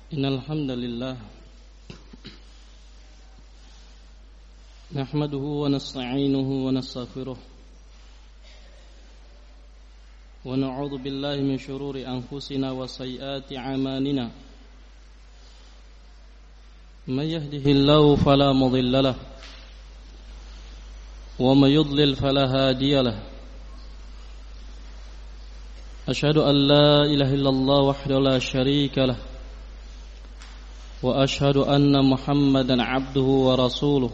Innal hamdalillah nahmaduhu wa nasta'inuhu wa nastaghfiruh wa na'udzu billahi min shururi anfusina wa sayyiati a'malina may yahdihillahu fala mudilla lahu wa may yudlil fala hadiya lahu asyhadu an la ilaha illallah wahdahu la syarika lahu wa asyhadu anna Muhammadan abduhu wa rasuluh.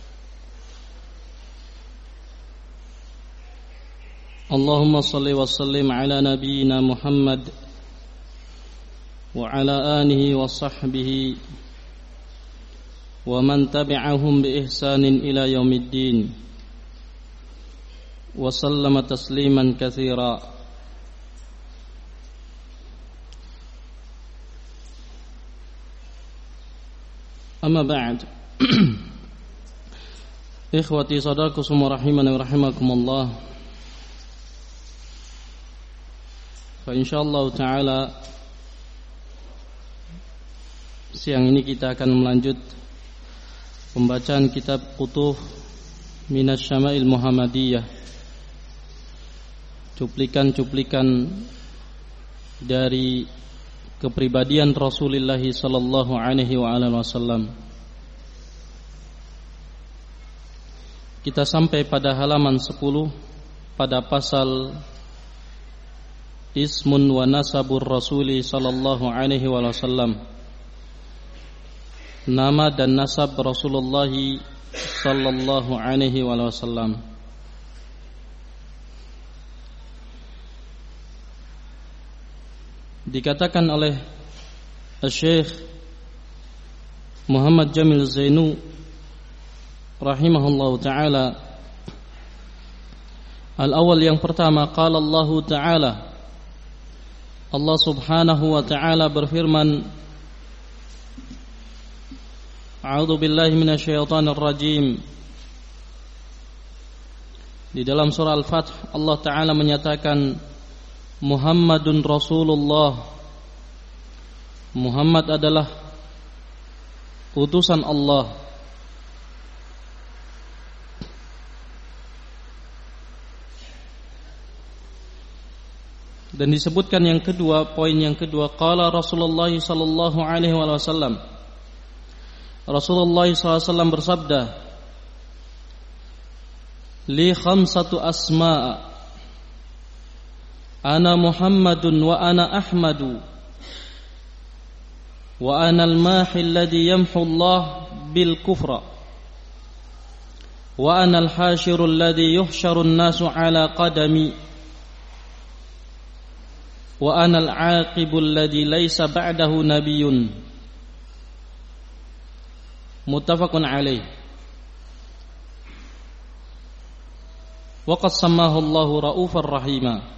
Allahumma salli wa sallim ala nabiyyina Muhammad wa ala alihi wa sahbihi wa man tabi'ahum bi ihsanin ila yaumiddin wa sallama tasliman katsira. Amma ba'd. Ikhwati saudaraku semua rahimani wa rahimakumullah. Fa insyaallah taala siang ini kita akan melanjut pembacaan kitab Qutuf Minas Syama'il Muhammadiyah. Cuplikan-cuplikan dari kepribadian Rasulullah sallallahu alaihi wa alihi wasallam. Kita sampai pada halaman 10 pada pasal Ismun wa nasabur Rasuli sallallahu alaihi wa sallam. Nama dan nasab Rasulullah sallallahu alaihi wa sallam. Dikatakan oleh Syekh Muhammad Jamil Zainu rahimahullahu taala, al-awwal yang pertama, qala Allah taala, Allah subhanahu wa taala berfirman, a'udzu billahi minasyaitonir rajim. Di dalam surah Al-Fath Allah taala menyatakan Muhammadun Rasulullah, Muhammad adalah utusan Allah. Dan disebutkan yang kedua, poin yang kedua, qala Rasulullah sallallahu alaihi wasallam, Rasulullah sallallahu alaihi wasallam bersabda, li khamsatu asma' ana Muhammadun wa ana Ahmadu wa ana al-mahi alladhi yamhu Allah bil kufra wa ana al-hashiru alladhi yuhsharu an-nasu ala qadami wa ana al-aqibu alladhi laysa ba'dahu nabiyyun. Muttafaqun alaih. Wa qad sammahu Allahu raufar rahima.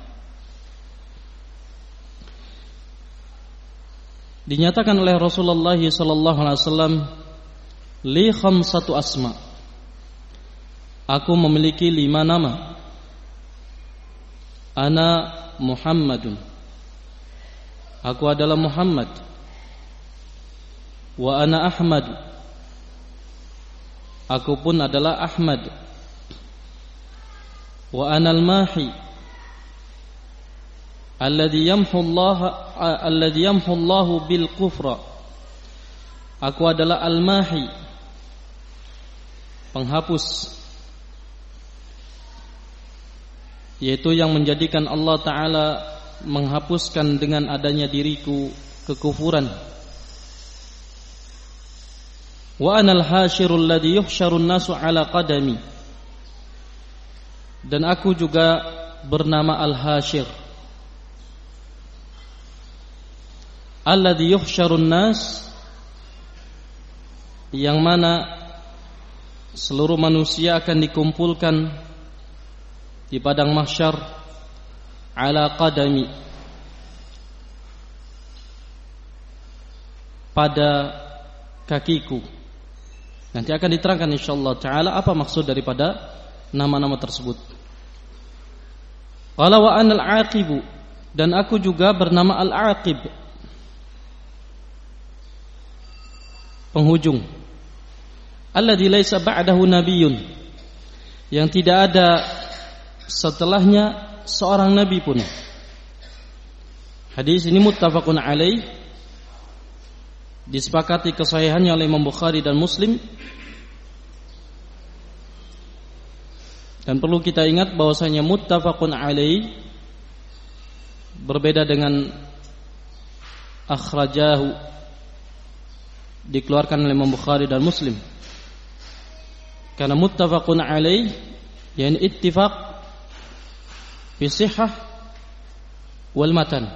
Dinyatakan oleh Rasulullah sallallahu alaihi wasallam, li khamsatu asma, aku memiliki 5 nama. Ana Muhammadun, aku adalah Muhammad. Wa ana Ahmad, aku pun adalah Ahmad. Wa ana al-mahi alladhi yamhu Allahu bil kufra, aku adalah al-mahi, penghapus, yaitu yang menjadikan Allah Ta'ala menghapuskan dengan adanya diriku kekufuran. Wa anal hashirul ladhi yuhsyarun nasu ala qadami, dan aku juga bernama al-hashir, alladhi yuhsyarun nas, yang mana seluruh manusia akan dikumpulkan di padang mahsyar ala qadami, pada kakiku. Nanti akan diterangkan insyaallah taala apa maksud daripada nama-nama tersebut. Qala wa anal aqibu, dan aku juga bernama al-aqib. penghujung. Alladzi laisa ba'dahu nabiyyun, yang tidak ada setelahnya seorang nabi pun. Hadis ini muttafaqun alaih, disepakati kesahihannya oleh Imam Bukhari dan Muslim. Dan perlu kita ingat bahwasanya muttafaqun alaih berbeda dengan akhrajahu, dikeluarkan oleh Imam Bukhari dan Muslim. Karena muttafaqun alaih yakni ittifaq fi sihhah wal matan.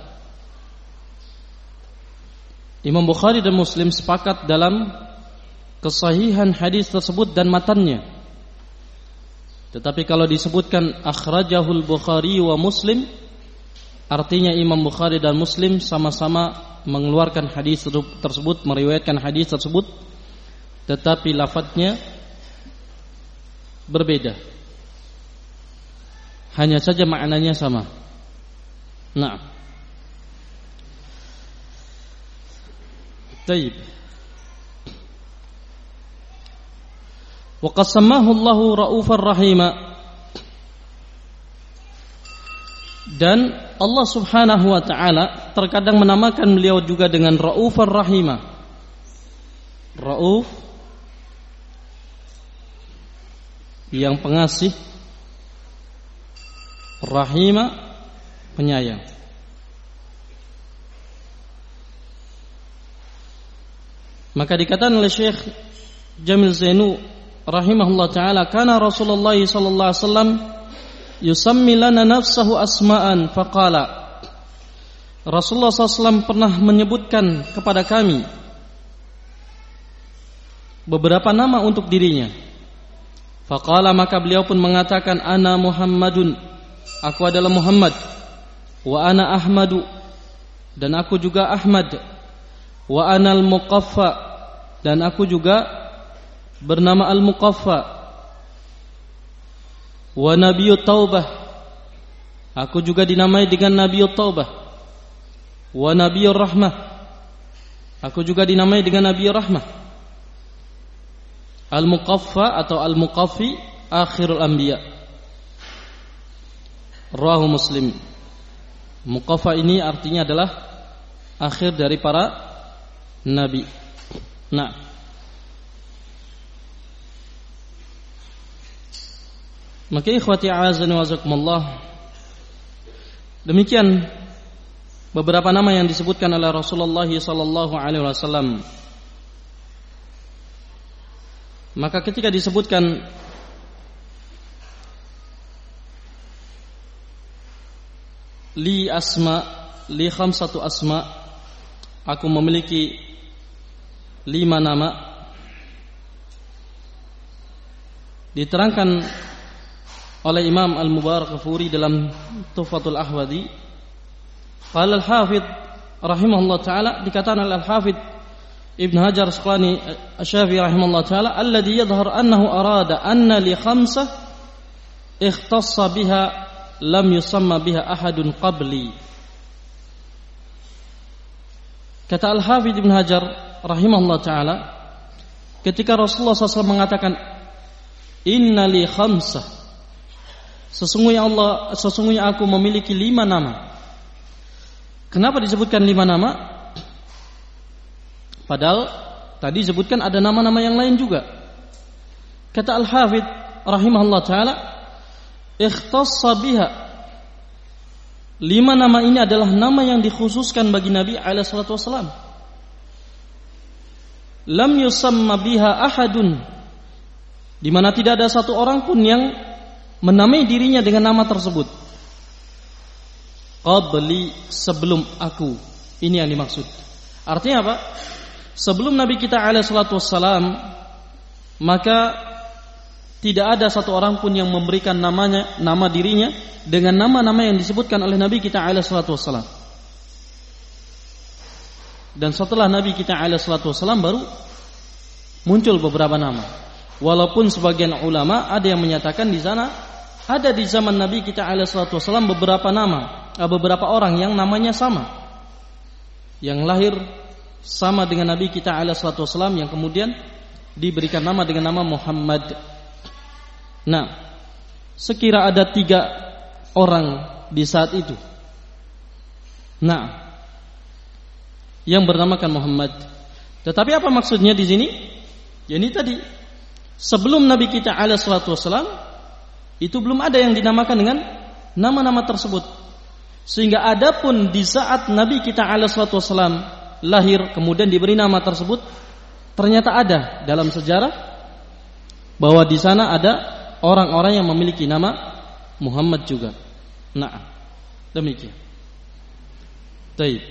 Imam Bukhari dan Muslim sepakat dalam kesahihan hadis tersebut dan matannya. Tetapi kalau disebutkan akhrajahul Bukhari wa Muslim, artinya Imam Bukhari dan Muslim sama-sama mengeluarkan hadis tersebut, meriwayatkan hadis tersebut, tetapi lafadznya berbeda. Hanya saja maknanya sama. Nah, taib. Wa qasamahu Allahu Raufar Rahima, dan Allah Subhanahu wa taala terkadang menamakan beliau juga dengan Raufar Rahima. Rauf yang pengasih, Rahima penyayang. Maka dikatakan oleh Syekh Jamil Zainu rahimahullah taala, kana Rasulullah sallallahu alaihi wasallam yusammi lana nafsahu asma'an faqala, Rasulullah SAW pernah menyebutkan kepada kami beberapa nama untuk dirinya. Faqala, maka beliau pun mengatakan, ana Muhammadun, aku adalah Muhammad, wa ana Ahmadu, dan aku juga Ahmad, wa ana al-Muqaffa, dan aku juga bernama Al-Muqaffa, wa Nabiyut Taubah, aku juga dinamai dengan Nabiyut Taubah, wa Nabiyur Rahmah, aku juga dinamai dengan Nabiyur Rahmah. Al-Muqaffa atau Al-Muqaffi akhirul anbiya, rawahu Muslim. Muqaffa ini artinya adalah akhir dari para nabi. Nah, maka ikhwati a'azani wa azakumullah, demikian beberapa nama yang disebutkan oleh Rasulullah sallallahu alaihi wasallam. Maka ketika disebutkan li asma, li khamsatu asma, aku memiliki 5 nama, diterangkan oleh Imam Al-Mubarakfuri dalam Tuhfatul Ahwadi. Qala Al-Hafidh rahimahullah taala, dikatakan oleh Al-Hafidh Ibn Hajar Asqalani Asy-Syafi'i rahimahullah taala, alladhi yadhhar annahu arada anna li khamsah ikhtassa biha lam yusamma biha ahadun qabli. Kata Al-Hafidh Ibn Hajar rahimahullah taala, ketika Rasulullah SAW mengatakan inna li khamsah, sesungguhnya aku memiliki 5 nama. Kenapa disebutkan 5 nama? Padahal tadi disebutkan ada nama-nama yang lain juga. Kata Al-Hafidh rahimahullah taala, ikhtassa biha, 5 nama ini adalah nama yang dikhususkan bagi Nabi alaihi salatu wasallam. Lam yusamma biha ahadun, di mana tidak ada satu orang pun yang menamai dirinya dengan nama tersebut. Qabli, sebelum aku. Ini yang dimaksud. Artinya apa? Sebelum Nabi kita alaihi salatu wassalam, maka tidak ada satu orang pun yang memberikan nama dirinya dengan nama-nama yang disebutkan oleh Nabi kita alaihi salatu wassalam. Dan setelah Nabi kita alaihi salatu wassalam baru muncul beberapa nama. Walaupun sebagian ulama ada yang menyatakan di sana ada di zaman Nabi kita alaihi salatu wassalam beberapa orang yang namanya sama, yang lahir sama dengan Nabi kita alaihi salatu wasallam yang kemudian diberikan nama dengan nama Muhammad. Nah, sekira ada 3 orang di saat itu, nah, yang bernamakan Muhammad. Tetapi apa maksudnya di sini? Ya ini tadi, sebelum Nabi kita alaihi salatu wasallam itu belum ada yang dinamakan dengan nama-nama tersebut. Sehingga adapun di saat Nabi kita alaihi salatu wasallam lahir kemudian diberi nama tersebut, ternyata ada dalam sejarah bahwa di sana ada orang-orang yang memiliki nama Muhammad juga. Nah, demikian. Baik.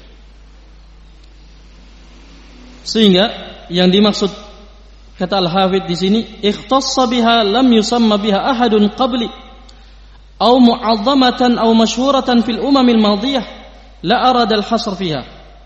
Sehingga yang dimaksud kata Al-Hafidz di sini, ikhtassa biha lam yusamma biha ahadun qabli aw mu'azzamatan aw masyhuratan fil umamil madiyah la arada al-hasr fiha.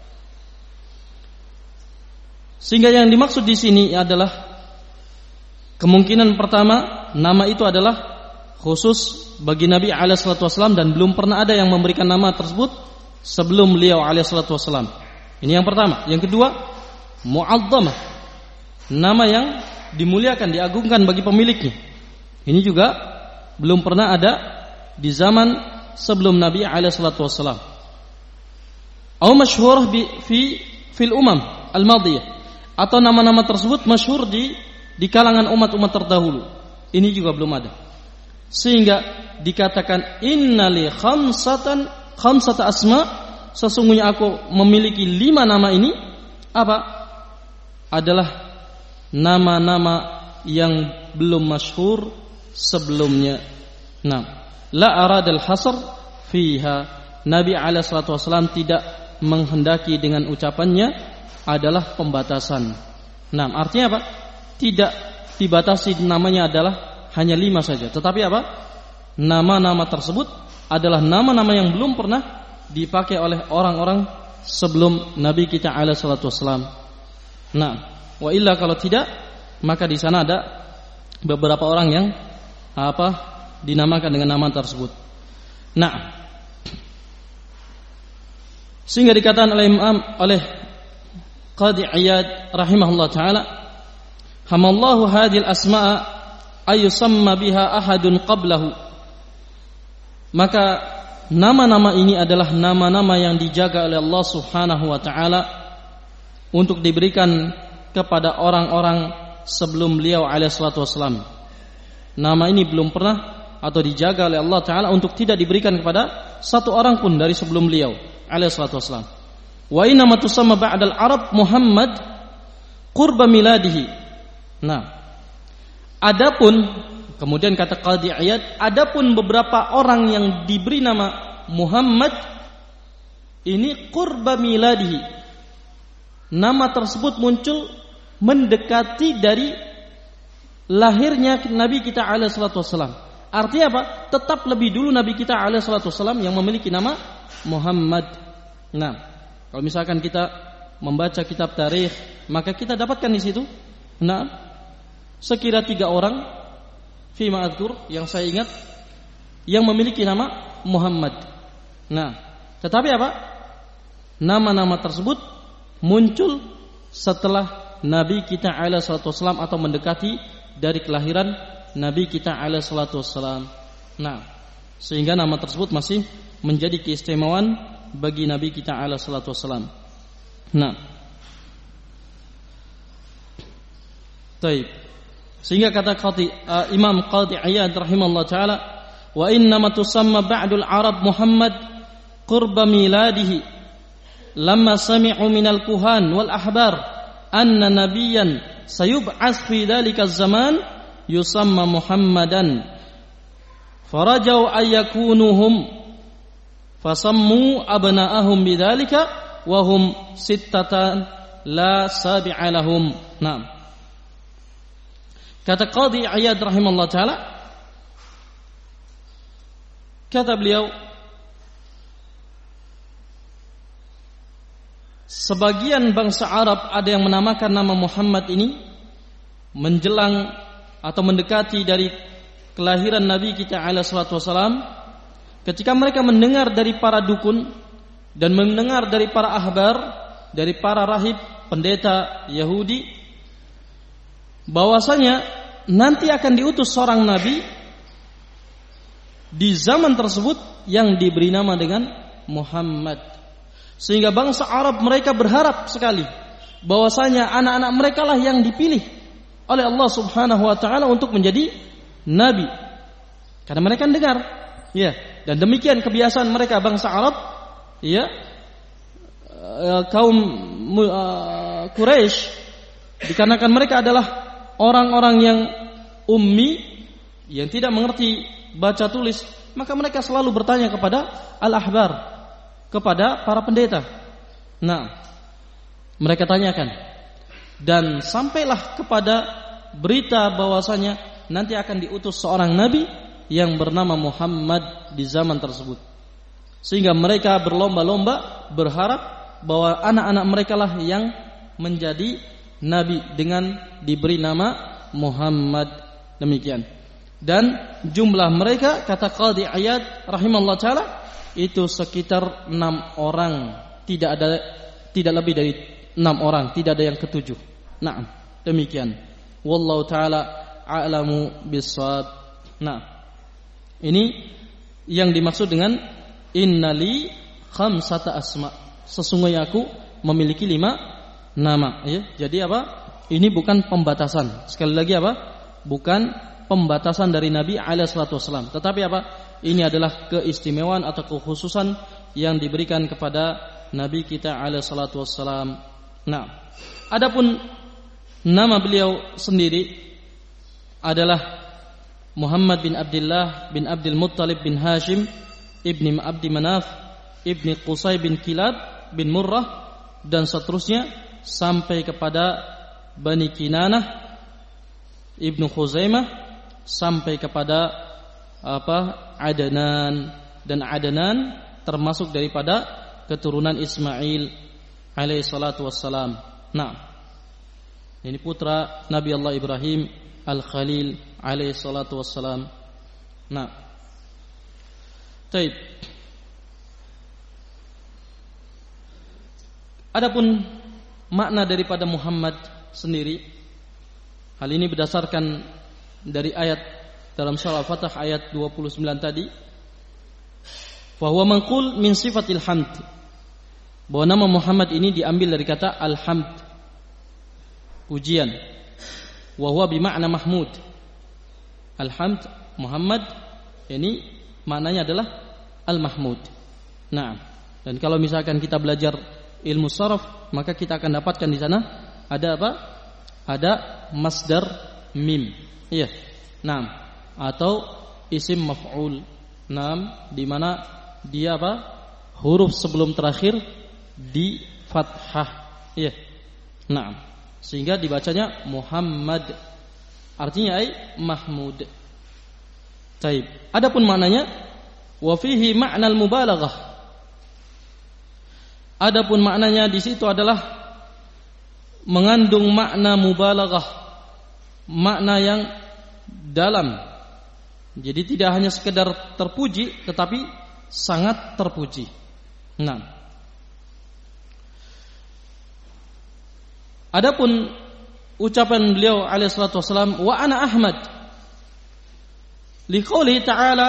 Sehingga yang dimaksud di sini adalah kemungkinan pertama, nama itu adalah khusus bagi Nabi alaihi salatu wasallam dan belum pernah ada yang memberikan nama tersebut sebelum beliau alaihi salatu wasallam. Ini yang pertama. Yang kedua, mu'azzamah, nama yang dimuliakan, diagungkan bagi pemiliknya. Ini juga belum pernah ada di zaman sebelum Nabi alaihi salatu wasallam. Atau masyhur fil umam al-madiyah, atau nama-nama tersebut masyhur di kalangan umat-umat terdahulu. Ini juga belum ada. Sehingga dikatakan innali khamsata asma, sesungguhnya aku memiliki 5 nama ini. Apa? Adalah nama-nama yang belum masyhur sebelumnya. Nah, la aradal hasr fiha. Nabi alaihi salatu wasallam tidak menghendaki dengan ucapannya adalah pembatasan. Nah, artinya apa? Tidak dibatasi namanya adalah hanya 5 saja. Tetapi apa? Nama-nama tersebut adalah nama-nama yang belum pernah dipakai oleh orang-orang sebelum Nabi kita alaihi salatu wasallam. Nah, wa illa kalau tidak, maka di sana ada beberapa orang yang dinamakan dengan nama tersebut. Nah, sehingga dikatakan oleh Qadhi Iyad rahimahullah taala, hamallahu hadhil asma'a ayusamma biha ahadun qablahu. Maka nama-nama ini adalah nama-nama yang dijaga oleh Allah Subhanahu wa taala untuk diberikan kepada orang-orang sebelum beliau alaihi salatu wasallam. Nama ini belum pernah atau dijaga oleh Allah taala untuk tidak diberikan kepada satu orang pun dari sebelum beliau alaihi salatu wasallam. Wa inna ma tusamma ba'dal Arab Muhammad qurba miladihi. Nah, adapun kemudian kata Qadhi Iyad, adapun beberapa orang yang diberi nama Muhammad ini qurba miladihi, nama tersebut muncul mendekati dari lahirnya Nabi kita alaihi salatu wasallam. Artinya apa? Tetap lebih dulu Nabi kita alaihi salatu wasallam yang memiliki nama Muhammad. Nah, kalau misalkan kita membaca kitab tarikh, maka kita dapatkan di situ, nah, sekira 3 orang fi ma'adzkur yang saya ingat yang memiliki nama Muhammad. Nah, tetapi apa? Nama-nama tersebut muncul setelah Nabi kita alaihi salatu wasallam atau mendekati dari kelahiran Nabi kita alaihi salatu wasallam. Nah, sehingga nama tersebut masih menjadi keistimewaan bagi Nabi kita alaihi salatu wasallam. Nah, baik. Sehingga kata Imam Qadhi Iyad rahimahullah taala, wa inna ma tusamma ba'dul Arab Muhammad qurba miladihi lamma sami'u minal kuhan wal ahbar anna nabiyyan sayub'ats fi dhalika az-zaman yusamma Muhammadan farajau ayyakunuhum fasammu abna'ahum bidzalika wa hum sittatan la sabi'a lahum. Naam. Kata Qadhi Iyad rahimahullah taala, kata beliau, sebagian bangsa Arab ada yang menamakan nama Muhammad ini menjelang atau mendekati dari kelahiran Nabi kita alaihi salatu wasalam, ketika mereka mendengar dari para dukun dan mendengar dari para ahbar dari para rahib, pendeta Yahudi, bahwasanya nanti akan diutus seorang nabi di zaman tersebut yang diberi nama dengan Muhammad. Sehingga bangsa Arab mereka berharap sekali bahwasanya anak-anak mereka lah yang dipilih oleh Allah Subhanahu wa taala untuk menjadi nabi. Karena mereka dengar, ya, dan demikian kebiasaan mereka bangsa Arab, ya, kaum Quraisy, dikarenakan mereka adalah orang-orang yang ummi, yang tidak mengerti baca tulis, maka mereka selalu bertanya kepada al-ahbar, kepada para pendeta. Nah, mereka tanyakan, dan sampailah kepada berita bahwasanya nanti akan diutus seorang nabi yang bernama Muhammad di zaman tersebut. Sehingga mereka berlomba-lomba berharap bahwa anak-anak mereka lah yang menjadi nabi dengan diberi nama Muhammad. Demikian. Dan jumlah mereka, kata Qadhi Iyad rahimahullah taala, itu sekitar 6 orang, tidak lebih dari 6 orang, tidak ada yang ketujuh. Naam, demikian. Wallahu taala a'lamu bis-shawab. Nah, ini yang dimaksud dengan innali khamsata asma. Sesungguhnya aku memiliki 5 nama, ya. Jadi apa? Ini bukan pembatasan. Sekali lagi apa? Bukan pembatasan dari Nabi alaihi salatu wasallam, tetapi apa? Ini adalah keistimewaan atau kekhususan yang diberikan kepada Nabi kita alaihi salatu wasallam. Nah, adapun nama beliau sendiri adalah Muhammad bin Abdullah bin Abdul Muttalib bin Hashim ibni Abdi Manaf ibni Qusay bin Kilab bin Murrah dan seterusnya sampai kepada Bani Kinanah ibnu Khuzaimah sampai kepada Adnan, dan Adnan termasuk daripada keturunan Ismail alaihi salatu wassalam. Nah, ini putra Nabi Allah Ibrahim Al-Khalil alaihi salatu wassalam. Nah, baik. Adapun makna daripada Muhammad sendiri, hal ini berdasarkan dari ayat dalam surah Al-Fatah ayat 29 tadi, fa huwa manqul min sifatil hamd, bahwa nama Muhammad ini diambil dari kata al-hamd, pujian, wa huwa bimakna mahmud. Al-hamd, Muhammad ini maknanya adalah al-mahmud. Nah, dan kalau misalkan kita belajar ilmu sharaf, maka kita akan dapatkan di sana ada apa? Ada masdar mim. Iya. Naam. Atau isim maf'ul. Naam, di mana dia apa? Huruf sebelum terakhir di fathah. Iya. Naam. Sehingga dibacanya Muhammad. Artinya mahmud. Taib. Adapun maknanya wa fihi ma'nal mubalaghah. Adapun maknanya di situ adalah mengandung makna mubalaghah, makna yang dalam. Jadi tidak hanya sekedar terpuji, tetapi sangat terpuji. Nah, adapun ucapan beliau alaihi salatu wasallam, wa ana Ahmad, liqouli ta'ala,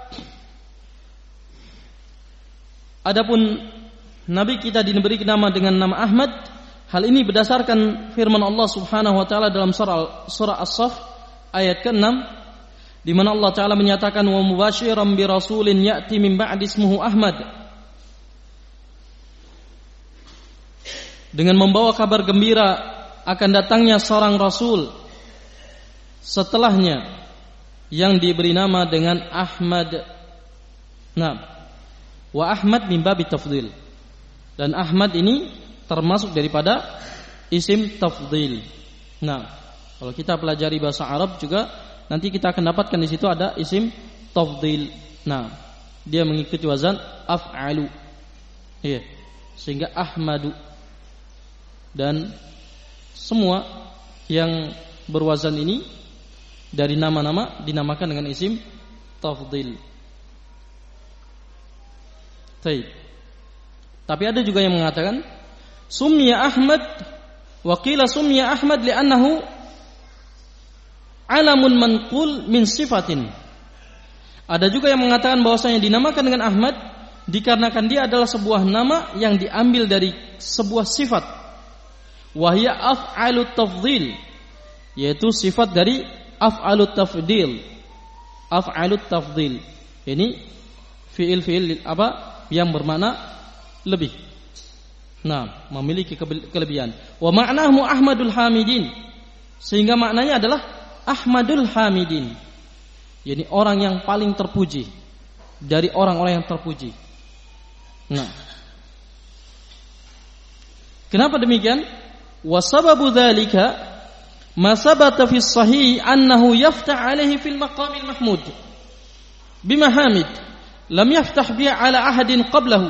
adapun Nabi kita diberi nama dengan nama Ahmad, hal ini berdasarkan firman Allah Subhanahu wa taala dalam surah As-Saff ayat ke-6, di mana Allah taala menyatakan wa mubasyiran bi rasulin ya'ti min ba'di ismuhu Ahmad, dengan membawa kabar gembira akan datangnya seorang rasul setelahnya yang diberi nama dengan Ahmad. Nah, wa Ahmad min babi tafdhil, dan Ahmad ini termasuk daripada isim tafdhil. Nah, kalau kita pelajari bahasa Arab juga nanti kita akan dapatkan di situ ada isim tafdhil. Nah, dia mengikuti wazan af'alu. Iya. Sehingga Ahmadu, dan semua yang berwazan ini dari nama-nama dinamakan dengan isim tafdhil. Baik. Tapi ada juga yang mengatakan summiya Ahmad wa qila summiya Ahmad li'annahu alamun manqul min sifatin. Ada juga yang mengatakan bahwasanya dinamakan dengan Ahmad dikarenakan dia adalah sebuah nama yang diambil dari sebuah sifat. Wa hiya af'alut tafdhil, yaitu sifat dari af'alut tafdhil. Af'alut tafdhil. Ini fiil yang bermakna lebih. Nah, memiliki kelebihan. Wa ma'nahu Ahmadul Hamidin. Sehingga maknanya adalah Ahmadul Hamidin. Yani orang yang paling terpuji dari orang-orang yang terpuji. Nah, kenapa demikian? Wa sababu dzalika ma sabata fi sahih annahu yaftah alaihi fil maqamil mahmud bimahamid lam yaftah biha ala ahadin qablahu.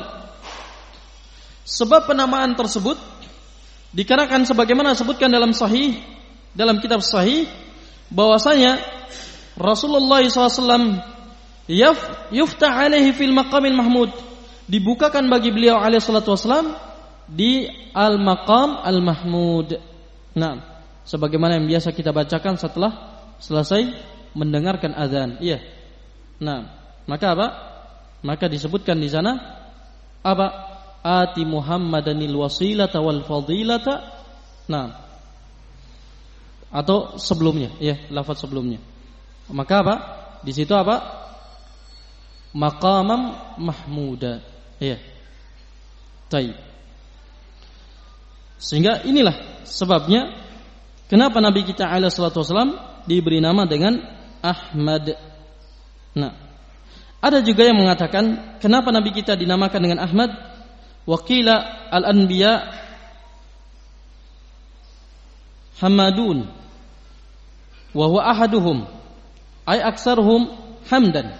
Sebab penamaan tersebut dikarenakan sebagaimana disebutkan dalam sahih, dalam kitab sahih, bahwasanya Rasulullah SAW yuftah alaihi fil maqamil mahmud, dibukakan bagi beliau alaihi salatu wassalam di al-maqam al-mahmud. Nah, sebagaimana yang biasa kita bacakan setelah selesai mendengarkan azan. Iya. Nah, maka apa? Maka disebutkan di sana apa? Ati Muhammadanil wasilata wal fadilata. Nah, atau sebelumnya, ya, lafaz sebelumnya. Maka apa? Di situ apa? Maqamam mahmuda. Ya. Baik. Sehingga inilah sebabnya kenapa Nabi kita alaihi salatu wasallam diberi nama dengan Ahmad. Nah, ada juga yang mengatakan kenapa Nabi kita dinamakan dengan Ahmad? Waqila al-anbiya hamadun wa huwa ahaduhum ay aktsaruhum hamdan.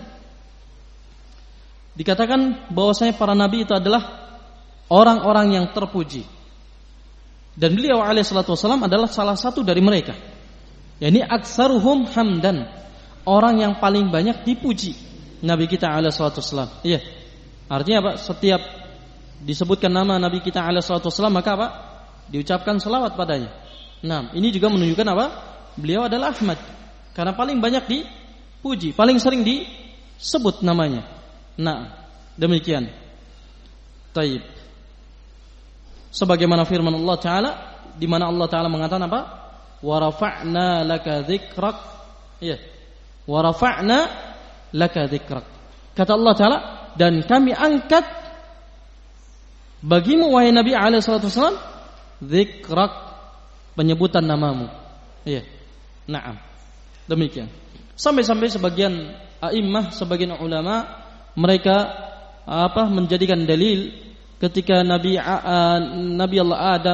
Dikatakan bahwasanya para nabi itu adalah orang-orang yang terpuji. Dan beliau alaihi salatu wasallam adalah salah satu dari mereka. Yani aktsaruhum hamdan, orang yang paling banyak dipuji Nabi kita alaihi salatu wasallam. Iya. Artinya apa? Setiap disebutkan nama Nabi kita alaihi salatu wasallam maka apa? Diucapkan selawat padanya. Nah, ini juga menunjukkan apa? Beliau adalah Ahmad karena paling banyak dipuji, paling sering disebut namanya. Nah, demikian. Taib. Sebagaimana firman Allah Ta'ala, di mana Allah Ta'ala mengatakan apa? Wa rafa'na laka dzikrak. Ya. Wa rafa'na laka dzikrak. Kata Allah Ta'ala, dan kami angkat bagimu wahai Nabi alaihi salatu wasallam dzikrak, penyebutan namamu. Iya. Naam. Demikian. Sampai-sampai sebagian a'immah, sebagian ulama mereka menjadikan dalil ketika Nabi Allah Adam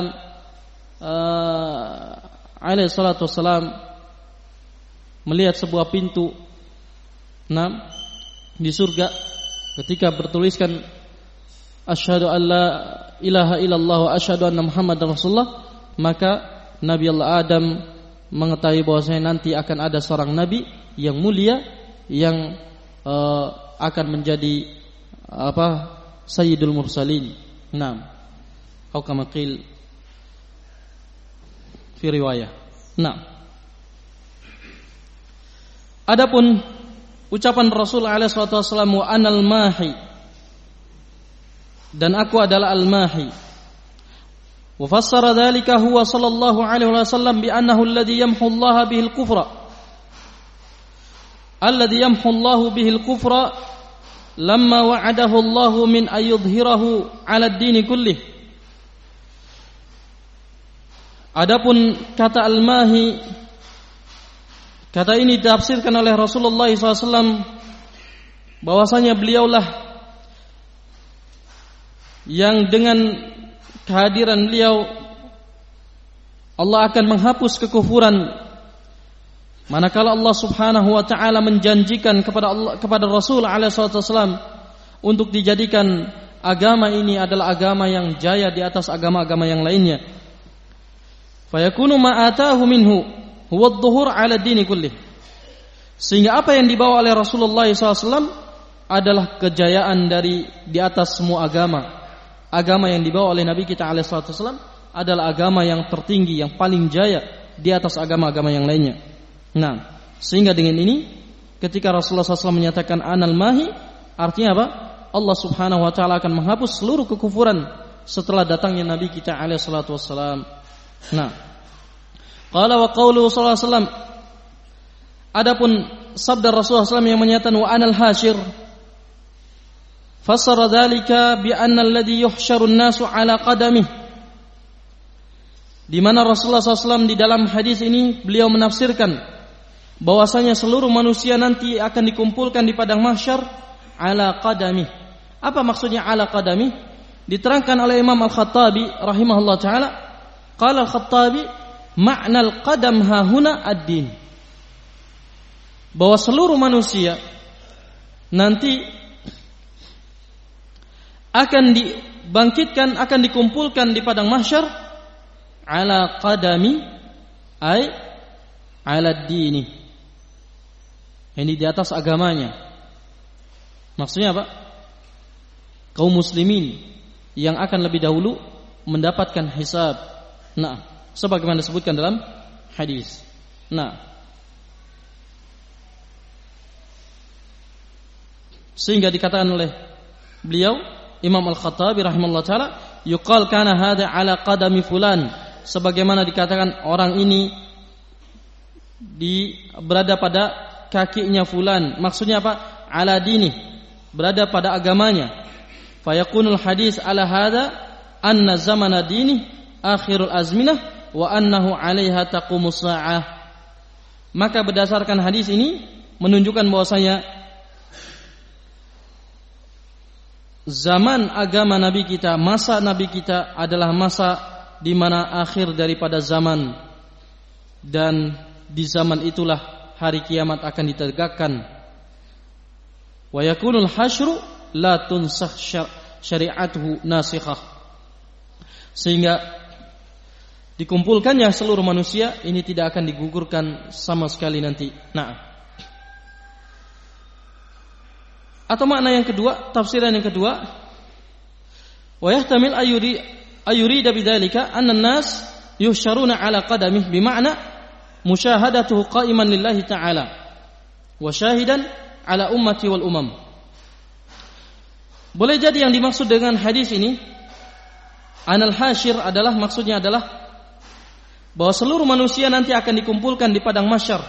alaihi salatu wasallam melihat sebuah pintu di surga ketika bertuliskan asyhadu an la ilaha illallah wa asyhadu anna muhammadar rasulullah, maka Nabi Allah Adam mengetahui bahwasanya nanti akan ada seorang nabi yang mulia yang akan menjadi sayyidul mursalin. Naam. Atau kama qil fi riwayah. Naam. Adapun ucapan Rasul alaihi salatu wasallam wa anal mahi, dan aku adalah al-mahi. Wa fassara dzalika huwa sallallahu alaihi wasallam bi annahu alladhi yamhu Allah bihi al-kufra. Alladhi yamhu Allah bihi al-kufra lamma wa'adahu Allah min ayyudhhirahu 'ala ad-din kullih. Adapun kata al-mahi, kata ini ditafsirkan oleh Rasulullah SAW bahwasanya beliaulah yang dengan kehadiran beliau Allah akan menghapus kekufuran. Manakala Allah Subhanahu wa taala menjanjikan kepada Rasul alaihi wasallam untuk dijadikan agama ini adalah agama yang jaya di atas agama-agama yang lainnya. Fayakunu ma atahu minhu huwa adh-dhuhur 'ala ad-din kullih. Sehingga apa yang dibawa oleh Rasulullah SAW adalah kejayaan di atas semua agama. agama yang dibawa oleh Nabi kita alaihi wasallam adalah agama yang tertinggi, yang paling jaya di atas agama-agama yang lainnya. Nah, sehingga dengan ini ketika Rasulullah SAW menyatakan anal mahi, artinya apa? Allah Subhanahu wa taala akan menghapus seluruh kekufuran setelah datangnya Nabi kita alaihi wasallam. Nah, qala wa qauluhu sallallahu alaihi wasallam, adapun sabda Rasulullah SAW yang menyatakan wa anal hasyir, fassara dzalika bi anna alladhi yuhsyarun nasu ala qadamihi, di mana Rasulullah SAW di dalam hadis ini beliau menafsirkan bahwasanya seluruh manusia nanti akan dikumpulkan di padang mahsyar ala qadami. Apa maksudnya ala qadami? Diterangkan oleh Imam Al-Khattabi rahimahullah taala, qala Al-Khattabi makna al-qadam hahuna ad-din, bahwa seluruh manusia nanti akan dibangkitkan, akan dikumpulkan di padang mahsyar ala qadami ay ala dini, ini di atas agamanya. Maksudnya apa? Kaum muslimin yang akan lebih dahulu mendapatkan hisab. Nah, sebagaimana disebutkan dalam hadis. Nah, sehingga dikatakan oleh beliau Imam Al-Khattabi rahimahullah taala, yuqal kana hada ala qadami fulan, sebagaimana dikatakan orang ini berada pada kakinya fulan. Maksudnya apa? Ala dini, berada pada agamanya. Fayakunul hadis ala hada anna zamana dini akhirul azminah wa annahu 'alaiha taqumus sa'ah. Maka berdasarkan hadis ini menunjukkan bahwasanya zaman agama Nabi kita, masa Nabi kita adalah masa di mana akhir daripada zaman, dan di zaman itulah hari kiamat akan ditegakkan. Wa yakunul hasyru la tunsakh syari'atuhu nasikhah, sehingga dikumpulkannya seluruh manusia ini tidak akan digugurkan sama sekali nanti. Nah, atau makna yang kedua, tafsiran yang kedua, wa yahtamil ayurida bidzalika anna an-nas yuhsyaruna ala qadamih, bima'na musyahadatuhu qa'iman lillahi ta'ala wa syahidan ala ummati wal umam. Boleh jadi yang dimaksud dengan hadis ini anal hasyir adalah, maksudnya adalah bahwa seluruh manusia nanti akan dikumpulkan di padang mahsyar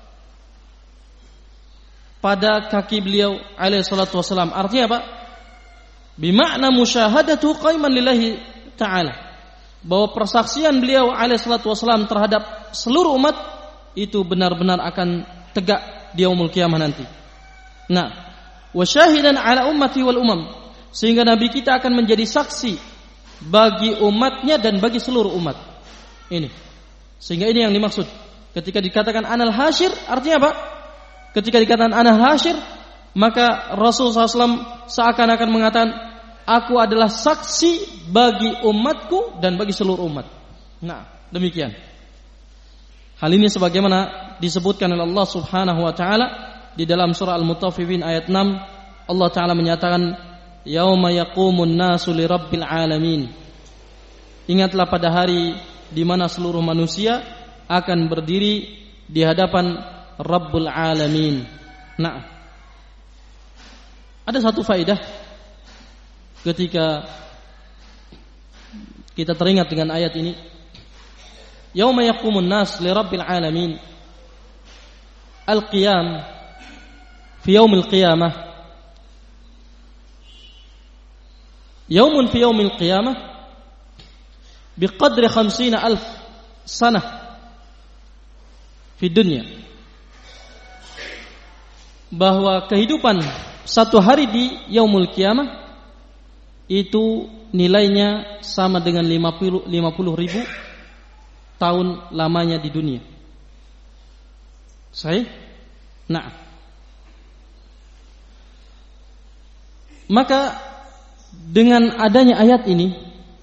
pada kaki beliau alaihi salatu wasalam. Artinya apa? Bima'na musyahadatuhu qa'iman lillahi ta'ala, bahwa persaksian beliau alaihi salatu wasallam terhadap seluruh umat itu benar-benar akan tegak di yaumul qiyamah nanti. Nah, wa syahidan ala ummati wal umam, sehingga Nabi kita akan menjadi saksi bagi umatnya dan bagi seluruh umat. Ini, sehingga ini yang dimaksud ketika dikatakan anal hasyir. Artinya apa? Ketika dikatakan anal hasyir, maka Rasulullah SAW seakan-akan mengatakan, aku adalah saksi bagi umatku dan bagi seluruh umat. Nah, demikian. Hal ini sebagaimana disebutkan oleh Allah Subhanahu wa taala di dalam surah Al-Mutaffifin ayat 6. Allah taala menyatakan, yauma yaqumun nasu lirabbil alamin. Ingatlah pada hari di mana seluruh manusia akan berdiri di hadapan Rabbul Alamin. Nah, ada satu faedah ketika kita teringat dengan ayat ini, yauma yaqumun nas li rabbil alamin, al-qiyam fi yaumil qiyamah, yaumun fi yaumil qiyamah biqadri 50,000 sanah di dunia, bahwa kehidupan satu hari di yaumul qiyamah itu nilainya sama dengan 50.000 tahun lamanya di dunia. Sahih? Nah, maka dengan adanya ayat ini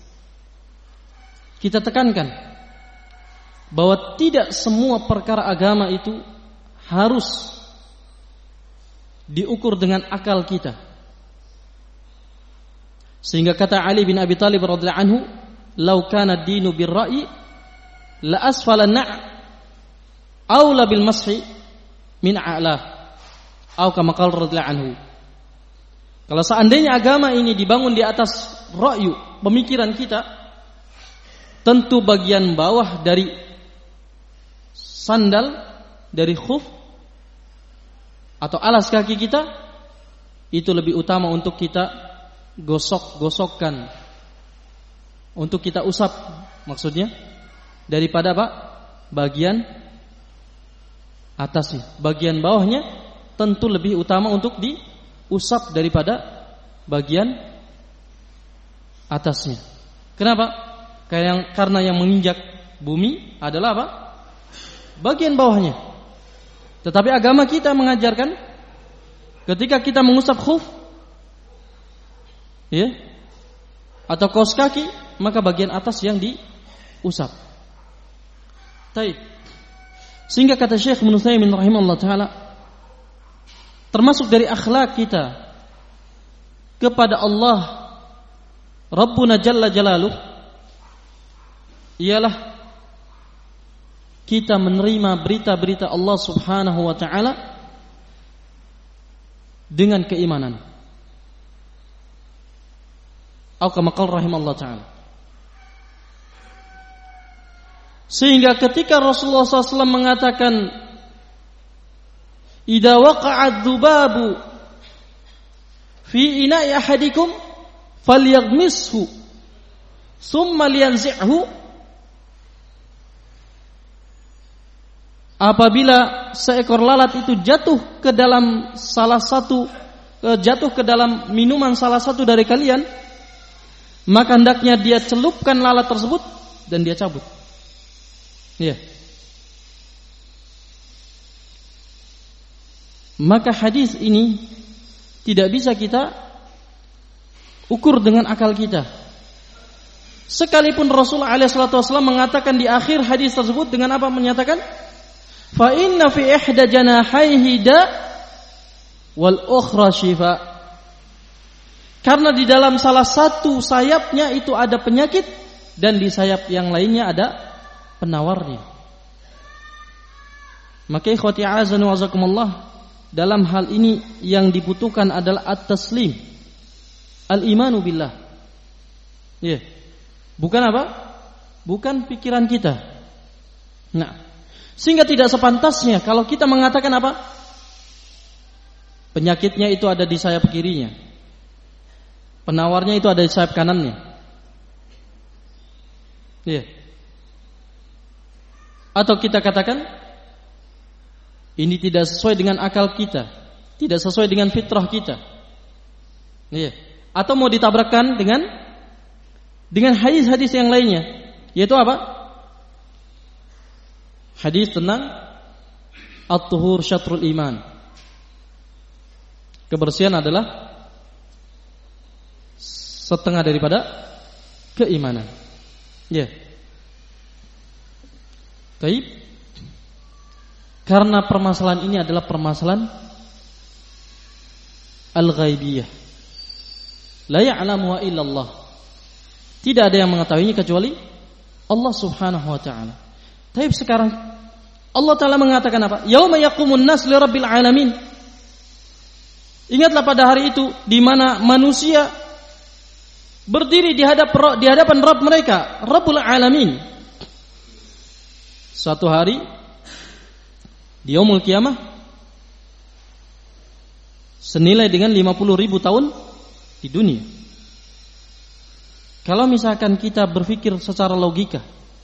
kita tekankan bahwa tidak semua perkara agama itu harus diukur dengan akal kita. Sehingga kata Ali bin Abi Thalib radhiyallahu anhu, "Lau kana ad-dinu bir-ra'yi la asfala an-na' aula bil mashi min a'la." Atau kama qala radhiyallahu anhu. Kalau seandainya agama ini dibangun di atas ra'yu, pemikiran kita, tentu bagian bawah dari sandal, dari khuf atau alas kaki kita itu lebih utama untuk kita gosok-gosokkan, untuk kita usap maksudnya, daripada apa? Bagian atasnya. Bagian bawahnya tentu lebih utama untuk diusap daripada bagian atasnya. Kenapa? Karena yang menginjak bumi adalah apa? Bagian bawahnya. Tetapi agama kita mengajarkan ketika kita mengusap khuf, ya, atau kaos kaki, maka bagian atas yang diusap. Baik. Sehingga kata Syekh Ibnu Utsaimin rahimahullah taala, termasuk dari akhlak kita kepada Allah Rabbuna Jalla Jalaluh ialah kita menerima berita-berita Allah Subhanahu wa taala dengan keimanan. Atau kama qala rahimallahu taala. Sehingga ketika Rasulullah SAW mengatakan, "Idza waqa'a adz-dzubabu fi ina'i ahadikum falyaghmishu thumma liyanzi'hu." Apabila seekor lalat itu jatuh ke dalam minuman salah satu dari kalian, maka hendaknya dia celupkan lalat tersebut dan dia cabut. Ya. Maka hadis ini tidak bisa kita ukur dengan akal kita. Sekalipun Rasulullah SAW mengatakan di akhir hadis tersebut dengan apa? Menyatakan, fa inna fi ihda janahaihi da wal ukhra shifa. Karena di dalam salah satu sayapnya itu ada penyakit dan di sayap yang lainnya ada penawarnya. Maka ikhwati a'azani wa azakumullah, dalam hal ini yang dibutuhkan adalah at-taslim, al-imanu billah. Ya. Bukan apa? Bukan pikiran kita. Nah, sehingga tidak sepantasnya kalau kita mengatakan apa? Penyakitnya itu ada di sayap kirinya, penawarnya itu ada di sayap kanannya. Iya. Atau kita katakan ini tidak sesuai dengan akal kita, tidak sesuai dengan fitrah kita. Iya. Atau mau ditabrakkan dengan hadis-hadis yang lainnya, yaitu apa? Hadis tentang at-tuhur syatrul iman. Kebersihan adalah setengah daripada keimanan. Ya. Baik. Karena permasalahan ini adalah permasalahan al-ghaibiyah. La ya'lamuha illallah. Tidak ada yang mengetahuinya kecuali Allah Subhanahu wa taala. Tapi sekarang Allah Ta'ala mengatakan apa? Yauma yaqumun nas li rabbil alamin. Ingatlah pada hari itu di mana manusia berdiri di hadapan Rabb mereka, Rabbul Alamin. Suatu hari di yaumul qiyamah senilai dengan 50.000 tahun di dunia. Kalau misalkan kita berpikir secara logika,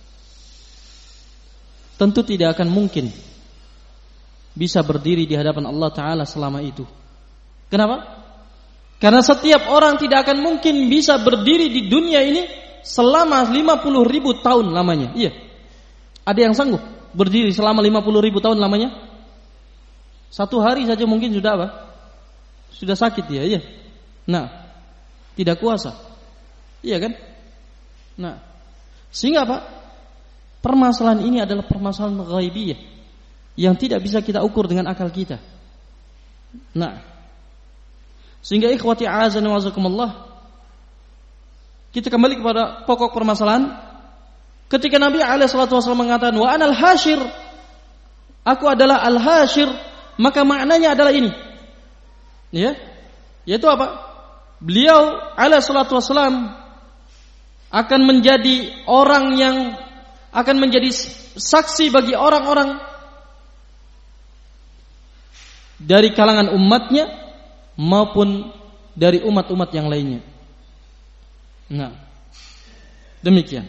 tentu tidak akan mungkin bisa berdiri di hadapan Allah Ta'ala selama itu. Kenapa? Karena setiap orang tidak akan mungkin bisa berdiri di dunia ini selama 50.000 tahun lamanya. Iya. Ada yang sanggup berdiri selama 50.000 tahun lamanya? Satu hari saja mungkin sudah apa? Sudah sakit dia, iya. Nah, tidak kuasa. Iya kan? Nah, sehingga apa? Permasalahan ini adalah permasalahan ghaibiyah yang tidak bisa kita ukur dengan akal kita. Nah, sehingga ikhwati a'azani wa azakumullah, kita kembali kepada pokok permasalahan. Ketika Nabi SAW mengatakan wa anal hasyir, aku adalah al-hasyir, maka maknanya adalah ini. Ya. Yaitu apa? Beliau SAW akan menjadi orang yang akan menjadi saksi bagi orang-orang dari kalangan umatnya maupun dari umat-umat yang lainnya. Nah, demikian.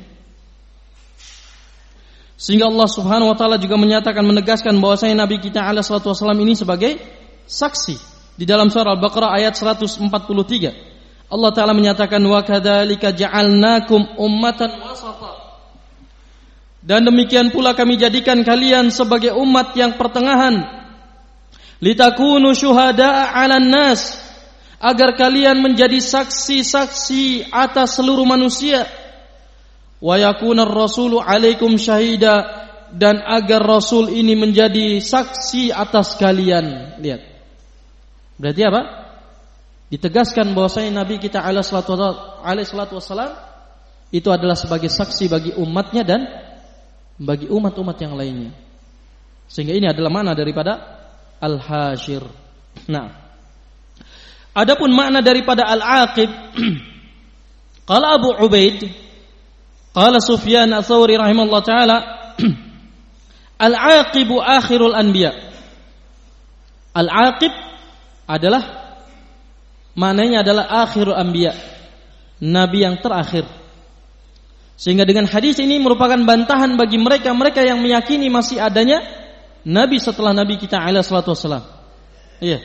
Sehingga Allah Subhanahu wa taala juga menyatakan, menegaskan bahwasanya Nabi kita alaihi salatu wasallam ini sebagai saksi. Di dalam surah Al-Baqarah ayat 143, Allah taala menyatakan wa kadzalika ja'alnakum ummatan wasata. Dan demikian pula kami jadikan kalian sebagai umat yang pertengahan. Litakunu syuhada'a 'alan nas, agar kalian menjadi saksi-saksi atas seluruh manusia. Wa yakuna ar-rasulu 'alaikum syahida, dan agar Rasul ini menjadi saksi atas kalian. Lihat. Berarti apa? Ditegaskan bahwasanya Nabi kita alaihi salatu wassalam itu adalah sebagai saksi bagi umatnya dan bagi umat-umat yang lainnya. Sehingga ini adalah makna daripada al-hasyir. Nah, adapun makna daripada al-aqib, qala Abu Ubaid, qala Sufyan Ats-Tsauri rahimahullah taala, al-aqibu akhirul anbiya. Al-aqib adalah maknanya adalah akhirul anbiya, nabi yang terakhir. Sehingga dengan hadis ini merupakan bantahan bagi mereka yang meyakini masih adanya nabi setelah Nabi kita alaihi salatu wasallam. Iya.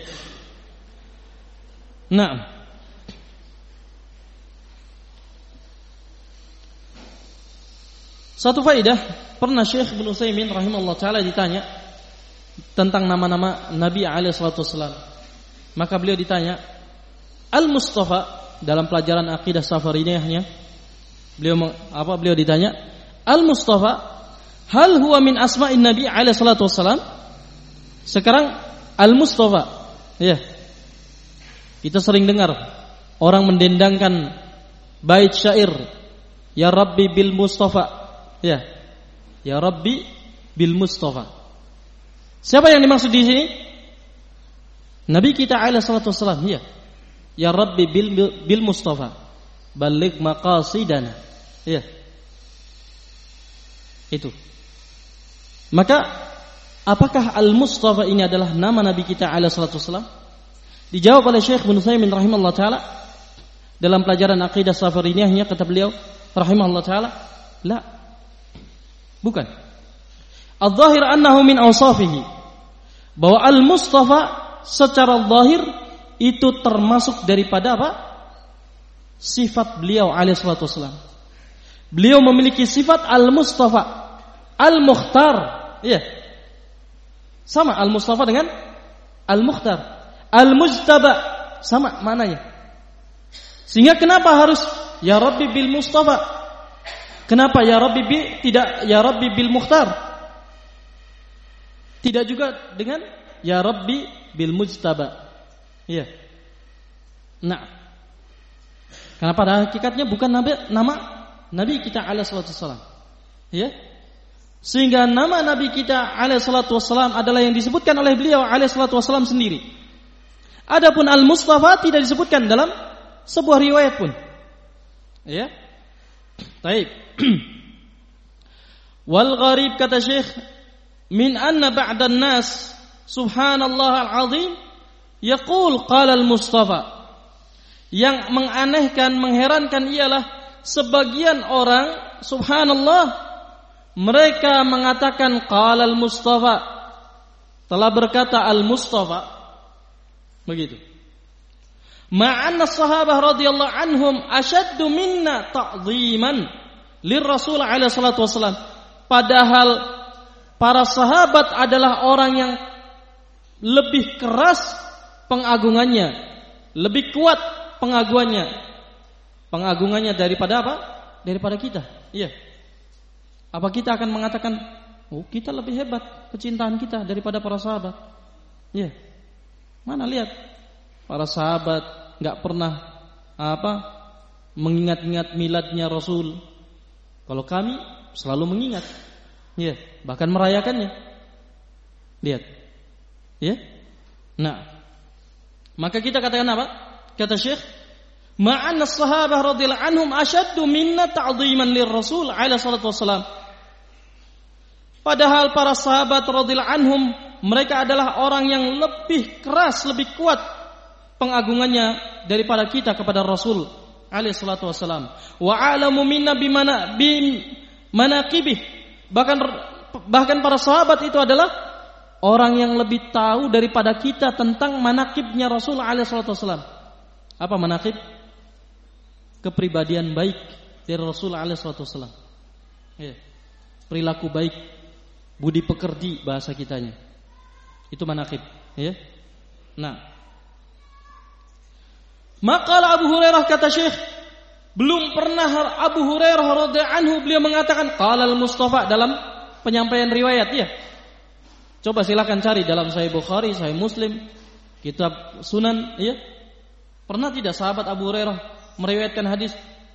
Nah, satu faedah, pernah Syekh Ibnu Utsaimin rahimahullah taala ditanya tentang nama-nama Nabi alaihi salatu wasallam. Maka beliau ditanya, Al-Mustafa, dalam pelajaran akidah Safariniyahnya, beliau ditanya, Al-Mustafa hal huwa min asma'in Nabi alaihi salatu wasallam? Sekarang Al-Mustafa, ya. Kita sering dengar orang mendendangkan bait syair, ya Rabbi bil Mustafa, ya. Ya Rabbi bil Mustafa. Siapa yang dimaksud di sini? Nabi kita alaihi salatu wasallam, ya. Ya Rabbi bil Mustafa, baligh maqasidana. Ya. Itu. Maka apakah Al-Mustafa ini adalah nama Nabi kita alaihi salatu wasallam? Dijawab oleh Syekh Ibnu Utsaimin rahimahullah taala dalam pelajaran akidah Safariniyahnya, kata beliau rahimahullah taala, la. Bukan. Adz-dzahir annahu min awsafihi. Bahwa Al-Mustafa secara zahir itu termasuk daripada apa? Sifat beliau alaihi salatu wasallam. Beliau memiliki sifat Al-Mustafa, Al-Mukhtar, ya. Sama Al-Mustafa dengan Al-Mukhtar. Al-Mujtaba sama maknanya. Sehingga kenapa harus ya Rabbi bil Mustafa? Kenapa ya Rabbi tidak ya Rabbi bil Mukhtar? Tidak juga dengan ya Rabbi bil Mujtaba. Iya. Nah, karena pada hakikatnya bukan nama Nabi kita alaihi salatu wasallam. Ya. Sehingga nama Nabi kita alaihi salatu wasallam adalah yang disebutkan oleh beliau alaihi salatu wasallam sendiri. Adapun Al-Mustafa tidak disebutkan dalam sebuah riwayat pun. Ya. Baik. Wal gharib, kata Syekh, min anna ba'dan nas subhanallah al-azim yaqul qala al-Mustafa. Yang menganehkan, mengherankan ialah sebagian orang, subhanallah, mereka mengatakan qala al-Mustafa, telah berkata al-Mustafa. Begitu. Ma'anna sahabah radhiyallahu anhum ashaddu minna ta'dhiman lirrasul alaihi salatu wasallam. Padahal para sahabat adalah orang yang lebih keras pengagungannya, lebih kuat pengagungannya daripada apa? Daripada kita. Iya. Apa kita akan mengatakan, oh kita lebih hebat kecintaan kita daripada para sahabat? Iya. Mana lihat para sahabat nggak pernah mengingat-ingat miladnya Rasul. Kalau kami selalu mengingat, ya, bahkan merayakannya. Lihat, ya. Nah, maka kita katakan apa? Kata Syekh, ma'anna sahabah radhiyallahu anhum ashaddu minna ta'dhiman lirrasul alaihi salatu wassalam. Padahal para sahabat radhiyallahu anhum, mereka adalah orang yang lebih keras, lebih kuat pengagungannya daripada kita kepada Rasul alaihi salatu wassalam. Wa alamu minna bimanaqibih. Bahkan para sahabat itu adalah orang yang lebih tahu daripada kita tentang manaqibnya Rasul alaihi salatu wassalam. Apa manaqib? Kepribadian baik dari Rasul alaihi salatu wassalam. Ya. Perilaku baik, budi pekerti bahasa kitanya. Itu manaqib, ya. Nah, maqala Abu Hurairah, kata Syekh, belum pernah Abu Hurairah radhiyallahu anhu beliau mengatakan qala al-Mustafa dalam penyampaian riwayat, ya. Coba silakan cari dalam Sahih Bukhari, Sahih Muslim, kitab Sunan, ya. Pernah tidak sahabat Abu Hurairah meriwayatkan hadis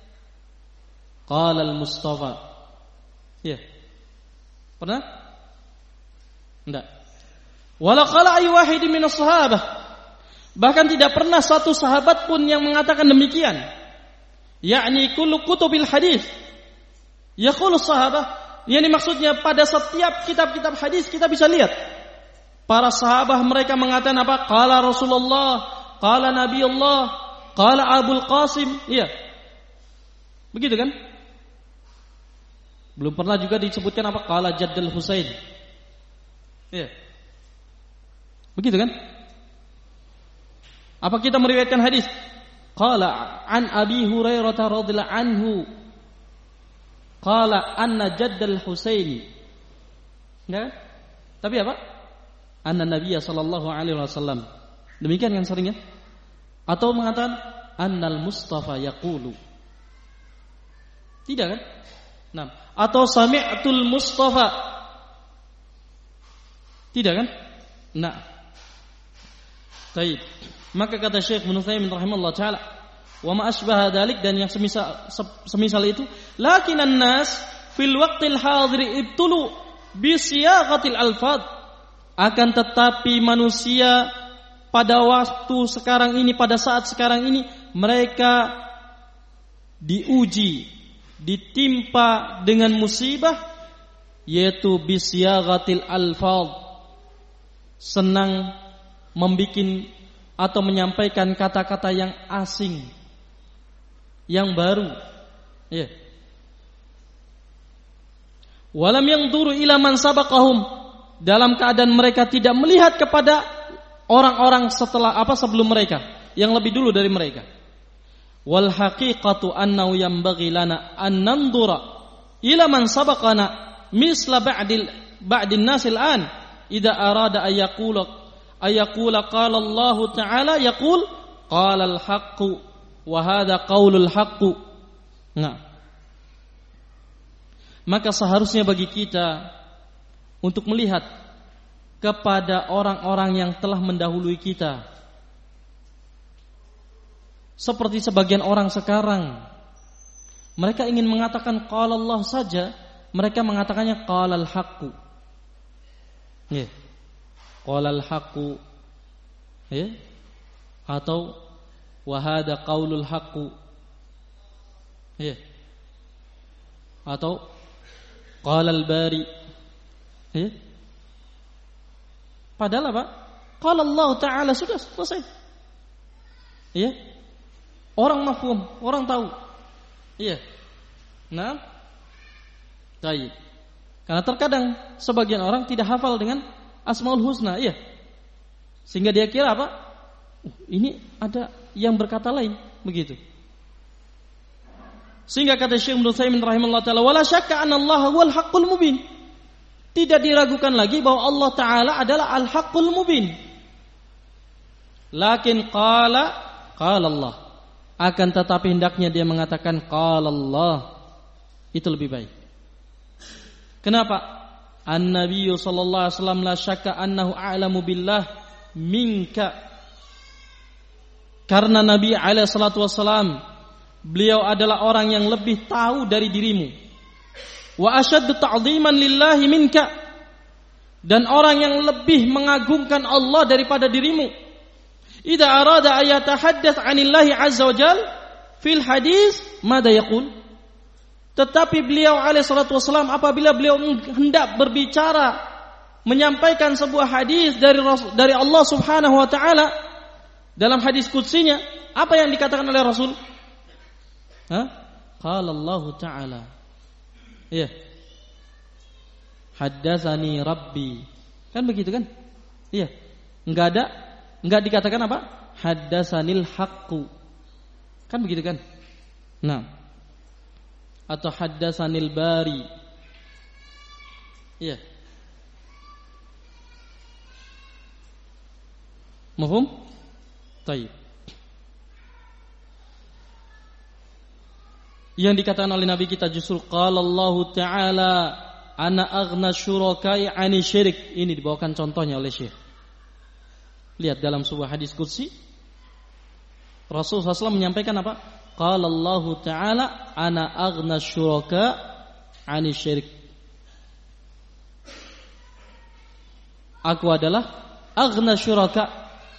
qala al-Mustafa? Ya. Pernah? Tidak. Wala qala ay wahid min as-sahabah. Bahkan tidak pernah satu sahabat pun yang mengatakan demikian. Yakni kullu kutubil hadis. Yaqulu sahabah, yakni maksudnya pada setiap kitab-kitab hadis kita bisa lihat para sahabat mereka mengatakan apa? Qala Rasulullah, qala Nabiullah, qala Abul Qasim, iya. Begitu kan? Belum pernah juga disebutkan apa? Qala Jaddal Husain. Iya. Begitu kan? Apa kita meriwayatkan hadis? Qala an Abi Hurairah radhiyallahu anhu qala anna Jaddal Husaini. Enggak? Tapi apa? Anna Nabiyya sallallahu alaihi wasallam. Demikian kan seringnya? Atau mengatakan annal Mustafa yaqulu. Tidak kan? Nah, atau sami'tul Mustafa. Tidak kan? Nah. Baik. Maka kata Syekh Ibnu Utsaimin rahimahullah taala, wa ma asbaha dzalik, dan yang semisal itu, lakinan nas fil waqtil hadir ibtulu bi siyaqatil alfaz. Akan tetapi manusia pada waktu sekarang ini, pada saat sekarang ini, mereka diuji, ditimpa dengan musibah, yaitu bisyaghatil alfaz, senang membikin atau menyampaikan kata-kata yang asing, yang baru, ya. Walam yanzuru ila man sabaqahum, dalam keadaan mereka tidak melihat kepada orang-orang sebelum mereka, yang lebih dulu dari mereka. Wal haqiqatu annahu yanbaghi lana an nandura ila man sabaqana misla ba'din nasil an idza arada ayaqula qala Allah ta'ala yaqul qala al-haqqu wa hadha qaulul haqqu. Nah, maka seharusnya bagi kita untuk melihat kepada orang-orang yang telah mendahului kita. Seperti sebagian orang sekarang, mereka ingin mengatakan qala Allah saja, mereka mengatakannya qala al-haqqu. Ya. Qala al-haqqu. Ya. Atau wa hadha qaulul haqqu. Ya. Atau qala al-bari. Ya. Padahal apa? Qala Allah Ta'ala, sudah selesai. Ya. Orang mafhum, orang tahu. Iya. Nah. Baik. Karena terkadang sebagian orang tidak hafal dengan Asmaul Husna, iya. Sehingga dia kira apa? Ini ada yang berkata lain, begitu. Sehingga kata Syekh Ibnu Utsaimin rahimahullah taala, wala syakka anna Allah huwal haqqul mubin. Tidak diragukan lagi bahwa Allah Ta'ala adalah al-haqqul mubin. Lakin qala Allah. Akan tetapi hendaknya dia mengatakan qala Allah. Itu lebih baik. Kenapa? An-Nabi sallallahu alaihi wasallam la syakka annahu a'lamu billah minka. Karena Nabi alaihi salatu wasallam beliau adalah orang yang lebih tahu dari dirimu. Wa asyaddu ta'dhiman lillahi minka, dan orang yang lebih mengagungkan Allah daripada dirimu. Idza arada ayatahaddath 'anillahi 'azza wa jal fil hadis mada yaqul. Tetapi beliau alaihi salatu wasallam apabila beliau hendak berbicara menyampaikan sebuah hadis dari Allah Subhanahu wa taala dalam hadis qudsinya, apa yang dikatakan oleh Rasul? Qala Allah taala. Iya. Haddatsani Rabbi. Kan begitu kan? Iya. Enggak dikatakan apa? Haddatsanil haqqu. Kan begitu kan? Nah. Atau haddatsanil bari. Iya. Mafhum? Baik. Yang dikatakan oleh Nabi kita justru qala Allah taala ana aghna syurakai 'ani syirik. Ini dibawakan contohnya oleh Syekh. Lihat dalam sebuah hadis qudsi Rasulullah SAW menyampaikan apa? Qala Allah taala ana aghna syuraka 'ani syirik. Aku adalah aghna syuraka,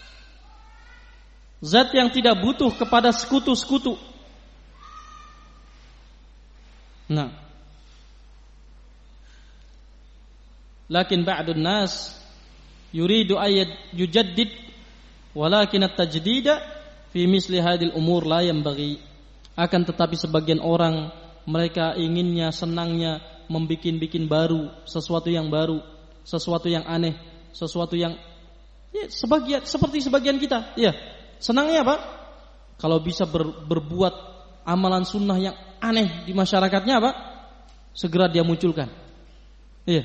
zat yang tidak butuh kepada sekutu-sekutu. Nah, lakin ba'dun nas yuridu ayat yujaddid, walakin at-tajdida fi misli hadhil umur la yanbaghi. Akan tetapi sebagian orang mereka inginnya, senangnya membikin baru, sesuatu yang baru, sesuatu yang aneh, sesuatu yang seperti sebagian kita. Ya, senangnya apa? Kalau bisa berbuat amalan sunnah yang aneh di masyarakatnya apa? Segera dia munculkan. Iya.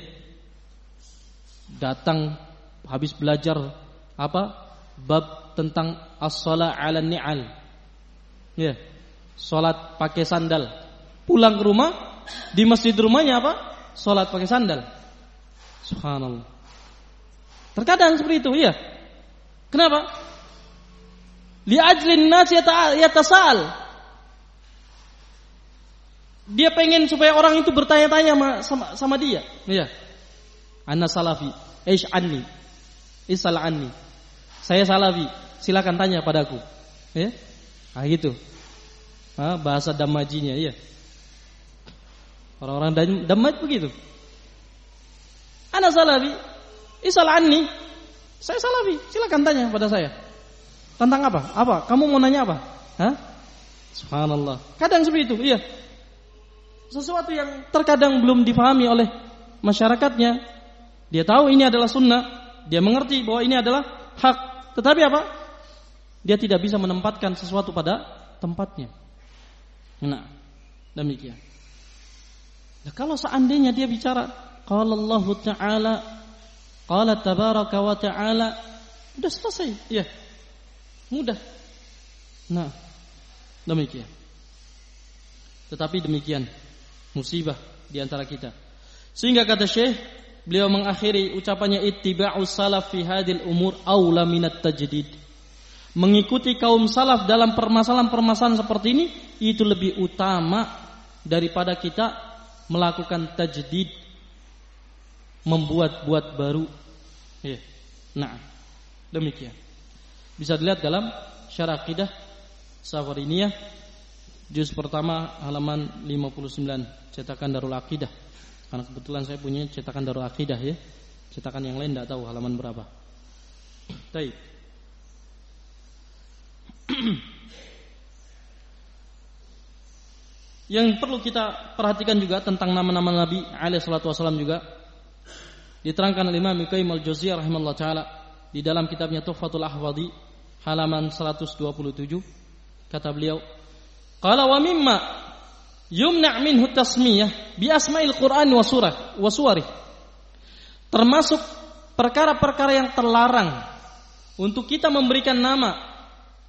Datang habis belajar apa? Bab tentang as-shalah 'ala ni'al. Ya. Salat pakai sandal. Pulang ke rumah, di masjid rumahnya apa? Salat pakai sandal. Subhanallah. Terkadang seperti itu, iya. Kenapa? Li ajlin nas yatasal. Dia pengen supaya orang itu bertanya-tanya sama dia. Iya. Ana salafi, aish anni. Isal anni. Saya salafi, silakan tanya padaku. Ya. Ah gitu. Bahasa damajinya, iya. Orang-orang damaj begitu. Ana salafi, isal anni. Saya salafi, silakan tanya pada saya. Tentang apa? Apa? Kamu mau nanya apa? Subhanallah. Kadang seperti itu, iya. Sesuatu yang terkadang belum difahami oleh masyarakatnya. Dia tahu ini adalah sunnah, dia mengerti bahwa ini adalah hak. Tetapi apa? Dia tidak bisa menempatkan sesuatu pada tempatnya. Nah, demikian. Nah, kalau seandainya dia bicara qala Allah taala, qala tabaraka wa taala, sudah selesai, ya. Mudah. Nah, demikian. Tetapi demikian musibah di antara kita. Sehingga kata Syekh, beliau mengakhiri ucapannya, ittiba'us salaf fi hadhil umur aula minat tajdid. Mengikuti kaum salaf dalam permasalahan-permasalahan seperti ini itu lebih utama daripada kita melakukan tajdid, membuat-buat baru. Ya. Nah, demikian. Bisa dilihat dalam Syarah Aqidah Safariniyah juz pertama halaman 59, cetakan Darul Aqidah. Karena kebetulan saya punya cetakan Darul Aqidah ya. Cetakan yang lain enggak tahu halaman berapa. Baik. Yang perlu kita perhatikan juga tentang nama-nama Nabi alaihi salatu wasallam juga diterangkan oleh Imam Ibnu Qayyim al-Jauziyah rahimahullah taala di dalam kitabnya Tuhfatul Ahwadhi halaman 127. Kata beliau, qala wa mimma yumna' minhu tasmiyah bi asma'il Qur'an wa suwarih. Termasuk perkara-perkara yang terlarang untuk kita memberikan nama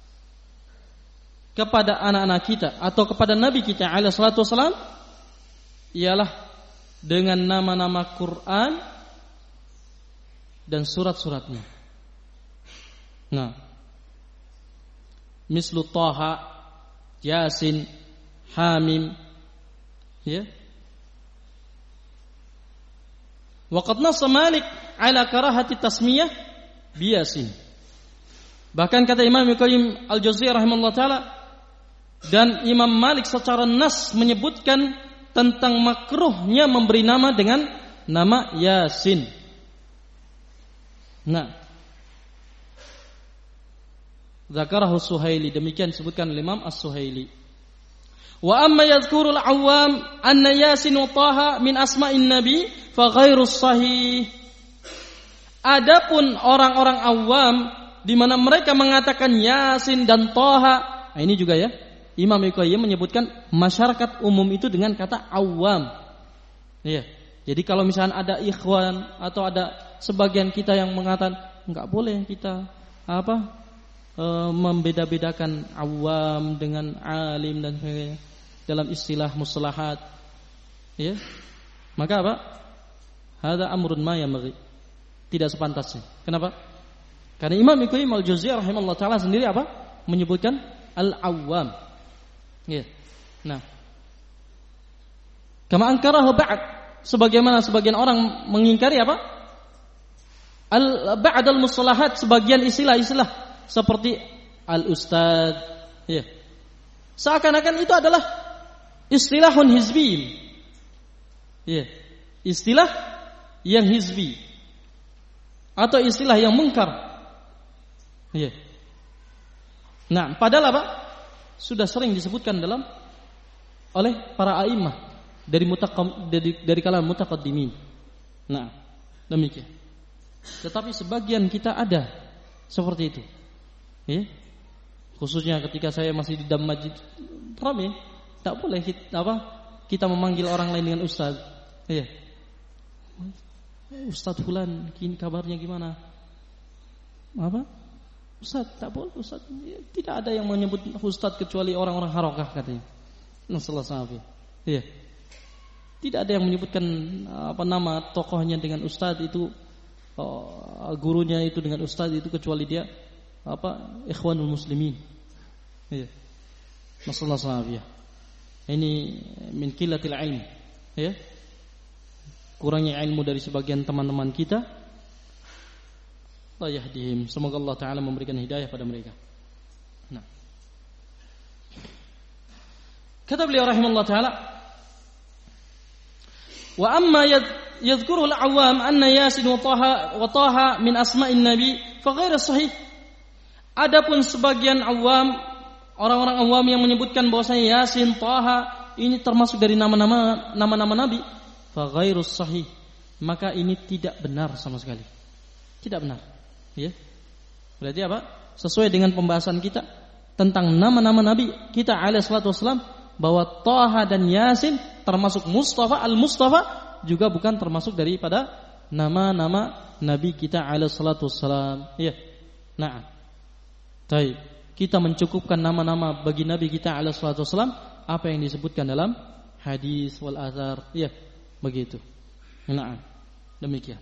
kepada anak-anak kita atau kepada Nabi kita alaihi salatu wasallam ialah dengan nama-nama Quran dan surat-suratnya. Nah, mislu Taha, Yasin, Hamim. Ya. Waqad nassa Malik ala karahati tasmiyah biyasin. Bahkan kata Imam Qayyim Al-Jauziyah rahimahullah taala, dan Imam Malik secara nas menyebutkan tentang makruhnya memberi nama dengan nama Yasin. Nah, Zakarahu Suhaili, demikian disebutkan oleh Imam As-Suhaili. Wa amma yadhkurul awam anna Yasin wa Taha min asma'in nabi fa ghairu sahih. Adapun orang-orang awam di mana mereka mengatakan Yasin dan Taha, nah ini juga ya, Imam Qayyim menyebutkan masyarakat umum itu dengan kata awam. Iya. Jadi kalau misalnya ada ikhwan atau ada sebagian kita yang mengatakan enggak boleh kita membeda-bedakan awam dengan alim dan sebagainya dalam istilah mustalahat, ya, maka apa? Hada amrun ma yamghi, tidak sepantasnya. Kenapa? Karena Imam Qayyim Al-Jauziyah rahimahullah taala sendiri apa? Menyebutkan al-awam. Ya. Nah, kama ankarahu ba'd, sebagaimana sebagian orang mengingkari apa? Al-ba'd al-mustalahat, sebagian istilah-istilah seperti al-ustad, ya. Seakan-akan itu adalah istilahun hizbi. Ya. Istilah yang hizbi atau istilah yang mungkar. Ya. Nah, padahal apa? Sudah sering disebutkan oleh para a'immah dari kalangan mutaqaddimin. Nah, demikian. Tetapi sebagian kita ada seperti itu. Ya. Khususnya ketika saya masih di dalam masjid ramai, tak boleh kita memanggil orang lain dengan ustaz. Ya. Ustaz fulan, kini kabarnya gimana? Apa? Ustaz, tak boleh Ustaz. Ya, tidak ada yang menyebut ustaz kecuali orang-orang harokah katanya. Nasallallahu. Iya. Tidak ada yang menyebutkan nama tokohnya dengan ustaz itu, gurunya itu dengan ustaz itu kecuali dia ikhwanul muslimin. Iya. Nasallallahu. Ini min qillatil ilm. Ya. Kurangnya ilmu dari sebagian teman-teman kita. Allah yahdihim, semoga Allah Ta'ala memberikan hidayah pada mereka. Nah, kata beliau rahimahullah Ta'ala, wa amma yadhkuru al-awam anna Yasin wa Taha min asma'in nabi fa ghairu sahih. Adapun sebagian awam, orang-orang awam yang menyebutkan bahwasanya Yasin, Taha ini termasuk dari nama-nama nabi, fa ghairu sahih, maka ini tidak benar sama sekali. Tidak benar. Ya. Berarti apa? Sesuai dengan pembahasan kita tentang nama-nama Nabi kita alaihi salatu wasallam, bahwa Taha dan Yasin termasuk Mustafa, Al-Mustafa juga bukan termasuk daripada nama-nama Nabi kita alaihi salatu wasallam. Ya. Nah. Baik. Kita mencukupkan nama-nama bagi Nabi kita alaihi salatu wasallam apa yang disebutkan dalam hadis wal athar. Ya. Begitu. Nah. Demikian.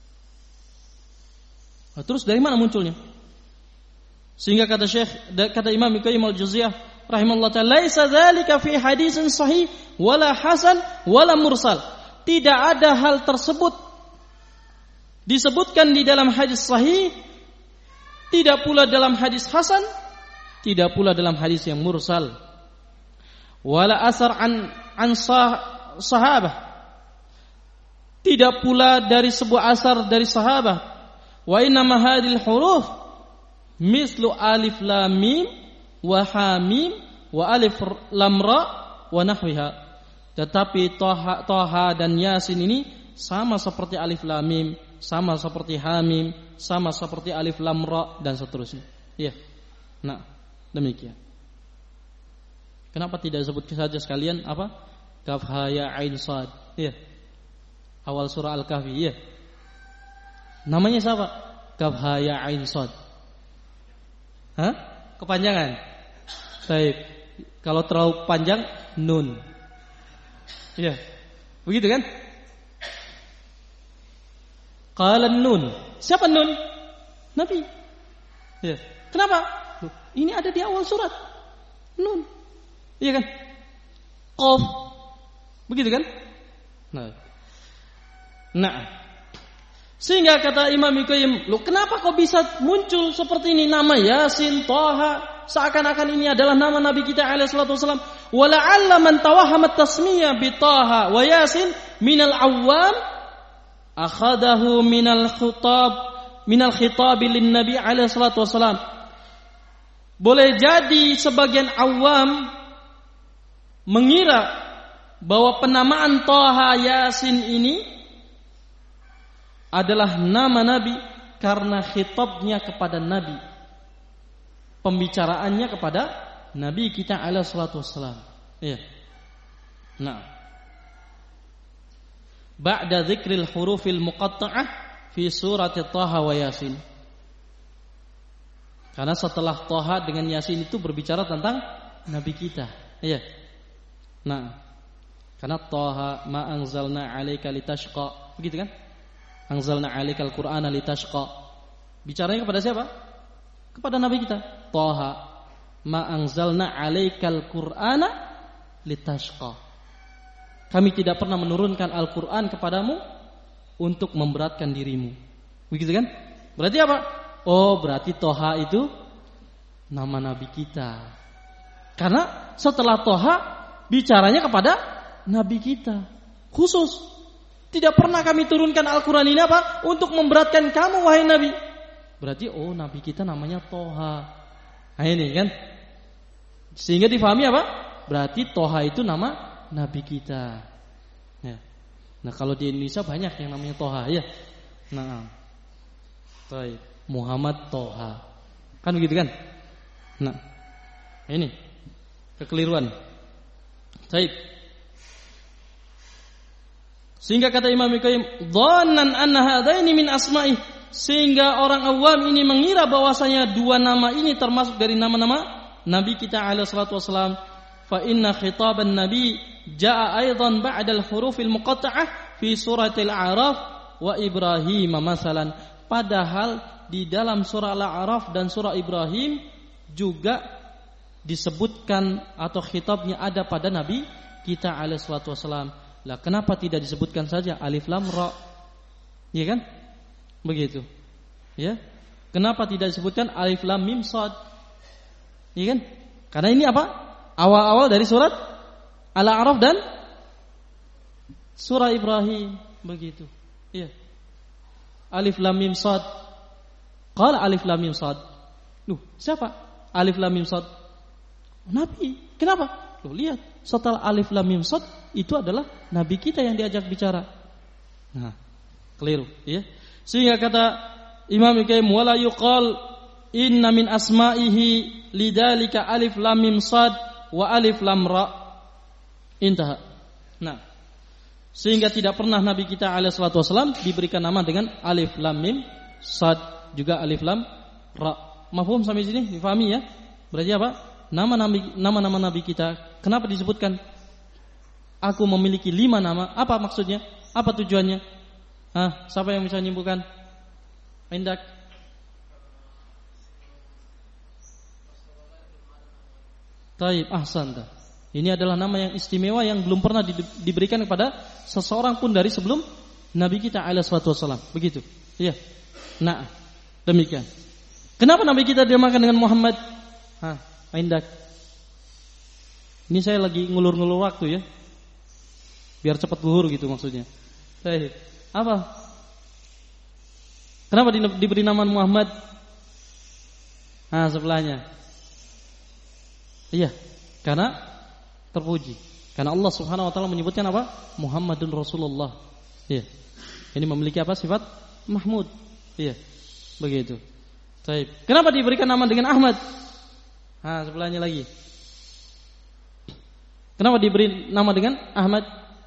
Nah, terus dari mana munculnya? Sehingga kata Imam Qayyim Al-Jauziyah rahimahullah ta'ala, laisa dzalika fi hadisin sahih wala hasan wala mursal. Tidak ada hal tersebut disebutkan di dalam hadis sahih, tidak pula dalam hadis hasan, tidak pula dalam hadis yang mursal. Wala asar an sahabah. Tidak pula dari sebuah asar dari sahabat. Wa inna ma hadhil huruf mislu alif lam mim wa ha mim wa alif lam ra wa nahwiha. Tetapi Taha dan Yasin ini sama seperti alif lam mim, sama seperti ha mim, sama seperti alif lam ra dan seterusnya. Ya. Nah, demikian. Kenapa tidak sebut saja sekalian apa? Kaf ha ya ain sad. Ya. Awal surah Al-Kahfi, ya. Namanya siapa? Kaf ha ya ain sad. Hah? Kepanjangan. Baik. Kalau terlalu panjang nun. Iya. Begitu kan? Qala nun. Siapa nun? Nabi. Ya. Kenapa? Ini ada di awal surat. Nun. Iya kan? Qaf. Begitu kan? Nah. Sehingga kata Imam Ibnu Qayyim, "Loh, kenapa kok bisa muncul seperti ini nama Yasin, Thaha, seakan-akan ini adalah nama Nabi kita alaihi salatu wasallam. Wa la'alla man tawahhama at-tasmiyah bi Thaha wa Yasin minal awwam akhadahu minal khitab lin Nabi alaihi salatu wasallam." Boleh jadi sebagian awam mengira bahwa penamaan Thaha, Yasin ini adalah nama Nabi karena khitabnya kepada Nabi, pembicaraannya kepada Nabi kita alaihi salatu wassalam. Iya. Nah, ba'da dzikril hurufil muqatta'ah fi surati Thaha wa Yasin. Karena setelah Thaha dengan Yasin itu berbicara tentang Nabi kita. Iya. Nah, karena Thaha ma anzalna 'alaika litashqa, begitu kan? Anzalna 'alaikal Qur'ana litashqa. Bicaranya kepada siapa? Kepada Nabi kita. Thaha ma anzalna 'alaikal Qur'ana litashqa. Kami tidak pernah menurunkan Al-Qur'an kepadamu untuk memberatkan dirimu. Begitu kan? Berarti apa? Oh, berarti Thaha itu nama Nabi kita. Karena setelah Thaha bicaranya kepada Nabi kita khusus. Tidak pernah kami turunkan Al-Quran ini apa? Untuk memberatkan kamu, wahai Nabi. Berarti oh, Nabi kita namanya Thaha. Nah ini kan, sehingga difahami apa? Berarti Thaha itu nama Nabi kita ya. Nah kalau di Indonesia banyak yang namanya Thaha ya. Nah, baik, Muhammad Thaha, kan begitu kan? Nah, ini kekeliruan. Baik. Sehingga kata Imam Ibnu Qayyim, dhannan anna hadaini min asma'i, sehingga orang awam ini mengira bahwasanya dua nama ini termasuk dari nama-nama Nabi kita alaihi salatu wasallam. Fa inna khitaban nabi jaa aidan ba'da al-hurufil muqatta'ah fi suratil A'raf wa Ibrahim masalan. Padahal di dalam surah Al-A'raf dan surah Ibrahim juga disebutkan atau khitabnya ada pada Nabi kita alaihi salatu wasallam. Lah kenapa tidak disebutkan saja alif lam ra? Iya kan? Begitu. Ya. Kenapa tidak disebutkan alif lam mim shad? Iya kan? Karena ini apa? Awal-awal dari surat Al-A'raf dan surah Ibrahim, begitu. Iya. Alif lam mim shad. Qala alif lam mim shad. Loh, siapa? Alif lam mim shad. Nabi. Kenapa? Loh, lihat, setelah alif lam mim shad itu adalah Nabi kita yang diajak bicara. Nah, keliru, ya. Sehingga kata Imam Ibnu Qayyim, wala yuqal inna min asma'ihi lidzalika alif lam mim shad wa alif lam ra. Intaha. Nah, sehingga tidak pernah Nabi kita alaihi salatu wasallam diberikan nama dengan alif lam mim shad juga alif lam ra. Mafhum sampai sini? Difahami ya? Berarti apa? Nama-nama Nabi kita kenapa disebutkan? Aku memiliki 5 nama. Apa maksudnya? Apa tujuannya? Siapa yang bisa menyimpulkan? Indak. Taib, ahsanta. Ini adalah nama yang istimewa yang belum pernah diberikan kepada seseorang pun dari sebelum Nabi kita alaihi salatu wasallam. Begitu. Iya. Nah, demikian. Kenapa Nabi kita dinamakan dengan Muhammad? Indak. Ini saya lagi ngulur-ngulur waktu ya. Biar cepat zuhur gitu maksudnya. Baik. Apa? Kenapa diberi nama Muhammad? Sebelahnya. Iya, karena terpuji. Karena Allah Subhanahu wa taala menyebutkan apa? Muhammadun Rasulullah. Iya. Ini memiliki apa? Sifat Mahmud. Iya. Begitu. Baik. Kenapa diberikan nama dengan Ahmad? Sebelahnya lagi. Kenapa diberi nama dengan Ahmad?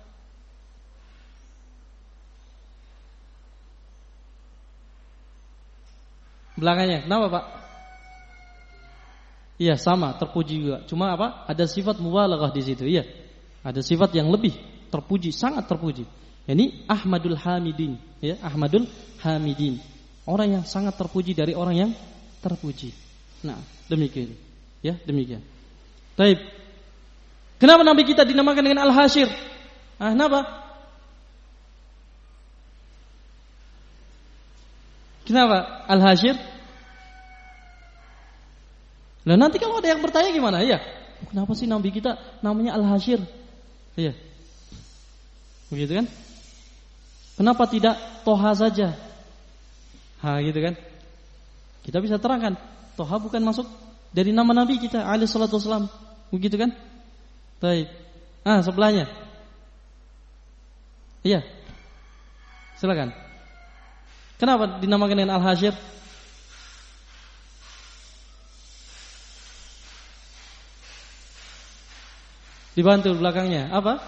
Belakangnya, kenapa Pak? Iya sama, terpuji juga. Cuma apa? Ada sifat mubalaghah di situ. Iya, ada sifat yang lebih terpuji, sangat terpuji. Ini Ahmadul Hamidin, ya Ahmadul Hamidin. Orang yang sangat terpuji dari orang yang terpuji. Nah, demikian. Ya, demikian. Baik. Kenapa Nabi kita dinamakan dengan Al-Hasyir? Kenapa? Kenapa Al-Hasyir? Nah, nanti kalau ada yang bertanya gimana? Ya, kenapa sih Nabi kita namanya Al-Hasyir? Iya. Begitu kan? Kenapa tidak Toha saja? Gitu kan? Kita bisa terangkan, Toha bukan masuk dari nama Nabi kita alaihi salatu wasallam. Begitu kan? Baik. Sebelahnya. Iya. Silakan. Kenapa dinamakan dengan Al-Hasyir? Dibantu belakangnya. Apa?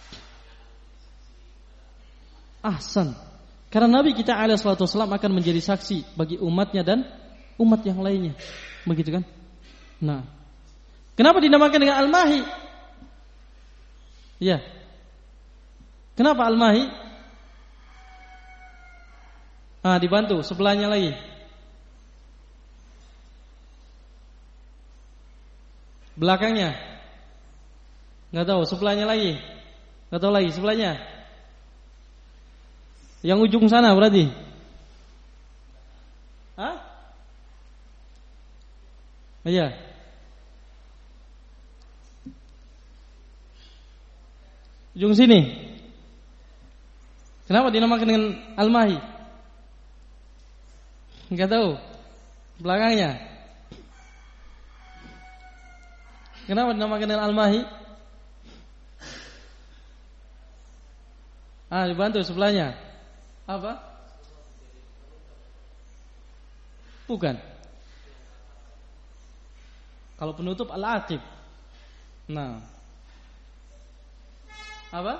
Ahsan. Karena Nabi kita alaihi salatu wasallam akan menjadi saksi bagi umatnya dan umat yang lainnya. Begitu kan? Nah. Kenapa dinamakan dengan Al-Mahi? Ya. Kenapa Al-Mahi? Dibantu sebelahnya lagi. Belakangnya. Enggak tahu, sebelahnya lagi. Enggak tahu lagi sebelahnya. Yang ujung sana berarti. Iya. Ujung sini. Kenapa dinamakan dengan Al-Mahi? Enggak tahu. Belakangnya. Kenapa dinamakan dengan Al-Mahi? Dibantu sebelahnya. Apa? Bukan. Kalau penutup Al-Aqib. Nah. Apa?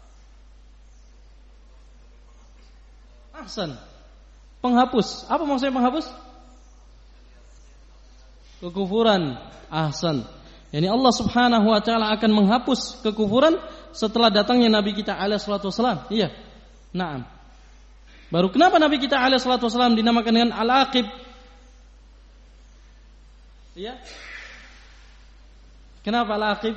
Ahsan. Penghapus. Apa maksudnya penghapus? Kekufuran. Ahsan. Yani Allah Subhanahu wa taala akan menghapus kekufuran setelah datangnya Nabi kita alaihi salatu wasallam. Iya. Naam. Baru kenapa Nabi kita alaihi salatu wasallam dinamakan dengan Al-Aqib? Iya. Kenapa Al-Aqib?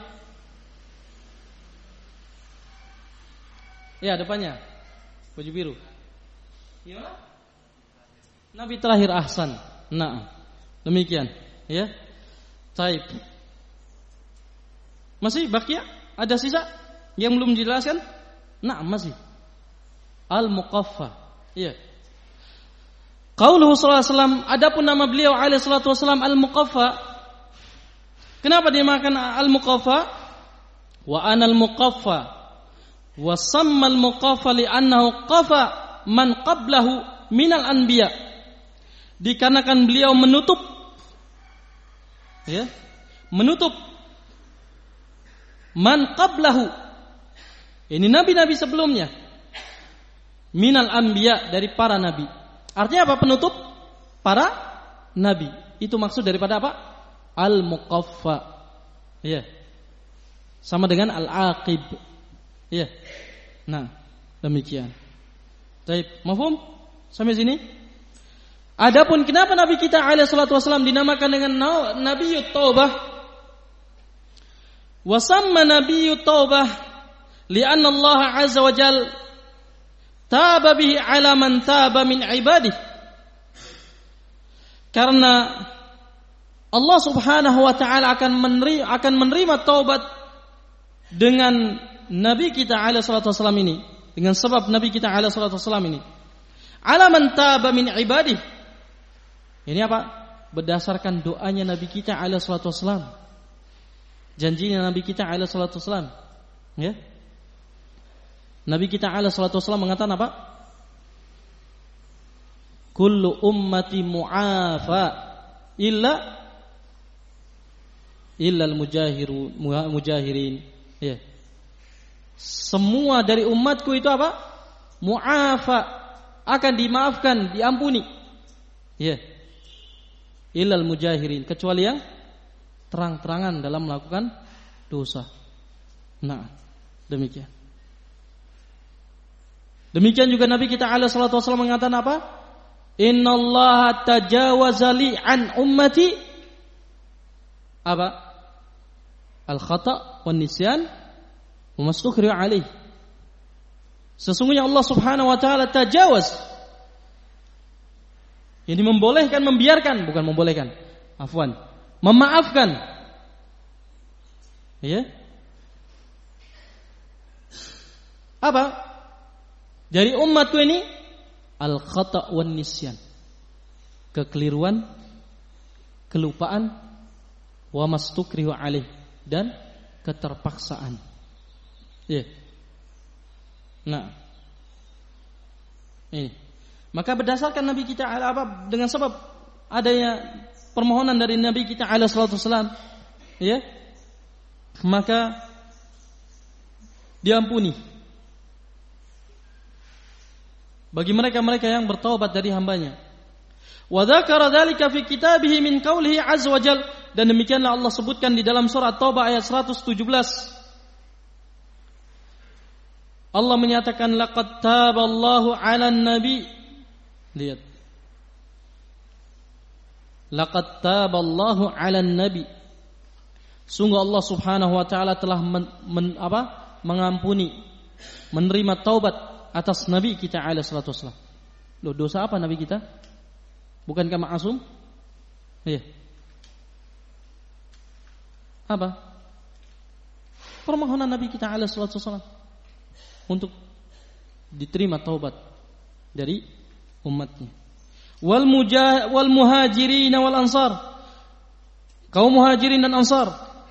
Ya, depannya. Baju biru. Gimana? Nabi terakhir ahsan. Naam. Demikian, ya. Taib. Masih bakia? Ada sisa yang belum dijelaskan? Naam, masih. Al-Muqaffa. Iya. Qauluhu sallallahu alaihi wasallam, adapun nama beliau alaihi salatu wasallam Al-Muqaffa. Kenapa dia makan Al-Muqaffa? Wa ana al-Muqaffa. Wa samma al-Muqaffa li'annahu qafa man qablahu minal anbiya. Dikarenakan beliau menutup, ya, menutup man qablahu. Ini nabi-nabi sebelumnya. Minal anbiya, dari para nabi. Artinya apa penutup? Para nabi. Itu maksud daripada apa? Al-Muqaffa. Ya. Sama dengan Al-Aqib. Ya. Nah, demikian. Baik, mafhum? Sampai sini? Adapun kenapa Nabi kita alaihi salatu wasallam dinamakan dengan Nabiyyut Taubah? Wa samma Nabiyyut Taubah li'anna Allah azza wa jalla taba bihi ala man taba min ibadihi. Karena Allah Subhanahu wa taala akan menerima taubat dengan Nabi kita alaihi salatu wasallam ini, dengan sebab Nabi kita alaihi salatu wasallam ini. Ala man taba min ibadihi. Ini apa? Berdasarkan doanya Nabi kita alaihi salatu wasallam. Janjinya Nabi kita alaihi salatu wasallam. Ya. Nabi kita alaihi salatu wasallam mengatakan apa? Kullu ummati mu'afa illa al-mujahirin. Ya. Semua dari umatku itu apa? Mu'afa, akan dimaafkan, diampuni. Ya. Illa al-mujahirin, kecuali yang terang-terangan dalam melakukan dosa. Nah, demikian. Demikian juga Nabi kita alaihi salatu wasallam mengatakan apa? Innallaha tajawaza li an ummati apa? al-khata' wan nisyan wa mastukrihu alaih. Sesungguhnya Allah Subhanahu wa taala tajawaz. Yang membolehkan, membiarkan, bukan membolehkan. Afwan. Memaafkan. Ya. Apa? Dari umatku ini al-khata' wan nisyan. Kekeliruan, kelupaan, wa mastukrihu alaih, dan keterpaksaan. Ya. Nah. Ini. Maka berdasarkan Nabi kita apa, dengan sebab adanya permohonan dari Nabi kita alaihi salatu wasallam, ya, maka diampuni bagi mereka-mereka yang bertaubat dari hambanya. Wa dzakara dzalika fi kitabihi min qaulihi azza wa jal, dan demikianlah Allah sebutkan di dalam surah Taubah ayat 117. Allah menyatakan laqad taballahu 'alan nabi. Lihat. Laqad taballahu 'alan nabi. Sungguh Allah Subhanahu wa taala telah mengampuni, menerima taubat atas nabi kita alaihi salatu wasallam. Loh, dosa apa nabi kita? Bukankah ma'asum? Iya. Apa? Permohonan nabi kita alaihi salatu wasallam untuk diterima taubat dari umatnya. Wal muhajirin wal ansar, kaum muhajirin dan ansar.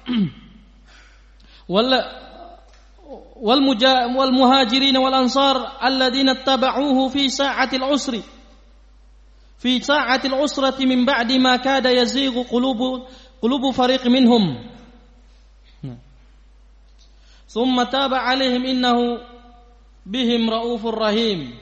wal muhajirin wal ansar alladziina ittaba'uuhu fi sa'atil usri, fi sa'atil usrati min ba'di ma kada yazighu qulubu fariq minhum. Thumma taba 'alaihim innahu bihim raufur rahim.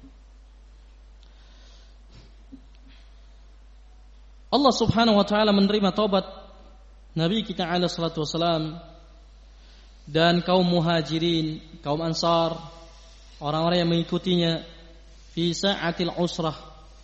Allah Subhanahu wa taala menerima taubat Nabi kita alaihi salatu wasalam dan kaum muhajirin, kaum ansar, orang-orang yang mengikutinya fi sa'atil usrah,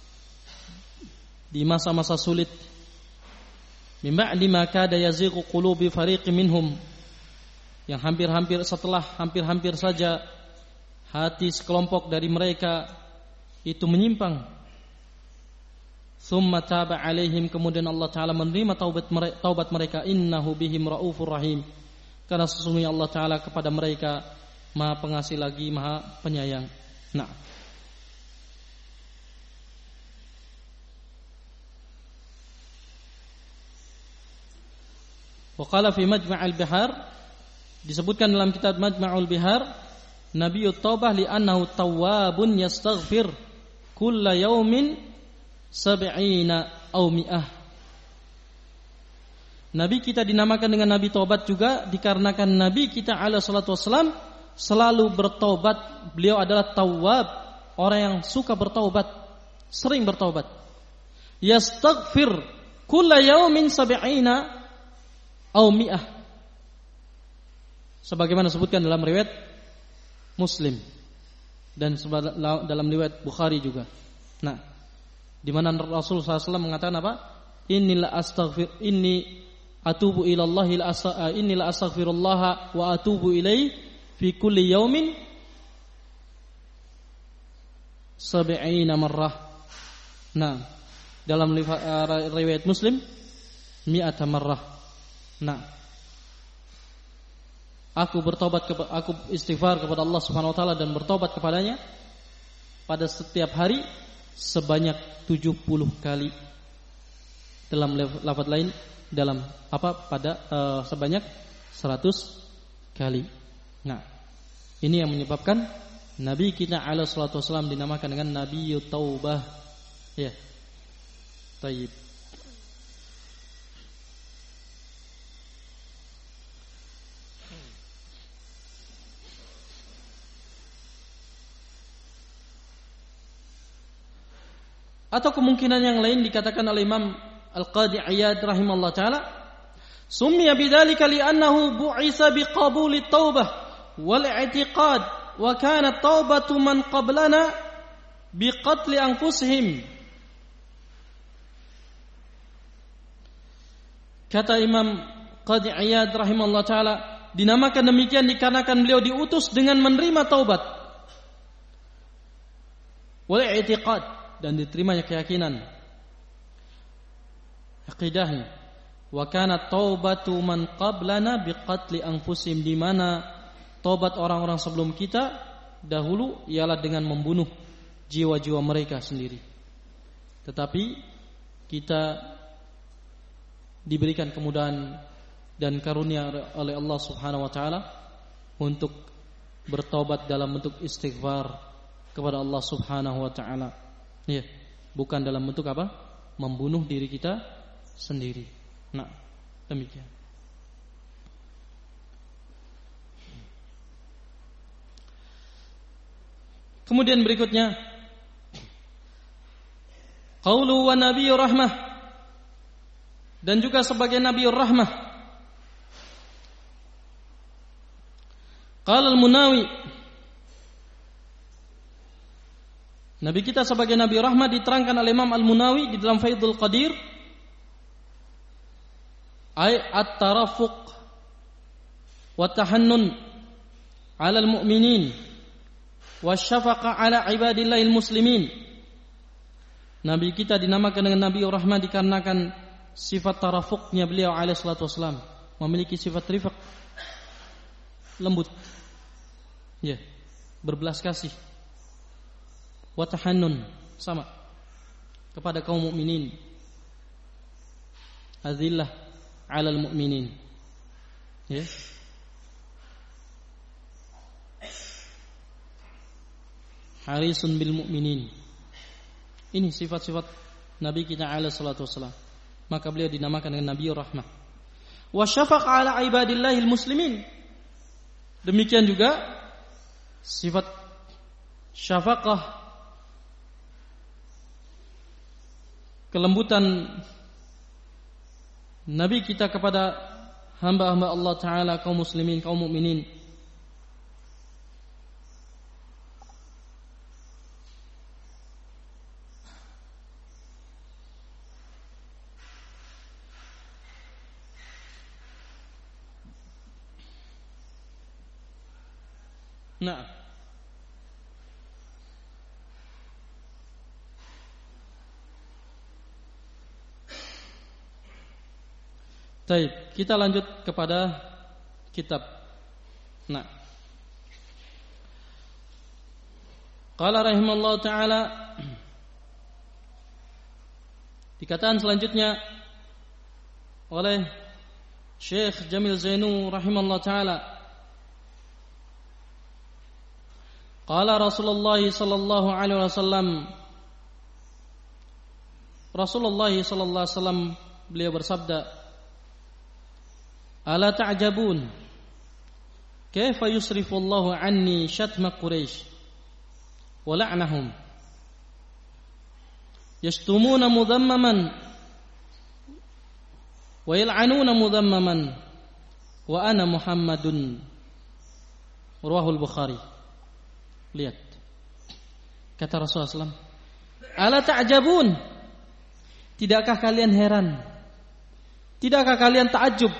di masa-masa sulit, min ba'di ma kada yazighu qulubi fariqin minhum, yang hampir-hampir saja hati sekelompok dari mereka itu menyimpang. Summa taba alaihim, kemudian Allah Ta'ala menerima taubat mereka. Innahu bihim raufur rahim, karena sesungguhnya Allah Ta'ala kepada mereka Maha Pengasih lagi Maha Penyayang. Nah, wa qala fi Majma'ul Bihar, disebutkan dalam kitab Majma'ul Bihar, Nabiyut Taubah li'annahu tawwabun yastaghfir kulla yaumin sab'ina aw mi'ah. Nabi kita dinamakan dengan Nabi Taubat juga dikarenakan Nabi kita alaihi salatu wasallam selalu bertaubat. Beliau adalah tawwab, orang yang suka bertaubat, sering bertaubat. Yastaghfir kulla yaumin sab'ina aw mi'ah, sebagaimana disebutkan dalam riwayat Muslim dan dalam riwayat Bukhari juga. Nah, di mana Rasul SAW mengatakan apa? Inni atubu ilallahi inni la astaghfirullah wa atubu ilaihi fi kulli yaumin 70 marrah. Nah, dalam riwayat Muslim 100 marrah. Nah, aku istighfar kepada Allah Subhanahu wa taala dan bertobat kepadanya pada setiap hari sebanyak 70 kali. Dalam lafaz lain sebanyak 100 kali. Nah, ini yang menyebabkan Nabi kita alaihi salatu wasallam dinamakan dengan Nabiyut Taubah. Ya. Baik. Atau kemungkinan yang lain dikatakan oleh Imam Al-Qadi Iyad rahimahullah ta'ala, summiya bidzalika li'annahu bu'isa biqabulit taubah wal i'tiqad wa kanat taubatu man qablana biqatli anfusihim. Kata Imam Qadhi Iyad rahimahullah taala dinamakan demikian dikarenakan beliau diutus dengan menerima taubat wal i'tiqad dan diterimanya keyakinan aqidahnya. Wa kanat taubatu man qablana biqatli anfusihim, di mana taubat orang-orang sebelum kita dahulu ialah dengan membunuh jiwa-jiwa mereka sendiri. Tetapi kita diberikan kemudahan dan karunia oleh Allah Subhanahu wa taala untuk bertobat dalam bentuk istighfar kepada Allah Subhanahu wa taala. Ya, bukan dalam bentuk apa? Membunuh diri kita sendiri. Nah, demikian. Kemudian berikutnya qaulu wa nabiyyur rahmah, dan juga sebagai nabiyyur rahmah. Qala al-Munawi, Nabi kita sebagai Nabi Rahmah diterangkan oleh Imam Al-Munawi di dalam Faidul Qadir, ay at-tarafuq wa tahannun 'ala al-mu'minin wa syafaqa 'ala ibadillahil muslimin. Nabi kita dinamakan dengan Nabi Rahmah dikarenakan sifat tarafuqnya beliau alaihi salatu wasallam, memiliki sifat rifq, lembut, ya, berbelas kasih, wa tahannun, sama kepada kaum mukminin, azillah 'alal mu'minin, ya. Harisun bil mu'minin. Ini sifat-sifat Nabi kita alaihi salatu wasallam. Maka beliau dinamakan dengan Nabi Rahmah. Wa syafaqa 'ala ibadillahil muslimin. Demikian juga sifat syafaqah, kelembutan Nabi kita kepada hamba-hamba Allah Ta'ala, kaum muslimin, kaum mukminin. Nah, baik, kita lanjut kepada kitab. Nah, qala rahimallahu taala, dikatakan selanjutnya oleh Syekh Jamil Zainu rahimallahu taala, qala Rasulullah sallallahu alaihi wasallam, Rasulullah sallallahu alaihi wasallam beliau bersabda, ala ta'jabun kaifa yusrifu Allahu anni syatma Quraisy wa la'nahum yashtumuna mudhammaman wa yal'anuna mudhammaman wa ana Muhammadun, rawahul Bukhari. Lihat, kata Rasulullah SAW, ala ta'jabun, tidakkah kalian heran, tidakkah kalian ta'ajub,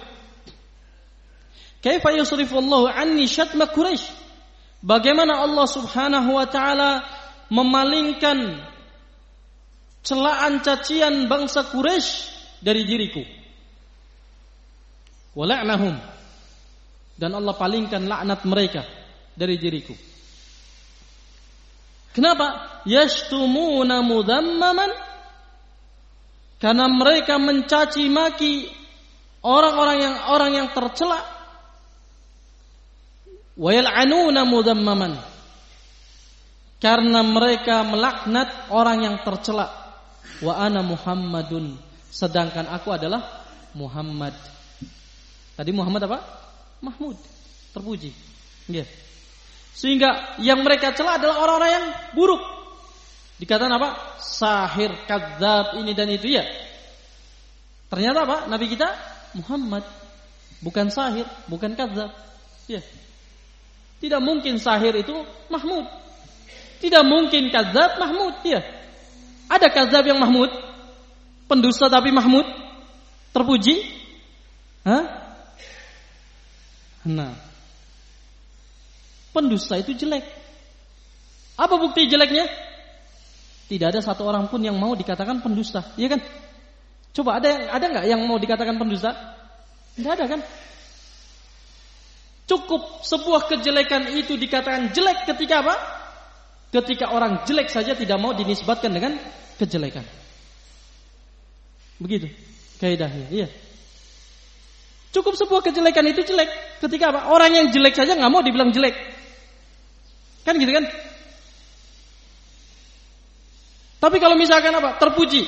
kaifa yusrifullahu anni syatma Quraisy, bagaimana Allah Subhanahu wa taala memalingkan celaan cacian bangsa Quraisy dari diriku, wa la'nahum, dan Allah palingkan laknat mereka dari diriku. Kenapa? Yashtumuna mudhammaman, karena mereka mencaci maki orang yang tercela. Wa yal'anuna mudhammaman, karena mereka melaknat orang yang tercela. Wa ana Muhammadun, sedangkan aku adalah Muhammad. Tadi Muhammad apa? Mahmud, terpuji. Ya. Sehingga yang mereka cela adalah orang-orang yang buruk. Dikatakan apa? Sahir, kadzab, ini dan itu, ya. Ternyata apa? Nabi kita Muhammad, bukan sahir, bukan kadzab. Ya. Tidak mungkin sahir itu Mahmud, tidak mungkin kadzab Mahmud, ya. Ada kadzab yang Mahmud, pendusta tapi Mahmud, terpuji? Hah? Nah, pendusta itu jelek. Apa bukti jeleknya? Tidak ada satu orang pun yang mau dikatakan pendusta, iya kan? Coba ada nggak yang mau dikatakan pendusta? Tidak ada kan? Cukup sebuah kejelekan itu dikatakan jelek ketika apa? Ketika orang jelek saja tidak mau dinisbatkan dengan kejelekan. Begitu kaidahnya, iya. Cukup sebuah kejelekan itu jelek ketika apa? Orang yang jelek saja nggak mau dibilang jelek. Kan gitu kan? Tapi kalau misalkan apa? Terpuji.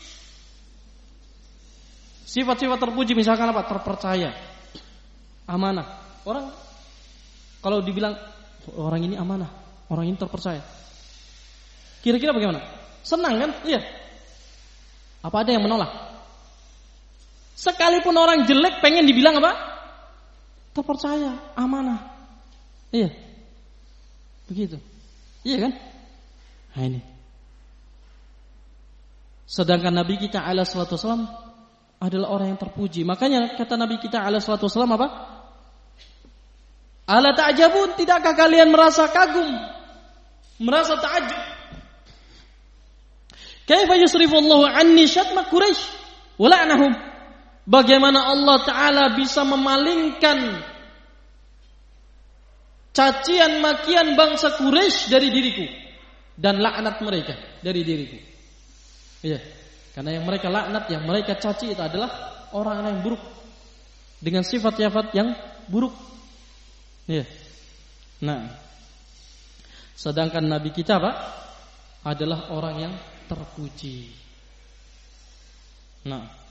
Sifat-sifat terpuji misalkan apa? Terpercaya. Amanah. Orang kalau dibilang orang ini amanah, orang ini terpercaya. Kira-kira bagaimana? Senang kan? Iya. Apa ada yang menolak? Sekalipun orang jelek pengen dibilang apa? Terpercaya, amanah. Iya. Begitu. Iya kan? Nah ini. Sedangkan Nabi kita alaihi salatu wasallam adalah orang yang terpuji. Makanya kata Nabi kita alaihi salatu wasallam apa? Ala ta'jabun, tidakkah kalian merasa kagum? Merasa ta'ajub? Kaifa yusrifu Allahu anni syatma Quraisy wa la'nahum? Bagaimana Allah Ta'ala bisa memalingkan cacian makian bangsa Quraisy dari diriku dan laknat mereka dari diriku. Iya, karena yang mereka laknat, yang mereka caci itu adalah orang-orang yang buruk dengan sifat-sifat yang buruk. Iya. Nah, sedangkan Nabi kita Pak adalah orang yang terpuji. Nah,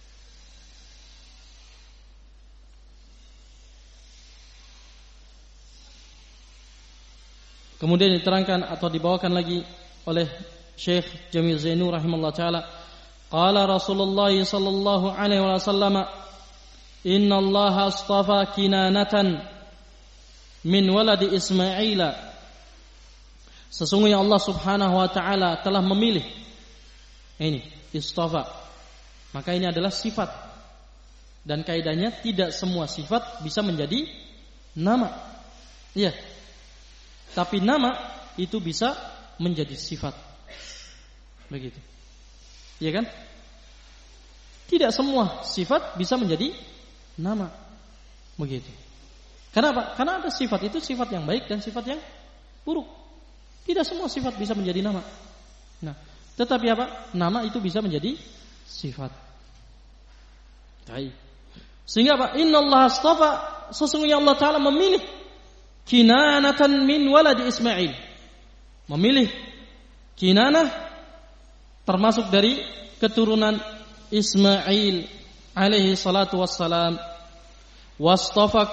kemudian diterangkan atau dibawakan lagi oleh Syekh Jamil Zainu rahimahullah taala, qala Rasulullah sallallahu alaihi wasallam, inna Allah astafa Kinanatan min waladi Ismaila. Sesungguhnya Allah Subhanahu wa taala telah memilih. Ini istafa. Maka ini adalah sifat. Dan kaidahnya tidak semua sifat bisa menjadi nama. Iya. Tapi nama itu bisa menjadi sifat. Begitu. Iya kan? Tidak semua sifat bisa menjadi nama. Begitu. Kenapa? Karena ada sifat itu sifat yang baik dan sifat yang buruk. Tidak semua sifat bisa menjadi nama. Nah, tetapi apa? Nama itu bisa menjadi sifat. Baik. Sehingga apa? Innallaha astafa, sesungguhnya Allah Ta'ala memilih Kinanatan min waladi Ismail. Memilih Kinanah termasuk dari keturunan Ismail alaihi salatu wassalam. Wastafa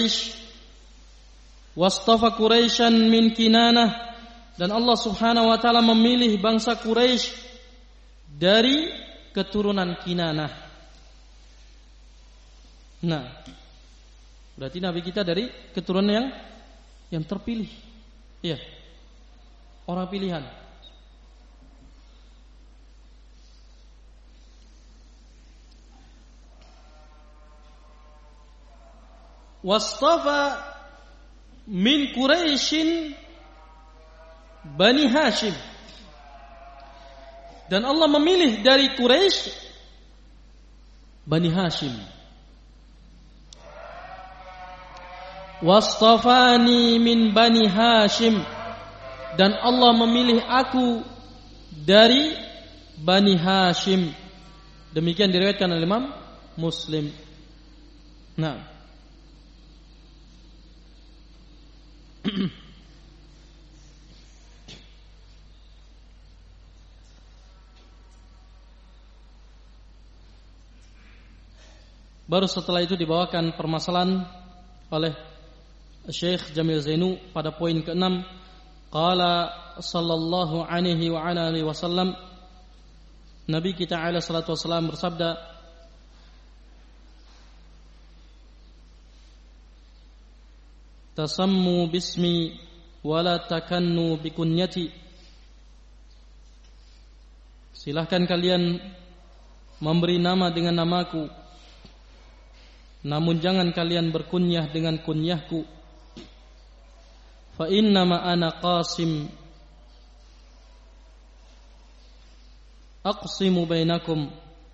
Quraisyan min Kinanah, dan Allah Subhanahu wa taala memilih bangsa Quraisy dari keturunan Kinanah. Nah, berarti Nabi kita dari keturunan yang terpilih. Iya. Orang pilihan. Wastafa min Quraisyin Bani Hashim. Dan Allah memilih dari Quraisy Bani Hashim. Wastafani min Bani Hashim, dan Allah memilih aku dari Bani Hashim. Demikian diriwayatkan oleh Imam Muslim. Nah, baru setelah itu dibawakan permasalahan oleh Syekh Jamil Zainu pada poin ke-6. Qala sallallahu alaihi wa ala alihi wasallam, Nabi kita alaihi salatu wasallam bersabda, tasammu bismi wa la takannu bikunyati. Silahkan kalian memberi nama dengan namaku namun jangan kalian berkunyah dengan kunyahku. Fa innama ana qasim aqsimu bainakum.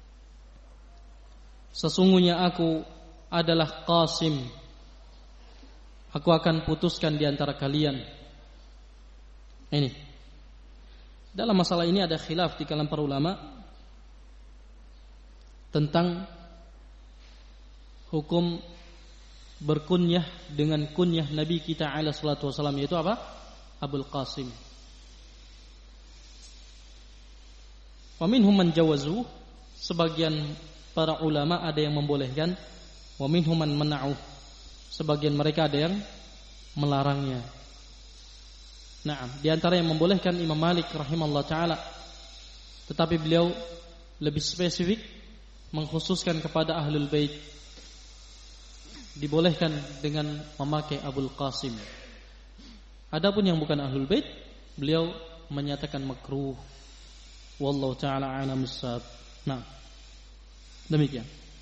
Sesungguhnya aku adalah qasim. Aku akan putuskan di antara kalian. Ini. Dalam masalah ini ada khilaf di kalangan para ulama tentang hukum berkunyah dengan kunyah Nabi kita alaihi salatu wasallam, yaitu apa? Abul Qasim. Wa minhum man jawazu, sebagian para ulama ada yang membolehkan, wa minhum man mana'u, sebagian mereka ada yang melarangnya. Nah, di antara yang membolehkan Imam Malik rahimahullah taala, tetapi beliau lebih spesifik mengkhususkan kepada Ahlul Bait, dibolehkan dengan memakai Abul Qasim. Adapun yang bukan Ahlul Bait, beliau menyatakan makruh. Wallahu taala a'lam bissawab. Nah, demikian.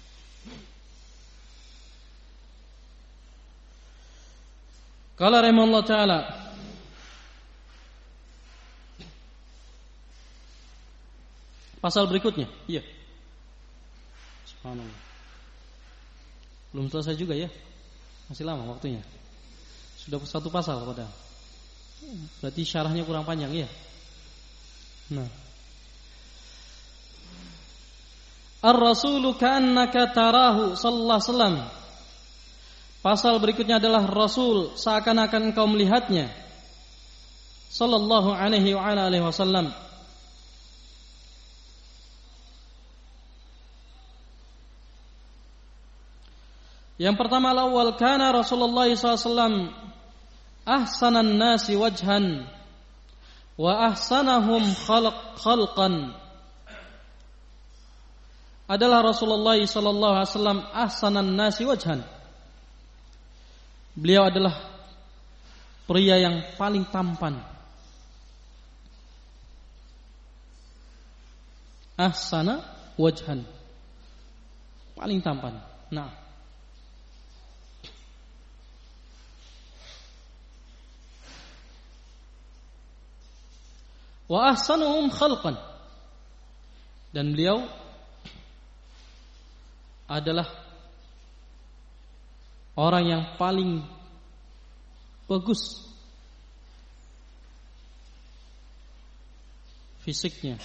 Qala rahimahullah taala, pasal berikutnya, iya. Subhanallah. Belum selesai juga ya. Masih lama waktunya. Sudah satu pasal padahal. Berarti syarahnya kurang panjang ya. Nah. Ar-rasulu ka'annaka tarahu sallallahu alaihi wasallam. Pasal berikutnya adalah Rasul seakan-akan engkau melihatnya. Sallallahu alaihi wa ala alihi wasallam. Yang pertama, al-awwal kana Rasulullah SAW ahsanan nasi wajhan wa ahsanahum khalqan. Adalah Rasulullah SAW ahsanan nasi wajhan. Beliau adalah pria yang paling tampan. Ahsana wajhan, paling tampan. Nah, wa ahsanuhum khalqan, dan beliau adalah orang yang paling bagus fisiknya.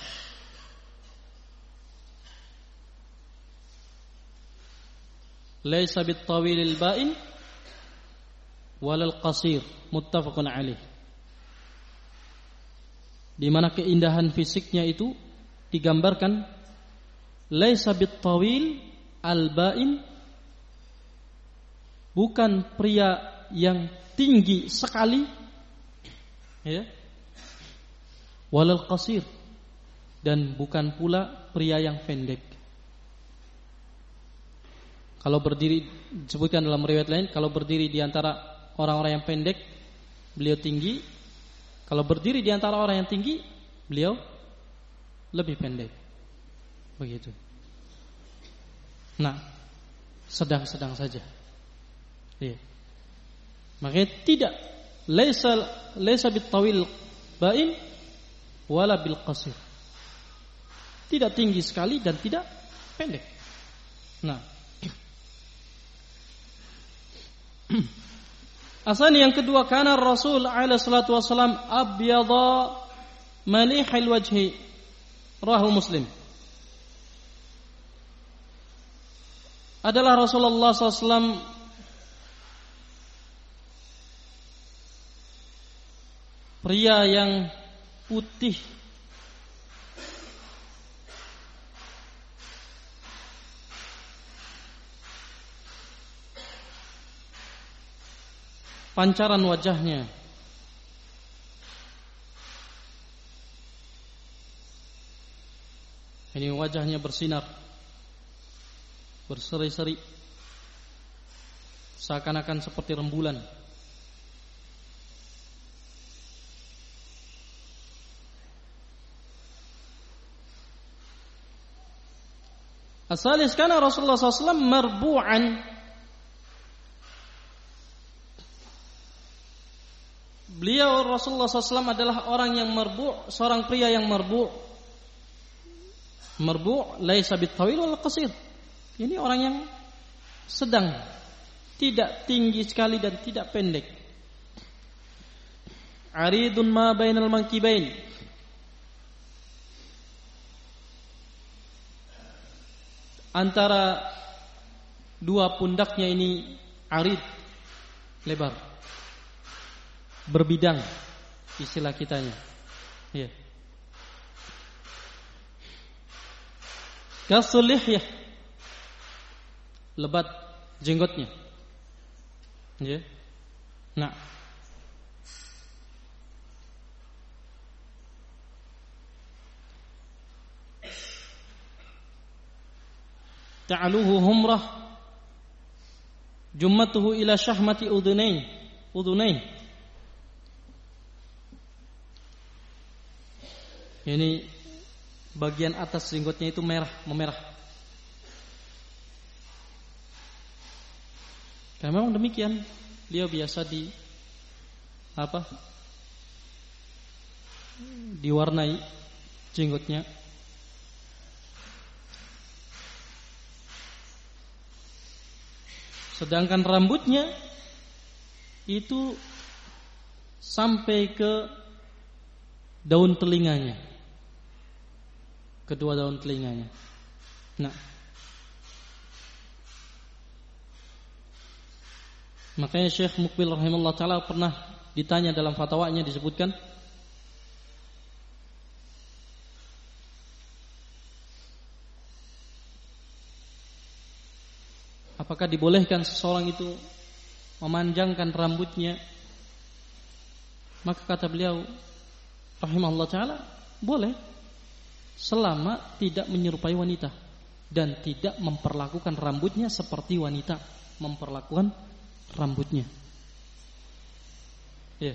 Laisa bit-tawilil ba'in walal qasir, muttafaqun alaih. Di mana keindahan fisiknya itu digambarkan laisa bit-tawil al-ba'in, bukan pria yang tinggi sekali ya, walal qasir, dan bukan pula pria yang pendek. Kalau berdiri, disebutkan dalam riwayat lain, kalau berdiri di antara orang-orang yang pendek, beliau tinggi. Kalau berdiri di antara orang yang tinggi, beliau lebih pendek. Begitu. Nah, sedang-sedang saja. Iya. Makanya tidak laisa bit-tawil ba'in wala bil qasir. Tidak tinggi sekali dan tidak pendek. Nah, asani yang kedua, kana Rasul alaihi salatu wasallam abyadha malihil wajhi, rawahu Muslim. Adalah Rasulullah SAW pria yang putih, pancaran wajahnya ini, wajahnya bersinar, berseri-seri, seakan-akan seperti rembulan. Asalis kana Rasulullah SAW marbu'an Rasulullah SAW adalah orang yang marbu', seorang pria yang marbu'. Marbu' laisa bit-tawil wal qasir. Ini orang yang sedang, tidak tinggi sekali dan tidak pendek. Aridun ma bainal mankibain. Antara dua pundaknya ini arid, lebar, berbidang, istilah kitanya. Ya. Kasul lihyah, lebat jenggotnya. Ya. Nah, ta'aluhu humrah, jummatuhu ila syahmati udunain. Ini bagian atas jenggotnya itu memerah. Karena memang demikian, beliau biasa diwarnai jenggotnya. Sedangkan rambutnya itu sampai ke daun telinganya, kedua daun telinganya. Nah, makanya Syekh Muqbil rahimahullah ta'ala pernah ditanya dalam fatwanya, disebutkan apakah dibolehkan seseorang itu memanjangkan rambutnya? Maka kata beliau rahimahullah ta'ala, boleh, selama tidak menyerupai wanita dan tidak memperlakukan rambutnya seperti wanita memperlakukan rambutnya. Ya.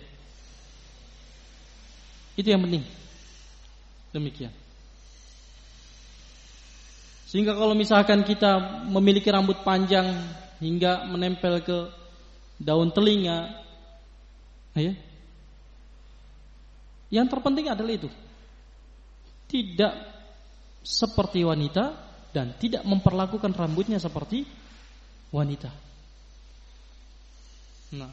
Itu yang penting. Demikian. Sehingga kalau misalkan kita memiliki rambut panjang hingga menempel ke daun telinga, ya, yang terpenting adalah itu, tidak seperti wanita dan tidak memperlakukan rambutnya seperti wanita. Nah,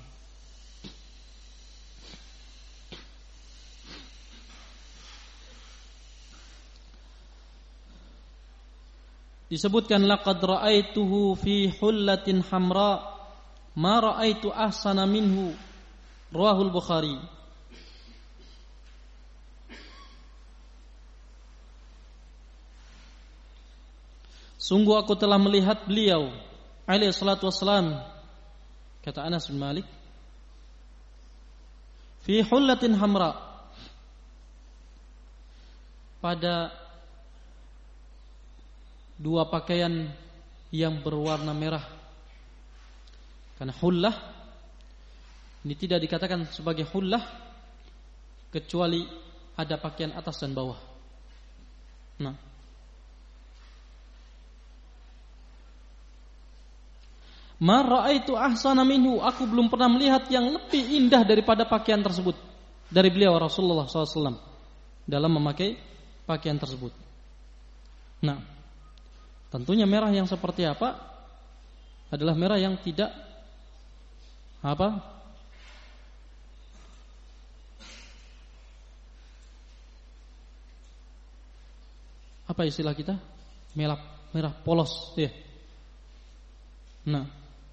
disebutkan laqad ra'aituhu fi hullatin hamra ma ra'aitu ahsana minhu, rawahul Bukhari. Sungguh aku telah melihat beliau alaihi salatu wassalam, kata Anas bin Malik, fi hullatin hamra, pada dua pakaian yang berwarna merah. Karena hullah ini tidak dikatakan sebagai hullah kecuali ada pakaian atas dan bawah. Nah, ma ra'aitu ahsana minhu, aku belum pernah melihat yang lebih indah daripada pakaian tersebut dari beliau Rasulullah SAW dalam memakai pakaian tersebut. Nah, tentunya merah yang seperti apa adalah merah yang tidak apa istilah kita? Merah polos, ya. Nah,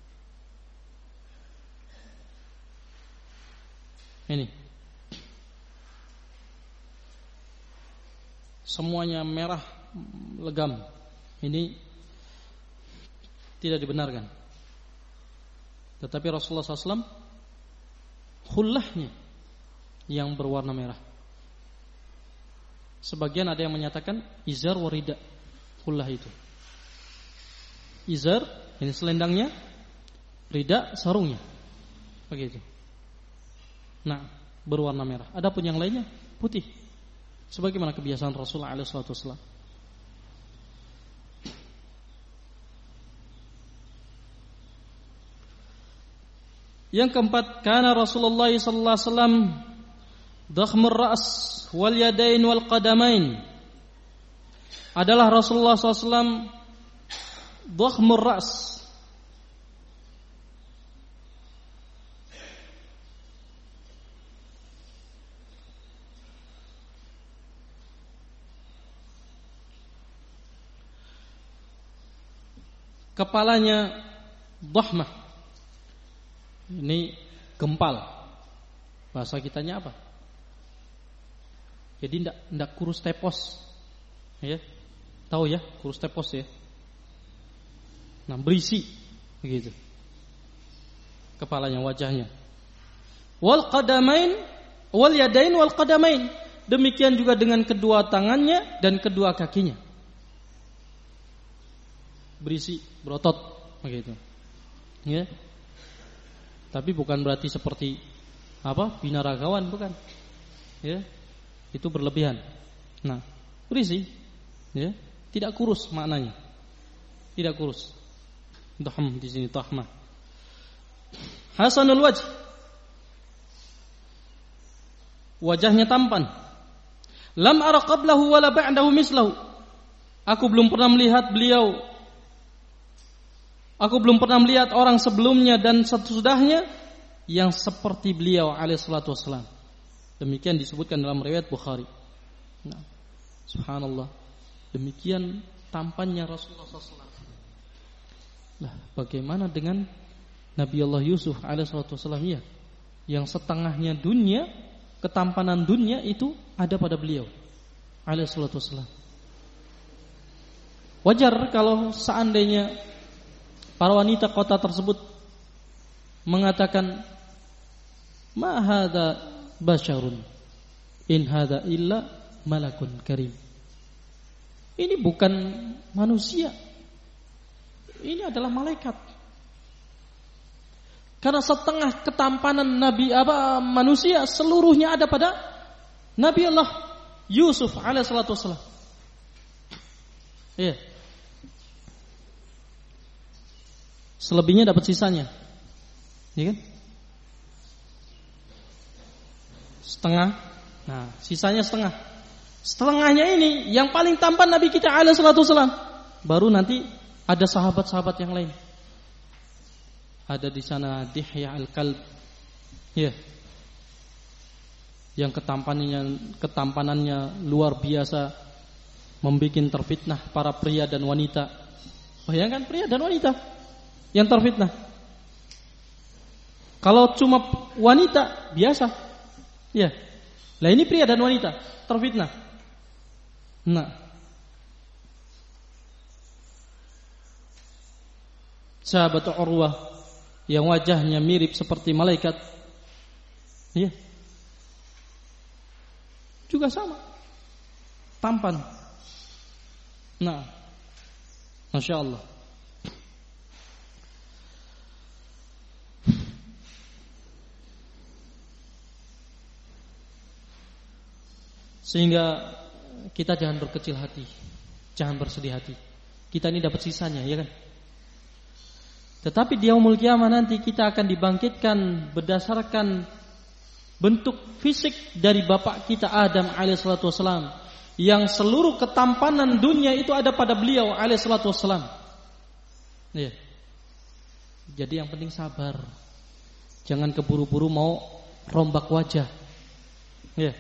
ini semuanya merah legam. Ini tidak dibenarkan. Tetapi Rasulullah SAW khullahnya yang berwarna merah. Sebagian ada yang menyatakan izar warida, khullah itu. Izar ini selendangnya, rida sarungnya, begitu. Nah, berwarna merah. Adapun yang lainnya putih, sebagaimana kebiasaan Rasulullah SAW. Yang keempat, karena Rasulullah sallallahu alaihi wasallam dhakhmur ra's wal yadain wal qadamain. Adalah Rasulullah SAW dhakhmur ra's, kepalanya dhahmah. Ini gempal. Bahasa kitanya apa? Jadi enggak kurus tepos. Ya. Tahu ya, kurus tepos ya. Nah, berisi begitu. Kepalanya, wajahnya. Wal qadamain wal yadain wal qadamain. Demikian juga dengan kedua tangannya dan kedua kakinya. Berisi, berotot begitu. Ya. Tapi bukan berarti seperti binaragawan, bukan. Ya. Itu berlebihan. Nah, berisi, ya, tidak kurus maknanya. Tidak kurus. Dhahm di sini tahmah. Hasanul wajh. Wajahnya tampan. Lam ara qablahu wala ba'dahu mislahu. Aku belum pernah melihat beliau. Aku belum pernah melihat orang sebelumnya dan sesudahnya yang seperti beliau alaihi salatu wassalam. Demikian disebutkan dalam riwayat Bukhari. Nah, subhanallah. Demikian tampannya Rasulullah SAW. Nah, bagaimana dengan Nabi Allah Yusuf alaihissalatu wassalam ya, yang setengahnya dunia, ketampanan dunia itu ada pada beliau alaihissalatu wassalam. Wajar kalau seandainya para wanita kota tersebut mengatakan, ma hadza basyarun in hadza illa malakun karim. Ini bukan manusia. Ini adalah malaikat. Karena setengah ketampanan manusia seluruhnya ada pada Nabi Allah Yusuf alaihissalatu wassalam. Iya. Selebihnya dapat sisanya. Iya kan? Setengah. Nah, sisanya setengah. Setengahnya ini yang paling tampan Nabi kita alaihissalatu wassalam. Baru nanti ada sahabat-sahabat yang lain. Ada di sana Dihya al-Kalb. Ya. Yang ketampanannya luar biasa, membikin terfitnah para pria dan wanita. Bayangkan pria dan wanita yang terfitnah. Kalau cuma wanita biasa. Ya. Lah ini pria dan wanita terfitnah. Nah, sahabat Urwah yang wajahnya mirip seperti malaikat, ya, juga sama, tampan. Nah, masya Allah. Sehingga kita jangan berkecil hati, jangan bersedih hati. Kita ini dapat sisanya, ya kan? Tetapi di yaumul qiyamah nanti kita akan dibangkitkan berdasarkan bentuk fisik dari bapak kita Adam alaihissalatu wassalam, yang seluruh ketampanan dunia itu ada pada beliau alaihissalatu wassalam. Ya. Jadi yang penting sabar. Jangan keburu-buru mau rombak wajah. Ya.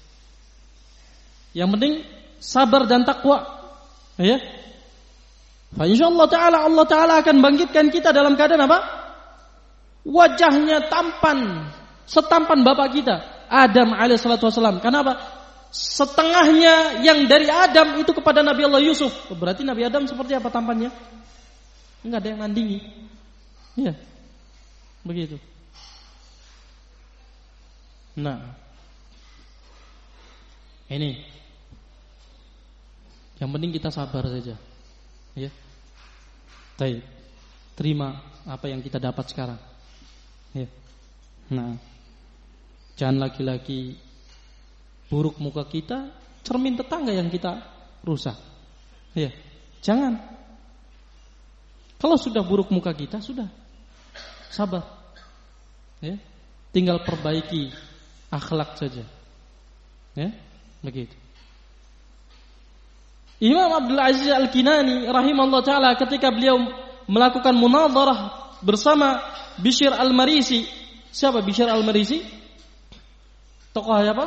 Yang penting sabar dan takwa. Ya. Fa insyaallah taala Allah taala akan bangkitkan kita dalam keadaan apa? Wajahnya tampan, setampan bapak kita Adam alaihissalatu wassalam. Kenapa? Setengahnya yang dari Adam itu kepada Nabi Allah Yusuf. Berarti Nabi Adam seperti apa tampannya? Enggak ada yang nandingi. Iya. Begitu. Nah. Ini. Yang penting kita sabar saja. Ya. Baik. Terima apa yang kita dapat sekarang. Ya. Nah. Jangan laki-laki buruk muka kita, cermin tetangga yang kita rusak. Ya. Jangan. Kalau sudah buruk muka kita, sudah. Sabar. Ya. Tinggal perbaiki akhlak saja. Ya, begitu. Imam Abdul Aziz Al-Kinani rahimahullah taala ketika beliau melakukan munadharah bersama Bishr Al-Marisi. Siapa Bishr Al-Marisi? Tokoh apa?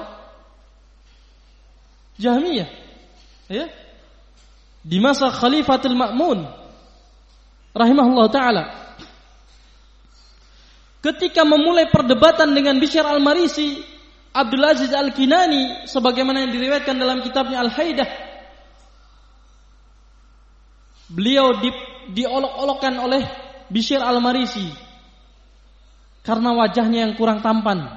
Jahmiyah. Ya. Di masa Khalifatul Ma'mun rahimahullah taala. Ketika memulai perdebatan dengan Bishr Al-Marisi, Abdul Aziz Al-Kinani sebagaimana yang diriwayatkan dalam kitabnya Al-Haidah, beliau diolok-olokkan oleh Bishr Al-Marisi karena wajahnya yang kurang tampan.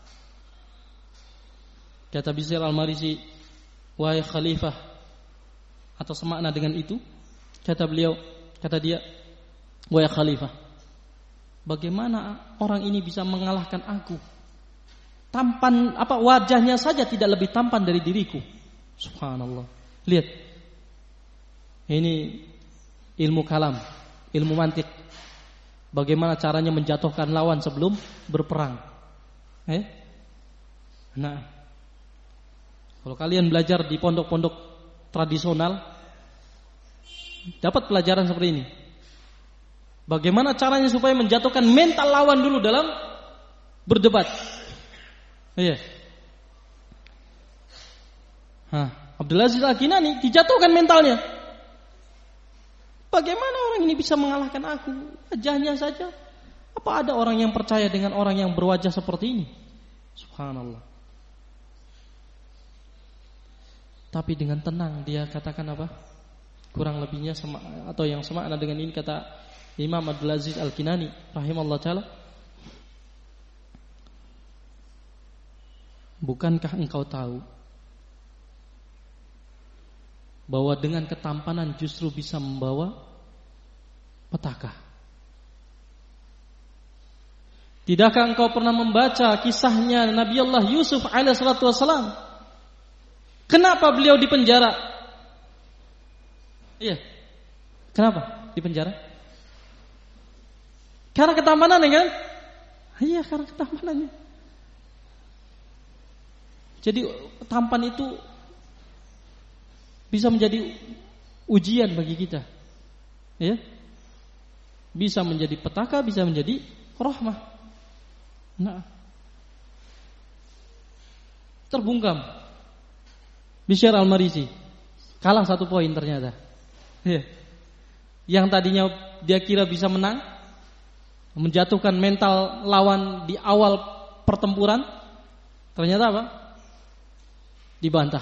Kata Bishr Al-Marisi, wahai khalifah, atau semakna dengan itu, kata dia, wahai khalifah, bagaimana orang ini bisa mengalahkan aku? Tampan wajahnya saja tidak lebih tampan dari diriku. Subhanallah. Lihat. Ini ilmu kalam, ilmu mantik. Bagaimana caranya menjatuhkan lawan sebelum berperang. Nah, kalau kalian belajar di pondok-pondok tradisional, dapat pelajaran seperti ini. Bagaimana caranya supaya menjatuhkan mental lawan dulu dalam berdebat. Iya. Abdul Aziz Al-Kinani dijatuhkan mentalnya. Bagaimana orang ini bisa mengalahkan aku? Wajahnya saja. Apa ada orang yang percaya dengan orang yang berwajah seperti ini? Subhanallah. Tapi dengan tenang dia katakan apa? Kurang lebihnya atau yang semakna dengan ini kata Imam Abdul Aziz Al-Kinani rahimahullah taala, bukankah engkau tahu bahwa dengan ketampanan justru bisa membawa petaka? Tidakkah engkau pernah membaca kisahnya Nabi Allah Yusuf alaihissalatu wassalam? Kenapa beliau dipenjara? Iya. Kenapa dipenjara? Karena ketampanan, kan? Iya, karena ketampanannya. Jadi tampan itu bisa menjadi ujian bagi kita. Ya. Bisa menjadi petaka, bisa menjadi rahmah. Nah. Terbungkam. Bishr Al-Marisi kalah 1 poin ternyata. Ya. Yang tadinya dia kira bisa menang, menjatuhkan mental lawan di awal pertempuran, ternyata apa? Dibantah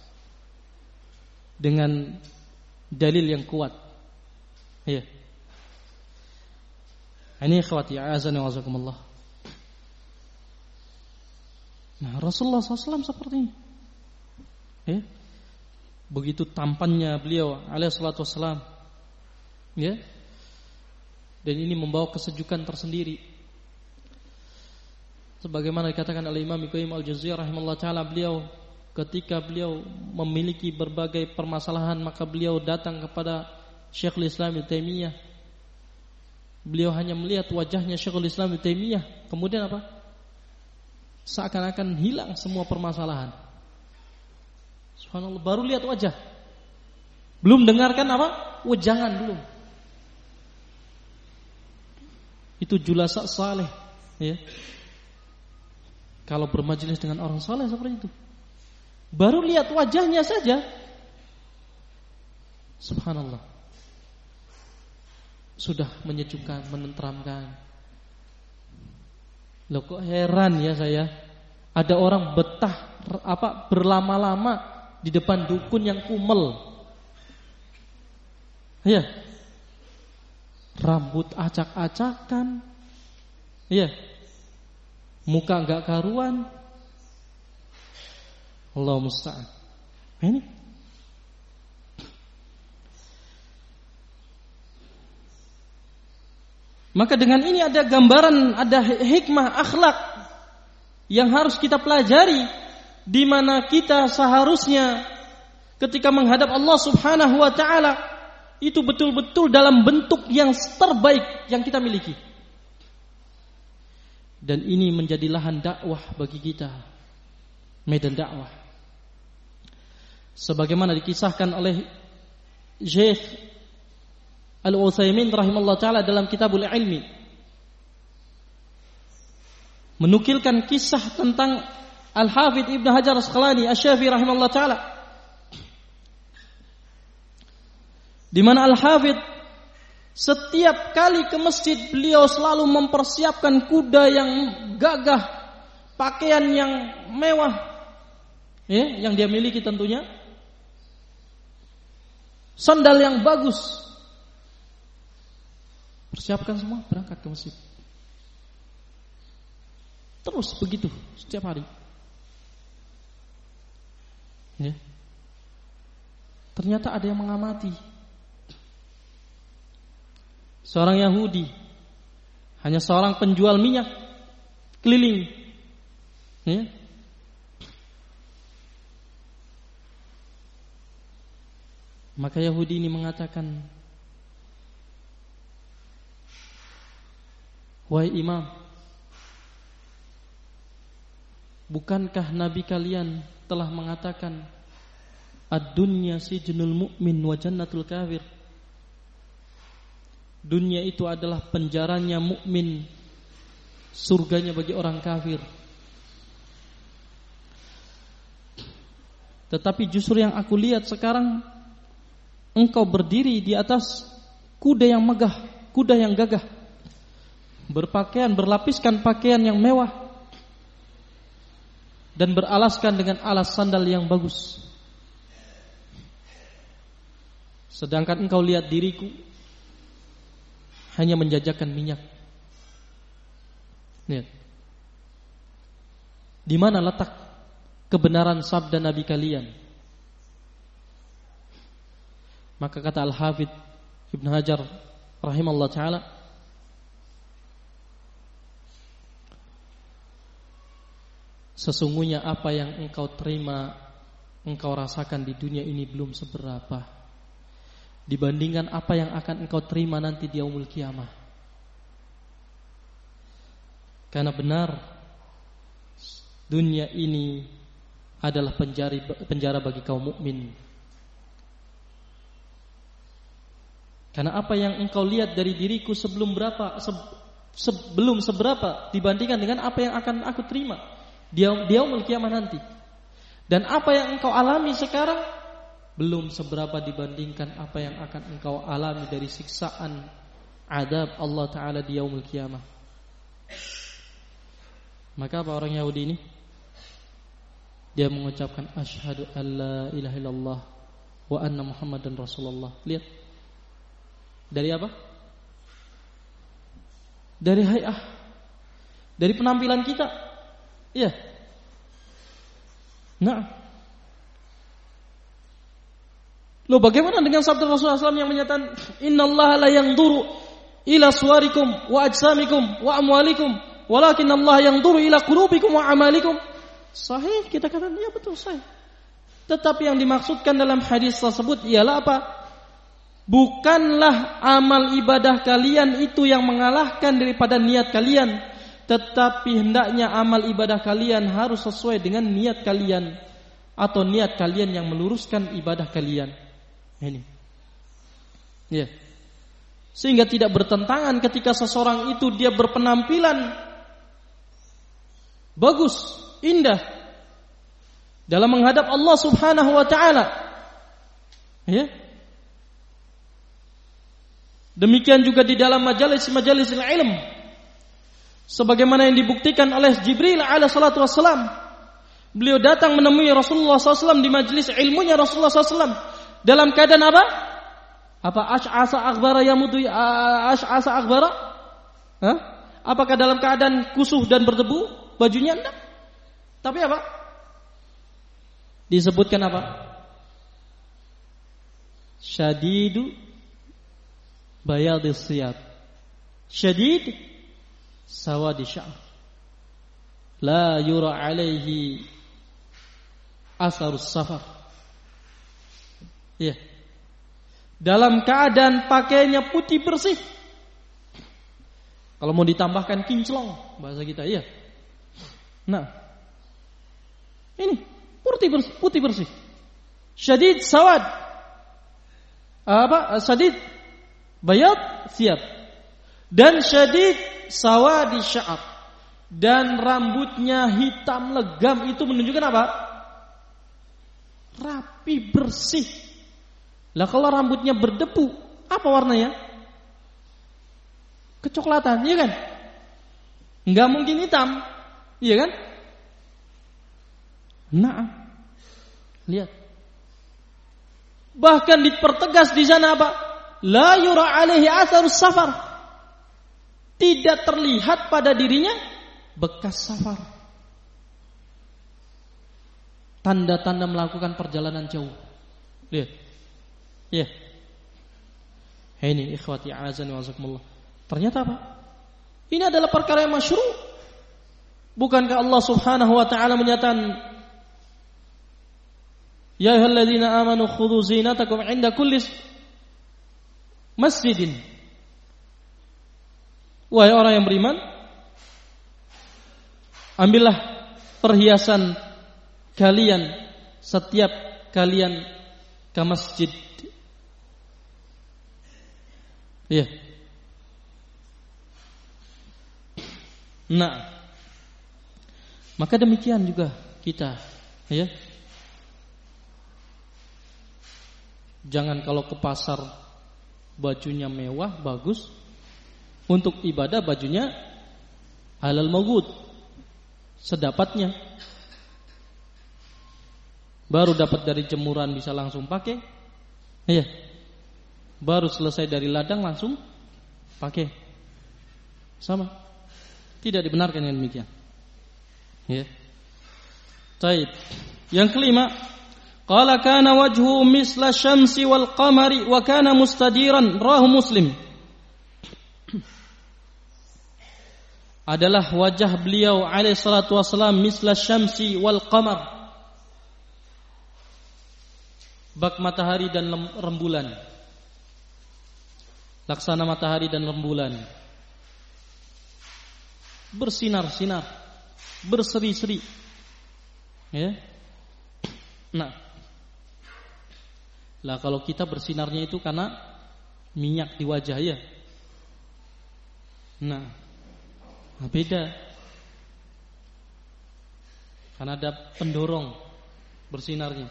dengan dalil yang kuat. Iya. Ini ikhwati azan wa azakumullah. Nah, Rasulullah SAW seperti ini. Ya. Begitu tampannya beliau alaihissalatu wassalam. Ya. Dan ini membawa kesejukan tersendiri. Sebagaimana dikatakan oleh Imam Ibnu Qayyim Al-Jauziyah rahimahullah taala, beliau ketika beliau memiliki berbagai permasalahan, maka beliau datang kepada Syekhul Islam Ibnu Taimiyah. Beliau hanya melihat wajahnya Syekhul Islam Ibnu Taimiyah, kemudian apa? Seakan-akan hilang semua permasalahan. Subhanallah, baru lihat wajah. Belum dengarkan apa? Wejangan belum. Itu julasa saleh, ya. Kalau bermajelis dengan orang saleh seperti itu, baru lihat wajahnya saja, subhanallah, sudah menyejukkan, menenteramkan. Loh, kok heran ya saya, ada orang betah berlama-lama di depan dukun yang kumel, ya, rambut acak-acakan, ya, muka enggak karuan. Allah musta'an. Ini maka dengan ini ada gambaran, ada hikmah akhlak yang harus kita pelajari, di mana kita seharusnya ketika menghadap Allah Subhanahu wa taala itu betul-betul dalam bentuk yang terbaik yang kita miliki. Dan ini menjadi lahan dakwah bagi kita, medan dakwah. sebagaimana dikisahkan oleh Syekh Al-Utsaimin rahimahullah taala dalam Kitabul Ilmi, menukilkan kisah tentang Al-Hafidz Ibnu Hajar Asqalani Asy-Syafi'i rahimahullah taala, di mana Al-Hafidz setiap kali ke masjid beliau selalu mempersiapkan kuda yang gagah, pakaian yang mewah, yang dia miliki tentunya, sandal yang bagus, persiapkan semua, berangkat ke masjid. Terus begitu setiap hari. Ternyata ada yang mengamati. Seorang Yahudi, hanya seorang penjual minyak keliling, maka Yahudi ini mengatakan, wahai imam, bukankah Nabi kalian telah mengatakan ad-dunya sijnul mu'min wa jannatul kafir? Dunia itu adalah penjaranya mukmin, surganya bagi orang kafir. Tetapi justru yang aku lihat sekarang, engkau berdiri di atas kuda yang megah, kuda yang gagah, berpakaian, berlapiskan pakaian yang mewah, dan beralaskan dengan alas sandal yang bagus. Sedangkan engkau lihat diriku hanya menjajakan minyak. Lihat, di mana letak kebenaran sabda Nabi kalian? Maka kata Al-Hafidz Ibnu Hajar rahimahullah taala, sesungguhnya apa yang engkau terima, engkau rasakan di dunia ini belum seberapa dibandingkan apa yang akan engkau terima nanti di yaumul kiamah. Karena benar, dunia ini adalah penjara bagi kaum mukmin. Karena apa yang engkau lihat dari diriku sebelum seberapa dibandingkan dengan apa yang akan aku terima di yaumul kiamah nanti. Dan apa yang engkau alami sekarang belum seberapa dibandingkan apa yang akan engkau alami dari siksaan adab Allah Ta'ala di yaumul kiamah. Maka apa orang Yahudi ini? Dia mengucapkan asyhadu alla ilaha illallah wa anna Muhammadan Rasulullah. Lihat, dari apa? Dari hay'ah, dari penampilan kita. Iya. Nah, loh, bagaimana dengan sabda Rasulullah SAW yang menyatakan innallaha la yanzuru ila suwarikum wa ajsamikum wa amwalikum walakin Allah yanzuru ila qulubikum wa amalikum. Sahih, kita katakan ya betul sahih. Tetapi yang dimaksudkan dalam hadis tersebut ialah apa? Bukanlah amal ibadah kalian itu yang mengalahkan daripada niat kalian, tetapi hendaknya amal ibadah kalian harus sesuai dengan niat kalian, atau niat kalian yang meluruskan ibadah kalian. Ini, ya, sehingga tidak bertentangan ketika seseorang itu dia berpenampilan bagus, indah dalam menghadap Allah Subhanahu wa taala. Ya. Demikian juga di dalam majalis-majalis ilmu, sebagaimana yang dibuktikan oleh Jibril alaihi salatu wassalam. Beliau datang menemui Rasulullah SAW di majelis ilmunya Rasulullah SAW. Dalam keadaan apa? Apa ash'asa akhbara yamutu ash'asa akhbara? Apakah dalam keadaan kusuh dan berdebu bajunya? Enggak. Tapi apa? Disebutkan apa? Syadidu bayadis siyab. Syadid sawadi sya'r. La yura alaihi asarus safar. Ya. Dalam keadaan pakaiannya putih bersih. Kalau mau ditambahkan kinclong bahasa kita, ya. Nah, ini putih bersih. syadid sawad. Syadid bayad thiyab. Dan syadid sawadi sya'ab. Dan rambutnya hitam legam, itu menunjukkan apa? Rapi, bersih. Lah kalau rambutnya berdebu, apa warnanya? Kecoklatan, iya kan? Enggak mungkin hitam, iya kan? Nah, lihat. Bahkan dipertegas di sana apa? La yura alaihi atharus safar. Tidak terlihat pada dirinya bekas safar. Tanda-tanda melakukan perjalanan jauh. Lihat. Ya. Ini ikhwati azan wa azakumullah. Ternyata apa? Ini adalah perkara yang masyru'. Bukankah Allah Subhanahu wa taala menyatakan, ya ayyuhalladzina amanu khudhu zinatakum 'inda kulli masjidin. Wahai orang yang beriman, ambillah perhiasan kalian setiap kalian ke masjid. Ya. Nah, maka demikian juga kita, ya. Jangan kalau ke pasar bajunya mewah, bagus. Untuk ibadah bajunya halal mawgud, sedapatnya. Baru dapat dari jemuran bisa langsung pakai. Iya. Baru selesai dari ladang langsung pakai. Sama. Tidak dibenarkan yang demikian. Ya. Baik. Yang kelima, qala kana wajhu misla syamsi wal qamari wa kana mustadiran, rawahu Muslim. Adalah wajah beliau alaihi salatu wasalam misla syamsi wal qamar, bak matahari dan rembulan, laksana matahari dan rembulan, bersinar-sinar, berseri-seri, ya. Nah, lah kalau kita bersinarnya itu karena minyak di wajah, ya. Nah, beda. Karena ada pendorong bersinarnya.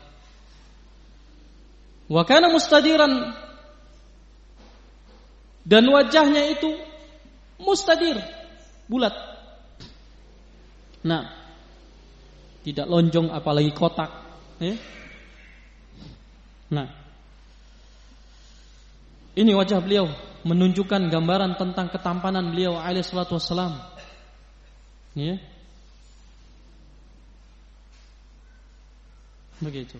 Wa kana mustadiran, dan wajahnya itu mustadir, bulat. Nah, tidak lonjong apalagi kotak, ya. Nah, ini wajah beliau menunjukkan gambaran tentang ketampanan beliau alaihi salatu wassalam. Ya. Begitu.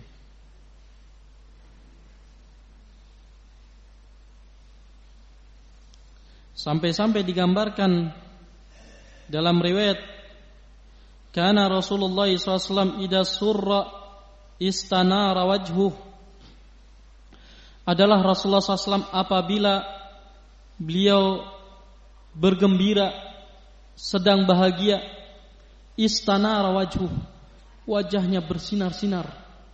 Sampai-sampai digambarkan dalam riwayat, kana Rasulullah SAW idza surra istanara wajhuh. Adalah Rasulullah SAW apabila beliau bergembira, sedang bahagia, istanara wajhuh, wajahnya bersinar-sinar,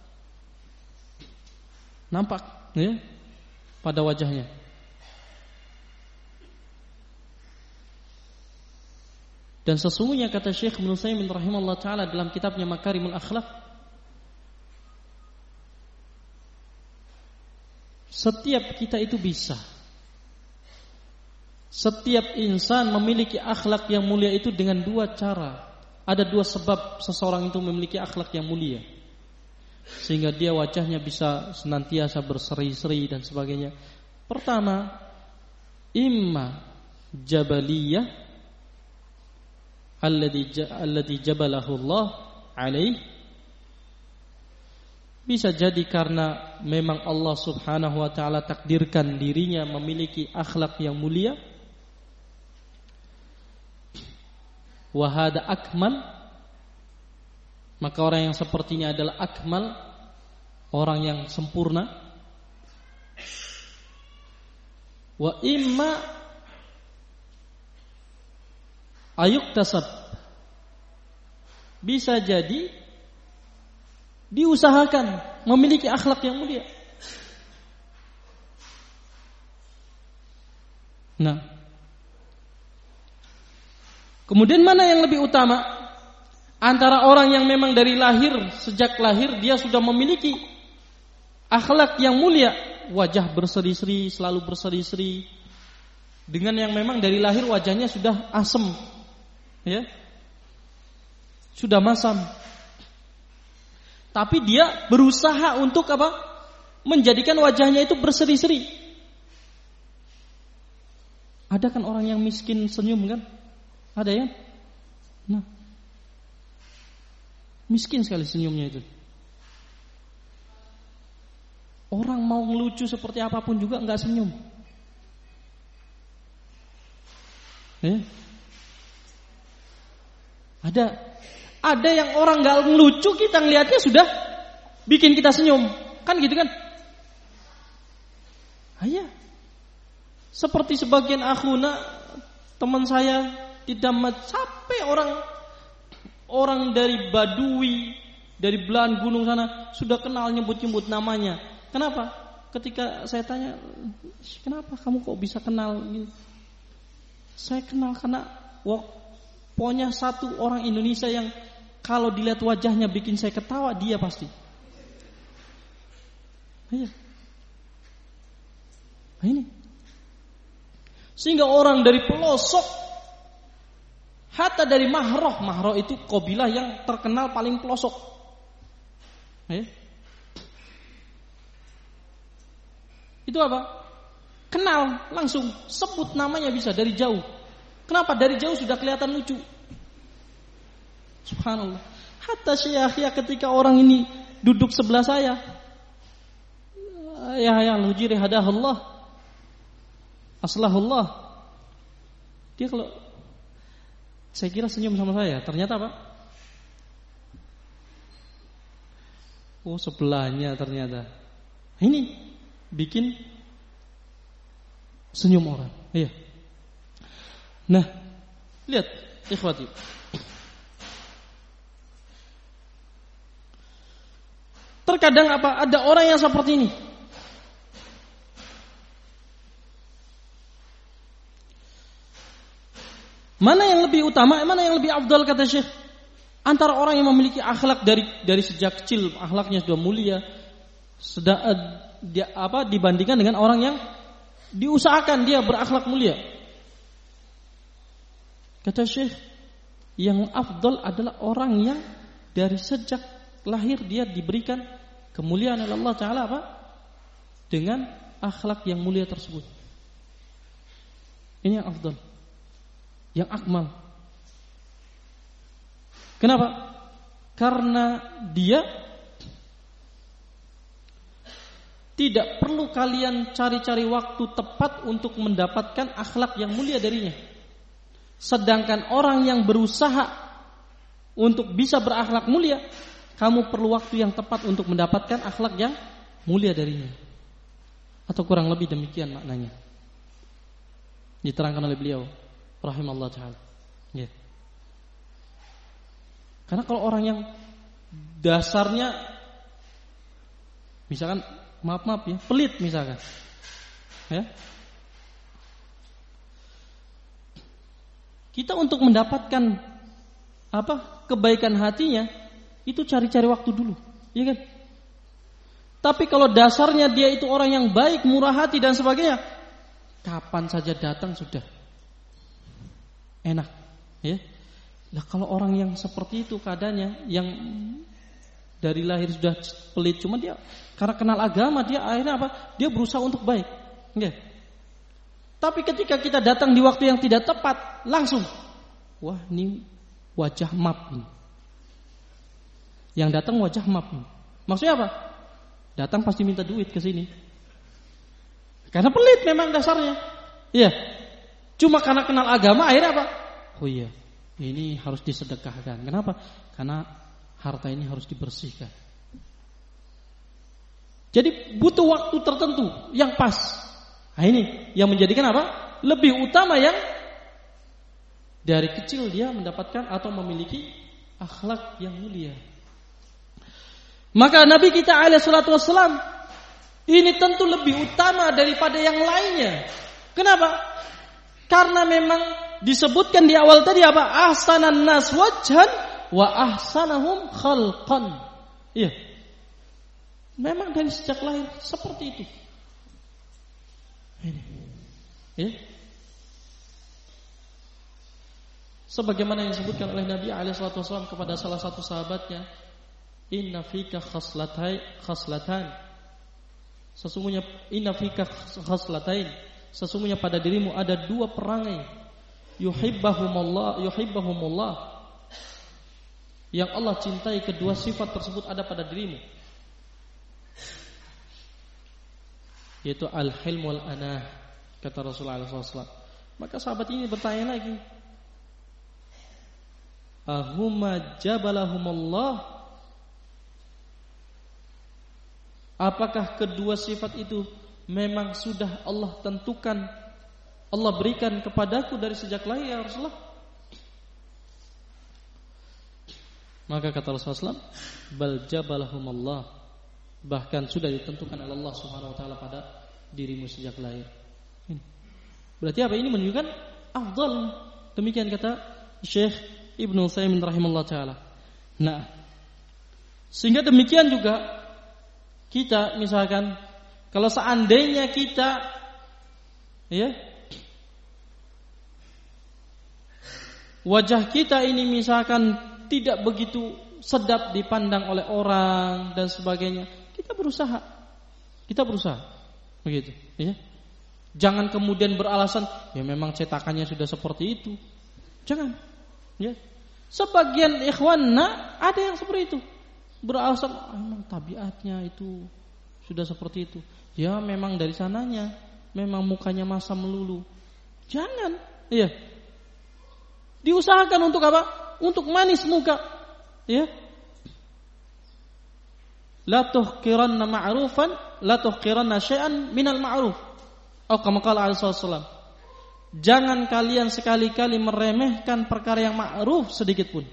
nampak, ya, pada wajahnya. Dan sesungguhnya kata Syekh Ibnu Utsaimin rahimahullah taala dalam kitabnya Makarimul Akhlaq, setiap kita itu bisa, setiap insan memiliki akhlak yang mulia itu dengan dua cara. Ada dua sebab seseorang itu memiliki akhlak yang mulia, sehingga dia wajahnya bisa senantiasa berseri-seri dan sebagainya. Pertama, imma jabaliyah alladhi jabalahu Allah alaih. Bisa jadi karena memang Allah Subhanahu wa taala takdirkan dirinya memiliki akhlak yang mulia. Wa hada akmal, maka orang yang sepertinya adalah akmal, orang yang sempurna. Wa imma ayuktasab, bisa jadi diusahakan memiliki akhlak yang mulia. Nah, kemudian mana yang lebih utama antara orang yang memang dari lahir, sejak lahir dia sudah memiliki akhlak yang mulia, wajah berseri-seri, selalu berseri-seri, dengan yang memang dari lahir wajahnya sudah asem, ya, sudah masam, tapi dia berusaha untuk apa? Menjadikan wajahnya itu berseri-seri. Ada kan orang yang miskin senyum kan? Ada ya? Nah, miskin sekali senyumnya itu. Orang mau ngelucu seperti apapun juga enggak senyum. Ya? Ada yang orang enggak ngelucu, kita ngelihatnya sudah bikin kita senyum. Kan gitu kan? Iya. Seperti sebagian akhuna, teman saya tidak sampai orang dari Badui, dari belahan gunung sana sudah kenal nyebut-nyebut namanya. Kenapa? Ketika saya tanya, kenapa kamu kok bisa kenal? Saya kenal karena pokoknya satu orang Indonesia yang kalau dilihat wajahnya bikin saya ketawa, dia pasti. Iya. Nah ini. Sehingga orang dari pelosok, hatta dari Mahroh itu kabilah yang terkenal paling pelosok. Itu apa? Kenal langsung, sebut namanya bisa dari jauh. Kenapa? Dari jauh sudah kelihatan lucu. Subhanallah. Hatta Syekh ketika orang ini duduk sebelah saya, ya al-Hujiri hadahullah, aslahullah. Dia kalau saya kira senyum sama saya, ternyata apa? Oh, sebelahnya ternyata. Ini bikin senyum orang. Iya. Nah, lihat ikhwati. Terkadang apa? Ada orang yang seperti ini. Mana yang lebih utama, mana yang lebih afdal kata Syekh? Antara orang yang memiliki akhlak dari sejak kecil, akhlaknya sudah mulia, dibandingkan dengan orang yang diusahakan dia berakhlak mulia. Kata Syekh, yang afdal adalah orang yang dari sejak lahir dia diberikan kemuliaan oleh Allah Ta'ala apa? Dengan akhlak yang mulia tersebut. Ini yang afdal, yang akmal. Kenapa? Karena dia tidak perlu kalian cari-cari waktu tepat untuk mendapatkan akhlak yang mulia darinya. Sedangkan orang yang berusaha untuk bisa berakhlak mulia, kamu perlu waktu yang tepat untuk mendapatkan akhlak yang mulia darinya. Atau kurang lebih demikian maknanya. Diterangkan oleh beliau rahimallahu ta'ala. Ya. Karena kalau orang yang dasarnya misalkan maaf ya, pelit misalkan. Ya. Kita untuk mendapatkan kebaikan hatinya itu cari-cari waktu dulu, iya kan? Tapi kalau dasarnya dia itu orang yang baik, murah hati dan sebagainya, kapan saja datang sudah enak, ya. Nah, kalau orang yang seperti itu keadaannya, yang dari lahir sudah pelit, cuma dia karena kenal agama, dia akhirnya apa? Dia berusaha untuk baik, ya. Tapi ketika kita datang di waktu yang tidak tepat, langsung, wah ini wajah map ini. Yang datang wajah map ini. Maksudnya apa? Datang pasti minta duit ke sini. Karena pelit memang dasarnya. Iya. Cuma karena kenal agama akhirnya apa? Oh iya, ini harus disedekahkan. Kenapa? Karena harta ini harus dibersihkan. Jadi butuh waktu tertentu yang pas. Nah ini yang menjadikan apa? Lebih utama yang dari kecil dia mendapatkan atau memiliki akhlak yang mulia. Maka Nabi kita alaihi salatu wassalam ini tentu lebih utama daripada yang lainnya. Kenapa? Karena memang disebutkan di awal tadi apa? Ahsanan nas wajhan wa ahsanahum khalqan. Iya. Memang dari sejak lahir seperti itu. Ini. Ya. Sebagaimana yang disebutkan oleh Nabi alaihi salatu wasallam kepada salah satu sahabatnya, inna fika khaslatan. Sesungguhnya inna fika khaslatain. Sesungguhnya pada dirimu ada dua perangai. Yuhibbahumullah yang Allah cintai, kedua sifat tersebut ada pada dirimu, yaitu al-hilm wal anah, kata Rasulullah SAW. Maka sahabat ini bertanya lagi, ahumma jabalahumullah, apakah kedua sifat itu memang sudah Allah tentukan, Allah berikan kepadaku dari sejak lahir ya Rasulullah? Maka kata Rasulullah SAW, bal jabalahumullah, bahkan sudah ditentukan oleh Allah Subhanahu wa taala pada dirimu sejak lahir. Ini. Berarti apa? Ini menunjukkan afdal. Demikian kata Syekh Ibnu Utsaimin rahimahullah taala. Nah, sehingga demikian juga kita misalkan kalau seandainya kita ya wajah kita ini misalkan tidak begitu sedap dipandang oleh orang dan sebagainya, kita berusaha begitu ya. Jangan kemudian beralasan ya memang cetakannya sudah seperti itu. Jangan ya. Sebagian ikhwanna ada yang seperti itu, beralasan memang tabiatnya itu sudah seperti itu. Ya memang dari sananya, memang mukanya masam melulu. Jangan ya. Diusahakan untuk apa? Untuk manis muka, ya. La tuhqiranna ma'rufan, la tuhqiranna syai'an minal ma'ruf. Atau kama qala alaihi wasallam. Jangan kalian sekali-kali meremehkan perkara yang ma'ruf sedikit pun.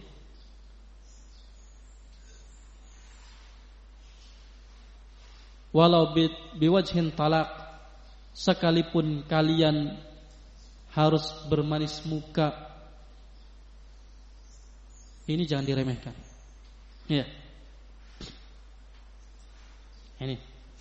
Walau biwajhin talaq, sekalipun kalian harus bermanis muka, ini jangan diremehkan. Ya. Ini.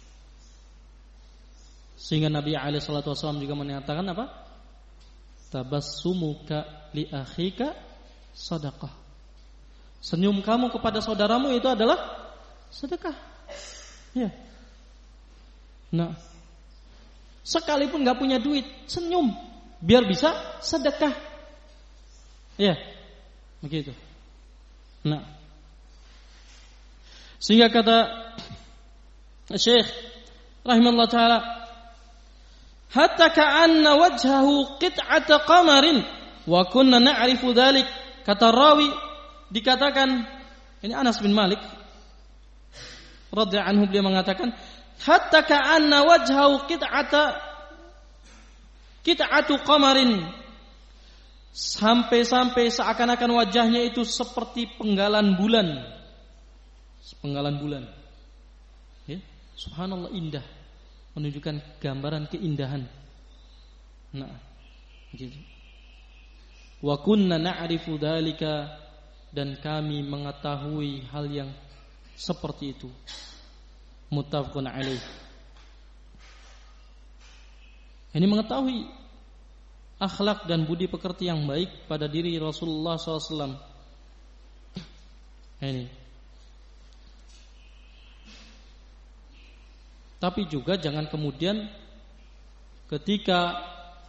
Sehingga Nabi alaihi salatu wasallam juga menyatakan apa? Tabassumuka li akhika sedekah. Senyum kamu kepada saudaramu itu adalah sedekah. Ya. Nah, sekalipun enggak punya duit, senyum biar bisa sedekah. Ya. Begitu. Nah, sehingga kata Syekh rahimahullah taala, hatta ka'anna wajhahu qit'ata qamarin wa kunna na'rifu dzalik. Kata rawi, dikatakan, ini Anas bin Malik radhiyallahu anhu, beliau mengatakan hatta ka'anna wajhahu qit'atu qamarin, sampai-sampai seakan-akan wajahnya itu seperti penggalan bulan. Penggalan bulan. Ya, subhanallah, indah. Menunjukkan gambaran keindahan. Nah, gitu. Wa kunna na'rifu dzalika, dan kami mengetahui hal yang seperti itu. Muttafaqun alaih. Ini mengetahui akhlak dan budi pekerti yang baik pada diri Rasulullah SAW. Ini. Tapi juga jangan kemudian ketika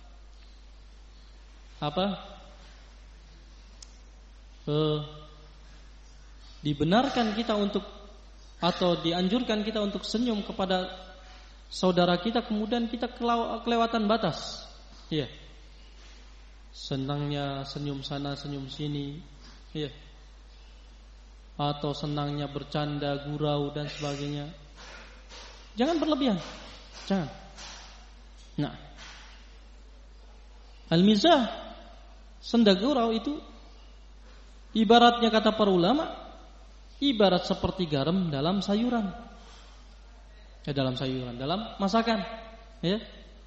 dibenarkan kita untuk atau dianjurkan kita untuk senyum kepada saudara kita, kemudian kita kelewatan batas. Iya. Senangnya senyum sana senyum sini, ya. Atau senangnya bercanda, gurau dan sebagainya. Jangan berlebihan. Jangan. Nah, al-mizah, senda gurau itu ibaratnya kata para ulama ibarat seperti garam dalam sayuran. Dalam masakan, ya.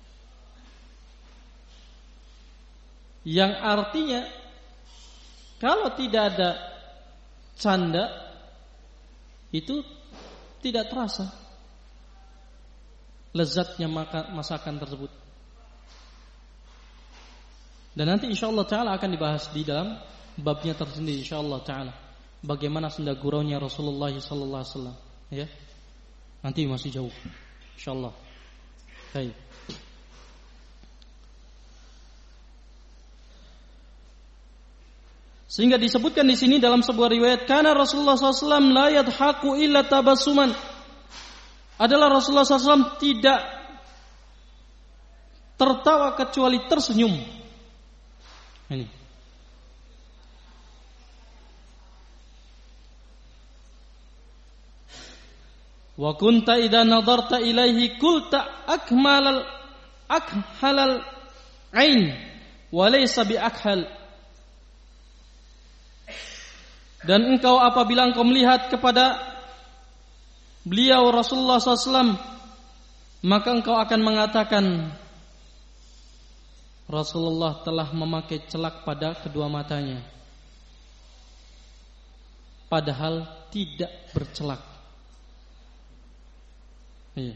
Yang artinya kalau tidak ada canda itu tidak terasa lezatnya masakan tersebut. Dan nanti insyaallah taala akan dibahas di dalam babnya tersendiri insyaallah taala. Bagaimana senda guraunya Rasulullah sallallahu alaihi wasallam, ya. Nanti masih jauh insyaallah. Baik. Sehingga disebutkan di sini dalam sebuah riwayat, karena Rasulullah SAW la yadhaku illa tabassuman. Adalah Rasulullah SAW tidak tertawa kecuali tersenyum. Ini. Wa kunta idza nadarta ilaihi qulta akhalal ain wa laysa bi akhal. Dan engkau apabila engkau melihat kepada beliau Rasulullah SAW, maka engkau akan mengatakan Rasulullah telah memakai celak pada kedua matanya, padahal tidak bercelak. Iya.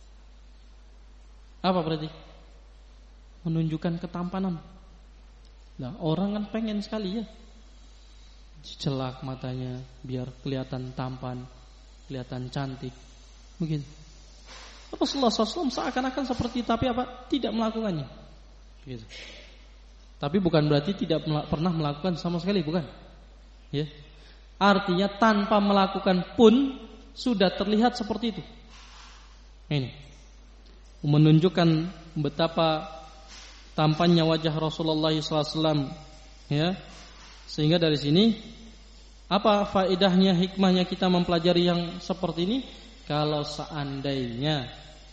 Apa berarti? Menunjukkan ketampanan. Nah, orang kan pengen sekali ya celak matanya biar kelihatan tampan, kelihatan cantik. Mungkin Rasulullah SAW seakan-akan seperti, tapi apa? Tidak melakukannya. Gitu. Tapi bukan berarti tidak pernah melakukan sama sekali, bukan. Ya. Artinya tanpa melakukan pun sudah terlihat seperti itu. Ini menunjukkan betapa tampannya wajah Rasulullah SAW. Ya. Sehingga dari sini apa faedahnya, hikmahnya kita mempelajari yang seperti ini? Kalau seandainya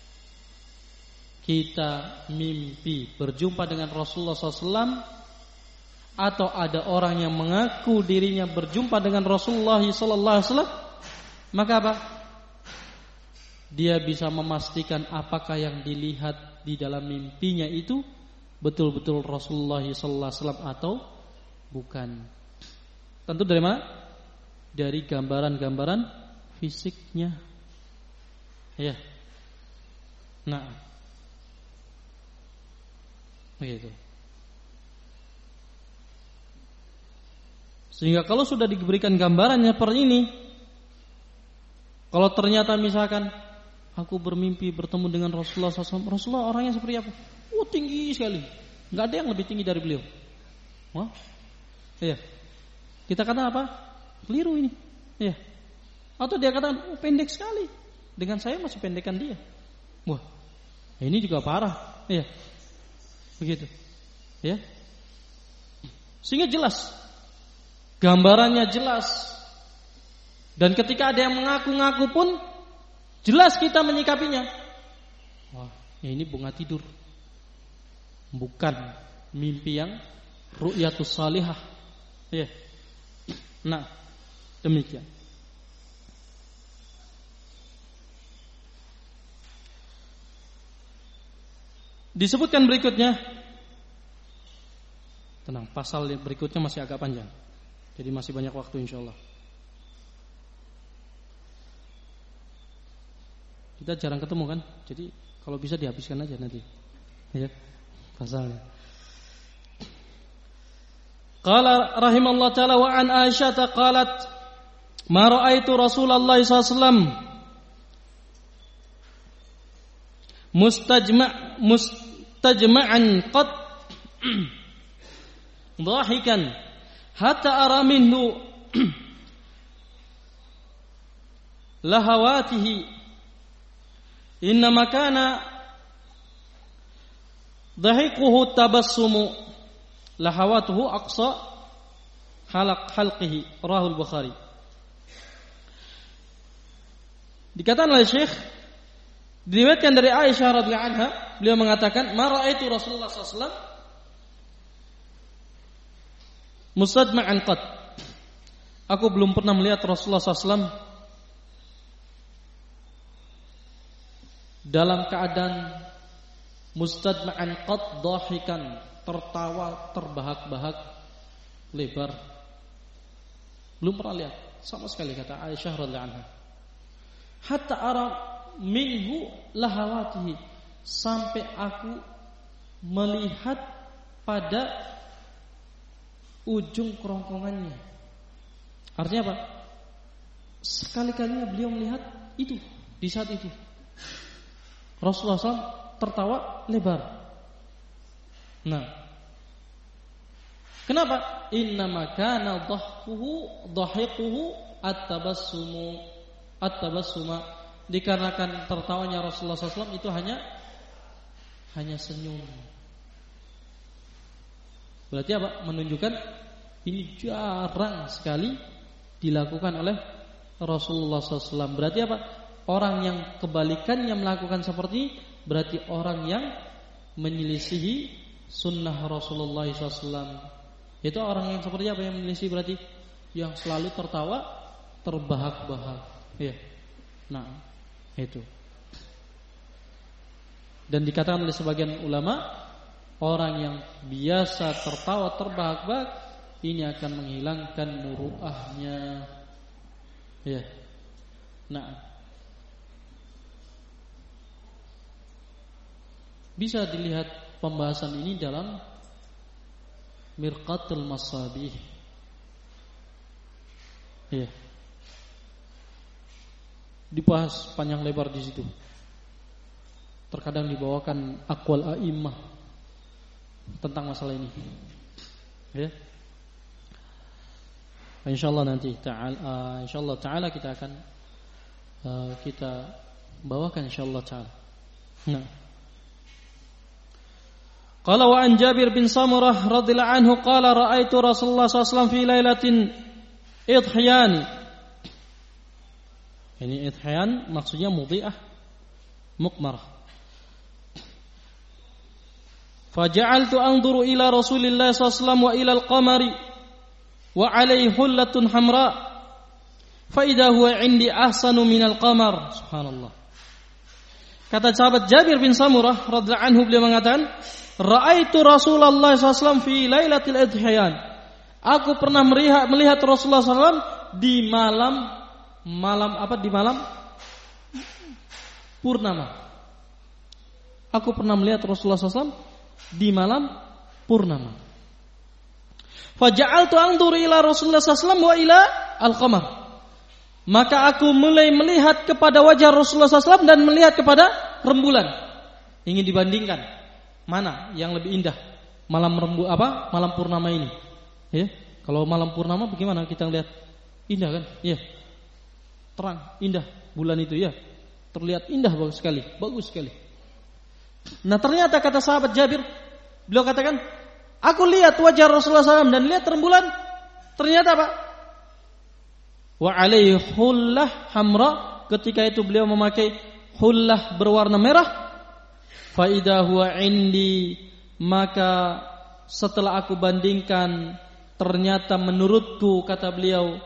kita mimpi berjumpa dengan Rasulullah SAW, atau ada orang yang mengaku dirinya berjumpa dengan Rasulullah SAW, maka apa? Dia bisa memastikan apakah yang dilihat di dalam mimpinya itu betul-betul Rasulullah SAW atau bukan. Tentu dari mana? Dari gambaran-gambaran fisiknya. Ya. Nah. Begitu. Sehingga kalau sudah diberikan gambarannya per ini, kalau ternyata misalkan aku bermimpi bertemu dengan Rasulullah SAW, Rasulullah orangnya seperti apa? Tinggi sekali. Enggak ada yang lebih tinggi dari beliau. Wah. Iya. Kita kata apa? Keliru ini. Iya. Atau dia katakan pendek sekali. Dengan saya masih pendekan dia. Wah. Ini juga parah. Iya. Begitu. Ya. Sehingga jelas. Gambarannya jelas. Dan ketika ada yang mengaku-ngaku pun jelas kita menyikapinya. Wah, ini bunga tidur. Bukan mimpi yang ru'yatus salihah. Ya. Nah, demikian. Disebutkan berikutnya. Tenang, pasal berikutnya masih agak panjang. Jadi masih banyak waktu insyaallah. Kita jarang ketemu kan? Jadi kalau bisa dihabiskan aja nanti. Ya. Pasalnya. Qala rahimallahu taala wa an Aisyah qalat ma ra'aitu Rasulullah sallallahu alaihi wasallam mustajma'an qad dhahikan hatta ara minhu lahawatihi innama kana dhahikuhu tabassumu lahawatuhu aqsa halqihi rahul Bukhari. Dikatakan oleh Syekh, diriwayatkan dari Aisyah radhiyallahu anha, beliau mengatakan ma ra'aitu Rasulullah sallallahu alaihi wasallam mustajma'an qad. aku belum pernah melihat Rasulullah SAW dalam keadaan mustadma'an qad dhahikan, tertawa terbahak-bahak lebar. Belum pernah lihat sama sekali, kata Aisyah radhiyallahu anha. Hatta ara minhu lahawatihi, sampai aku melihat pada ujung kerongkongannya. Artinya apa? Sekali-kalinya beliau melihat itu di saat itu. Rasulullah SAW tertawa lebar. Nah, kenapa? Innama kana dhahiquhu at-tabassuma, dikarenakan tertawanya Rasulullah SAW itu hanya senyum. Berarti apa? Menunjukkan ini jarang sekali dilakukan oleh Rasulullah SAW. Berarti apa? Orang yang kebalikannya melakukan seperti, berarti orang yang menyelisihi sunnah Rasulullah SAW. Itu orang yang seperti apa yang menyelisih? Berarti yang selalu tertawa terbahak-bahak. Ya. Nah, itu. Dan dikatakan oleh sebagian ulama, orang yang biasa tertawa terbahak-bahak ini akan menghilangkan muruahnya. Ya. Nah, bisa dilihat pembahasan ini dalam Mirqatul Masabih. Ya. Dibahas panjang lebar di situ. Terkadang dibawakan aqwal a'immah tentang masalah ini. Ya. Insyaallah nanti insyaallah kita akan kita bawakan insyaallah taala. Nah. Qala wa an Jabir bin Samurah radhiyallahu anhu qala ra'aitu Rasulullah sallallahu alaihi wasallam fi lailatin idhyan. Ini idhyan maksudnya mudhi'ah muqmarah. Faja'altu anzuru ila Rasulillah sallallahu alaihi wasallam wa ila al-qamari wa alayhi hullatun hamra fa idza huwa 'indi ahsanu minal qamar. Subhanallah. Kata sahabat Jabir bin Samurah radhiyallahu anhu, beliau mengatakan, ra'aitu Rasulullah SAW fi lailatul idhyan. Aku pernah melihat Rasulullah SAW di malam purnama. Aku pernah melihat Rasulullah SAW di malam purnama. Faja'altu anzuru ila Rasulullah SAW wa ila al-qamar. Maka aku mulai melihat kepada wajah Rasulullah SAW dan melihat kepada rembulan. Ingin dibandingkan mana yang lebih indah, malam purnama ini. Ya, kalau malam purnama bagaimana kita lihat? Indah kan? Ya. Terang, indah bulan itu ya. Terlihat indah bagus sekali. Nah, ternyata kata sahabat Jabir, beliau katakan, aku lihat wajah Rasulullah SAW dan lihat rembulan. Ternyata apa? Wa alaihi hullah hamra, ketika itu beliau memakai hullah berwarna merah. Fa idza huwa indi, maka setelah aku bandingkan ternyata menurutku, kata beliau,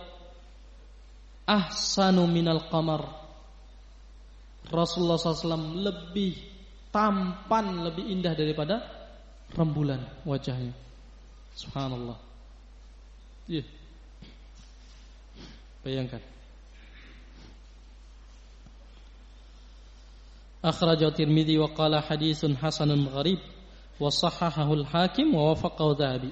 ahsanu minal qamar. Rasulullah SAW lebih tampan, lebih indah daripada rembulan wajahnya. Subhanallah. Ya. Bayangkan. Akhrajahu Tirmidzi wa qala haditsun hasanun gharib wa sahhahahu al-Hakim wa wafaqahu Dzahabi.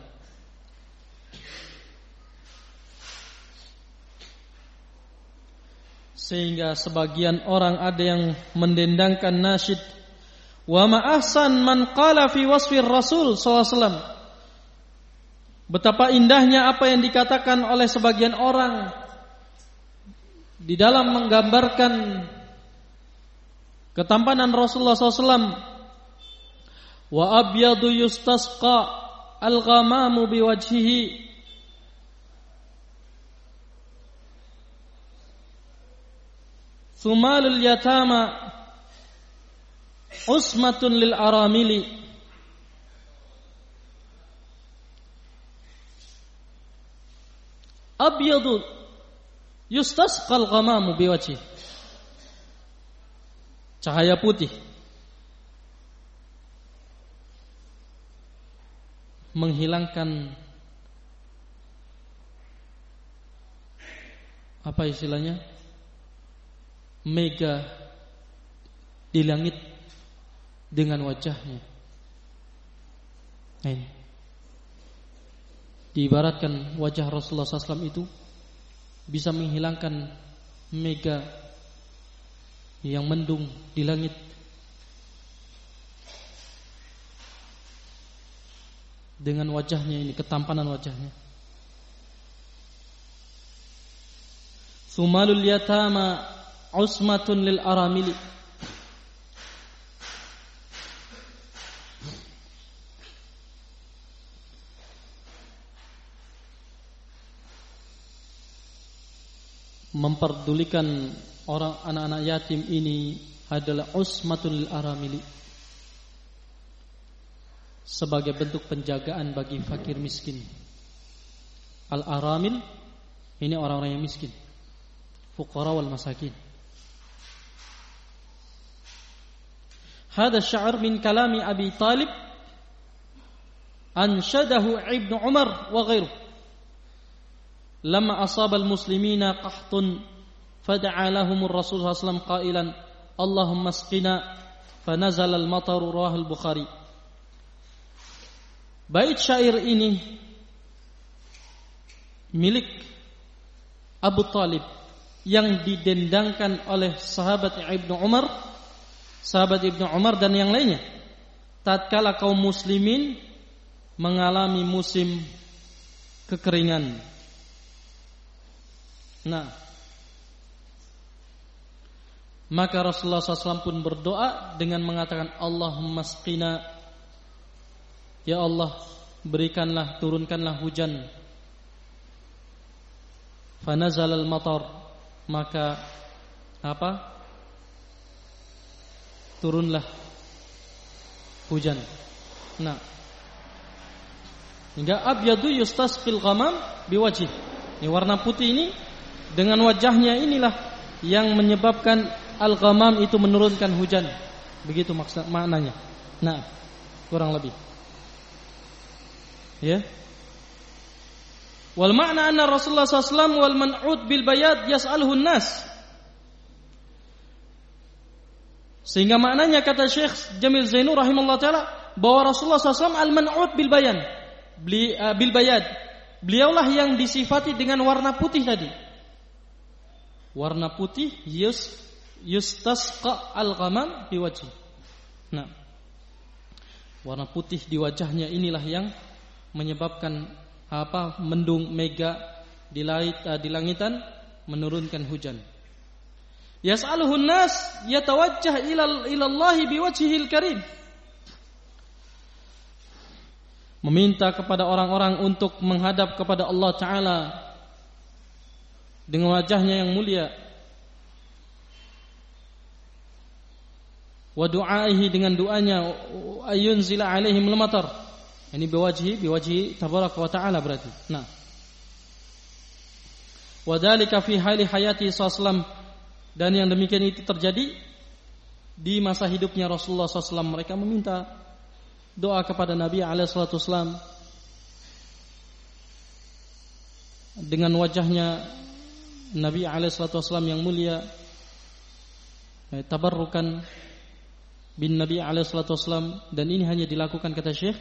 Sehingga sebagian orang ada yang mendendangkan nasyid, wa ma ahsan man qala fi wasfi Rasul sallallahu alaihi wasallam. Betapa indahnya apa yang dikatakan oleh sebagian orang di dalam menggambarkan ketampanan Rasulullah SAW. Wa abyadu yustasqa al-ghamamu biwajhihi, thumalul yatama usmatun lil aramili. Abyadu Yustasqal ghamamu biwajhi. Cahaya putih menghilangkan apa istilahnya? Mega di langit dengan wajahnya. Nah, ini diibaratkan wajah Rasulullah SAW itu bisa menghilangkan mega yang mendung di langit dengan wajahnya ini, ketampanan wajahnya. Sumalul yatama usmatun lil aramili. Memperdulikan orang anak-anak yatim ini adalah usmatun lil aramili, sebagai bentuk penjagaan bagi fakir miskin. Al aramil ini orang-orang yang miskin, fuqara wal masakin. Hada syair min kalami Abi Talib anshadahu Ibnu Umar wa ghairuh. Lama asaba al-muslimina qahtun fada'a lahumur Rasul sallallahu alaihi wasallam qailan Allahumma asqina fanazala al-mataru, rawahu al-Bukhari. Bait syair ini milik Abu Talib yang didendangkan oleh sahabat Ibnu Umar dan yang lainnya tatkala kaum muslimin mengalami musim kekeringan. Nah, maka Rasulullah SAW pun berdoa dengan mengatakan Allahumma asqina, ya Allah berikanlah, turunkanlah hujan. Fanazalal matar, maka apa? Turunlah hujan. Nah, hingga abyadu yustasqil ghamam biwajhi. Ini warna putih ini dengan wajahnya inilah yang menyebabkan al-ghamam itu menurunkan hujan. Begitu maknanya. Nah, kurang lebih. Ya. Wal makna anna Rasulullah SAW wal man'ud bil bayad yas'aluhu an-nas. Sehingga maknanya kata Syekh Jamil Zainur rahimahullah taala bahwa Rasulullah SAW al man'ud bil bayad. Beliaulah yang disifati dengan warna putih tadi. Warna putih yustasqa al-ghamam bi wajhi. Nah, warna putih di wajahnya inilah yang menyebabkan apa? Mendung mega di langitan menurunkan hujan. Yas'aluhu an-nas yatawajjah ila Allah biwajhihil karim. Meminta kepada orang-orang untuk menghadap kepada Allah Ta'ala dengan wajahnya yang mulia. Wa du'aihi, dengan doanya, ayunzila alaihim al-matar. Ini biwajhi tabaraka wa ta'ala berarti. Nah. Wa dzalika fi hali hayati sallallahu, dan yang demikian itu terjadi di masa hidupnya Rasulullah SAW. Mereka meminta doa kepada Nabi SAW dengan wajahnya Nabi SAW yang mulia, tabarrukan bin Nabi SAW. Dan ini hanya dilakukan kata Syekh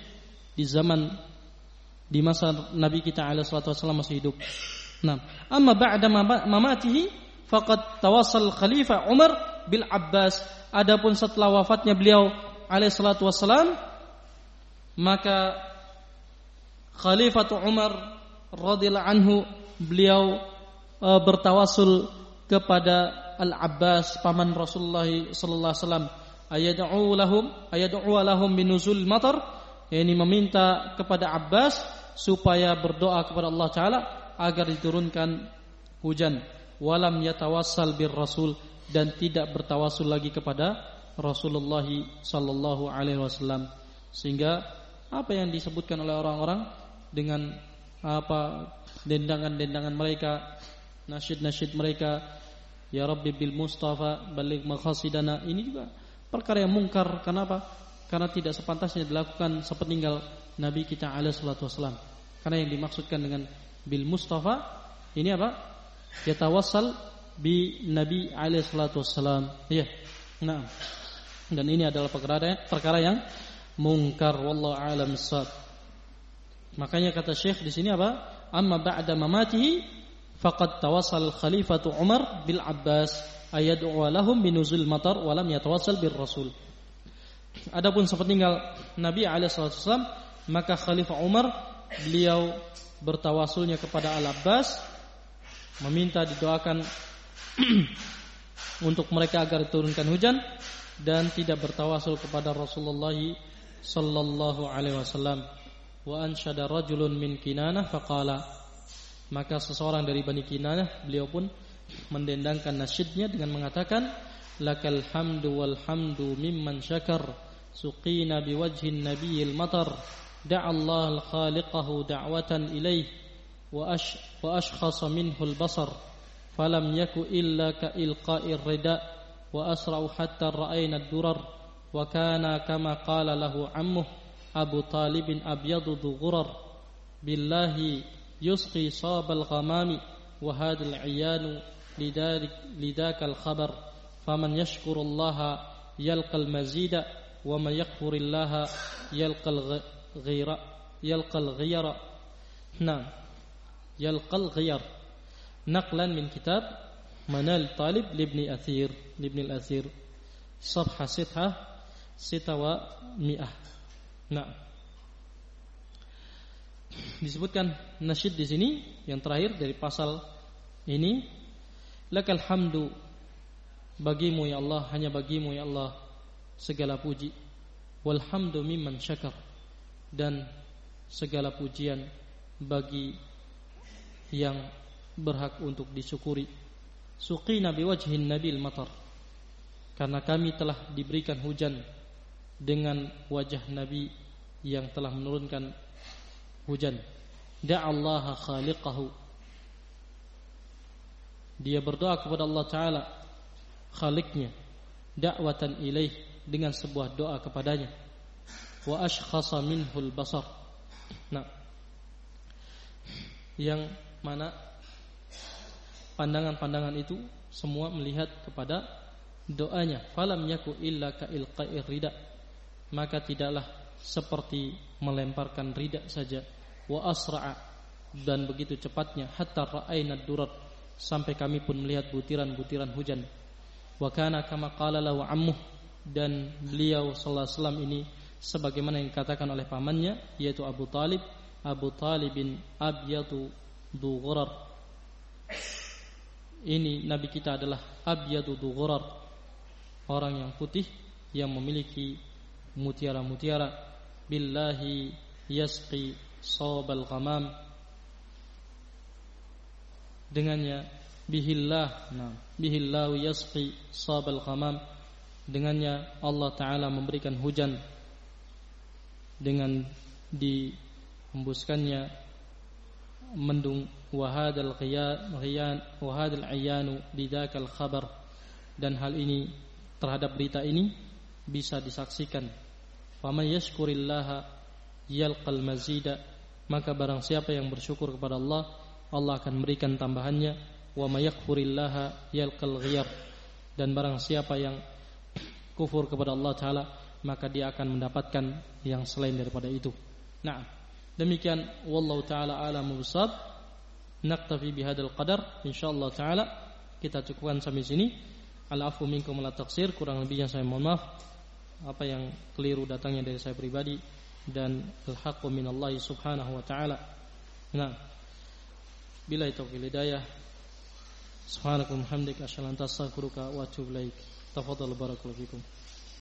di masa Nabi kita SAW masih hidup. Nah, amma ba'da mamatihi faqad tawassal Khalifah Umar bil Abbas. Adapun setelah wafatnya beliau SAW, maka Khalifah Umar radhiyallahu anhu beliau bertawasul kepada Al-Abbas, paman Rasulullah sallallahu alaihi wasallam, ayad'u lahum binuzul matar, yakni meminta kepada Abbas supaya berdoa kepada Allah Taala agar diturunkan hujan. Walam yatawassal bir Rasul, dan tidak bertawasul lagi kepada Rasulullah sallallahu alaihi wasallam. Sehingga apa yang disebutkan oleh orang-orang dengan apa dendangan-dendangan mereka nasyid-nasyid mereka, ya Rabbi bil Mustafa baligh maqasidana, ini juga perkara yang mungkar. Kenapa? Karena tidak sepantasnya dilakukan sepeninggal Nabi kita alaihi salatu wasallam. Karena yang dimaksudkan dengan bil Mustafa ini apa? Yatawassal bi Nabi alaihi salatu wasallam. Ya. Nah. Dan ini adalah perkara yang mungkar, wallahu a'lam bissawab. Makanya kata Syekh di sini apa? Amma ba'da mamatihi faqad tawassal khalifatu Umar bil Abbas ayad'u lahum binuzul matar wa lam yatawassal bir Rasul. Adapun sepeninggal Nabi alaihi wasallam, maka Khalifah Umar beliau bertawasulnya kepada Al Abbas, meminta didoakan untuk mereka agar diturunkan hujan, dan tidak bertawasul kepada Rasulullah sallallahu alaihi wasallam. Wa ansyada rajulun min Kinanah faqala, maka seseorang dari Bani Kinanah beliau pun mendendangkan nasyidnya dengan mengatakan, lakal hamdu wal hamdu mimman syakar suqina biwajhin nabiyil matar da'allahu al-khaliqahu da'watan ilaih wa ashkhasa minhu al-basar falam yaku illa ka ilqa'ir rida wa asra'u hatta ra'ayna ad-durar wa kana kama qala lahu ammuh Abu Talibin abyadu dhu ghurar billahi yusqi sabal ghamami wa hadil iyanu lidakal khabar faman yashkurullaha yalqal mazida wa man yakfurillaha yalqal ghayra. Nah, yalqal ghayar. Naqlan min kitab Manal Talib libni al-Athir safha sita wa mi'ah. Nah, disebutkan nasyid di sini yang terakhir dari pasal ini, lakal hamdu, bagimu ya Allah, hanya bagimu ya Allah segala puji, walhamdu mimman syakar, dan segala pujian bagi yang berhak untuk disyukuri. Suqina biwajhin nabil matar, karena kami telah diberikan hujan dengan wajah Nabi yang telah menurunkan hujan. Da'allaha khaliqahu, dia berdoa kepada Allah Ta'ala Khaliknya, da'watan ilaih, dengan sebuah doa kepadanya. Wa ashkhasa minhul basar. Nah, yang mana pandangan-pandangan itu semua melihat kepada doanya. Falam yaku illa ka ilqa'ir rida, maka tidaklah seperti melemparkan rida saja. Wa asra'a, dan begitu cepatnya. Hatta ra'ayna ad-durar, sampai kami pun melihat butiran-butiran hujan. Wa kana kama qala lahu ammuh, dan beliau sallallahu alaihi wasallam ini sebagaimana yang dikatakan oleh pamannya, yaitu Abu Talib. Abu Talibin abyadu dhu ghurar, ini Nabi kita adalah abyadu dhu ghurar, orang yang putih yang memiliki mutiara-mutiara. Billahi yasqi sawbal ghamam, dengannya bihillah, nah bihillahu yasqi sawbal ghamam, dengannya Allah Ta'ala memberikan hujan, dengan dihembuskannya mendung. Wahadal ayanu lidakal khabar, dan hal ini, terhadap berita ini bisa disaksikan. Faman yashkurillaha yalqal mazida, maka barang siapa yang bersyukur kepada Allah, Allah akan memberikan tambahannya. Wa may yakfurillaha yalqal ghiyar, dan barang siapa yang kufur kepada Allah Ta'ala, maka dia akan mendapatkan yang selain daripada itu. Nah, demikian wallahu ta'ala a'lamu bissawab. Naktafi bihadzal qadar, insyaallah taala kita cukupkan sampai sini. Al-afu minkum wa la taqsir, kurang lebihnya saya mohon maaf. Apa yang keliru datangnya dari saya pribadi, dan al-haqqu minallahi subhanahu wa ta'ala. Nah, billahi taufiq hidayah. Subhanakum hamdika asyhadu an la ilaha illa anta astaghfiruka wa atubu ilaik. Tafadhal barakallahu fikum.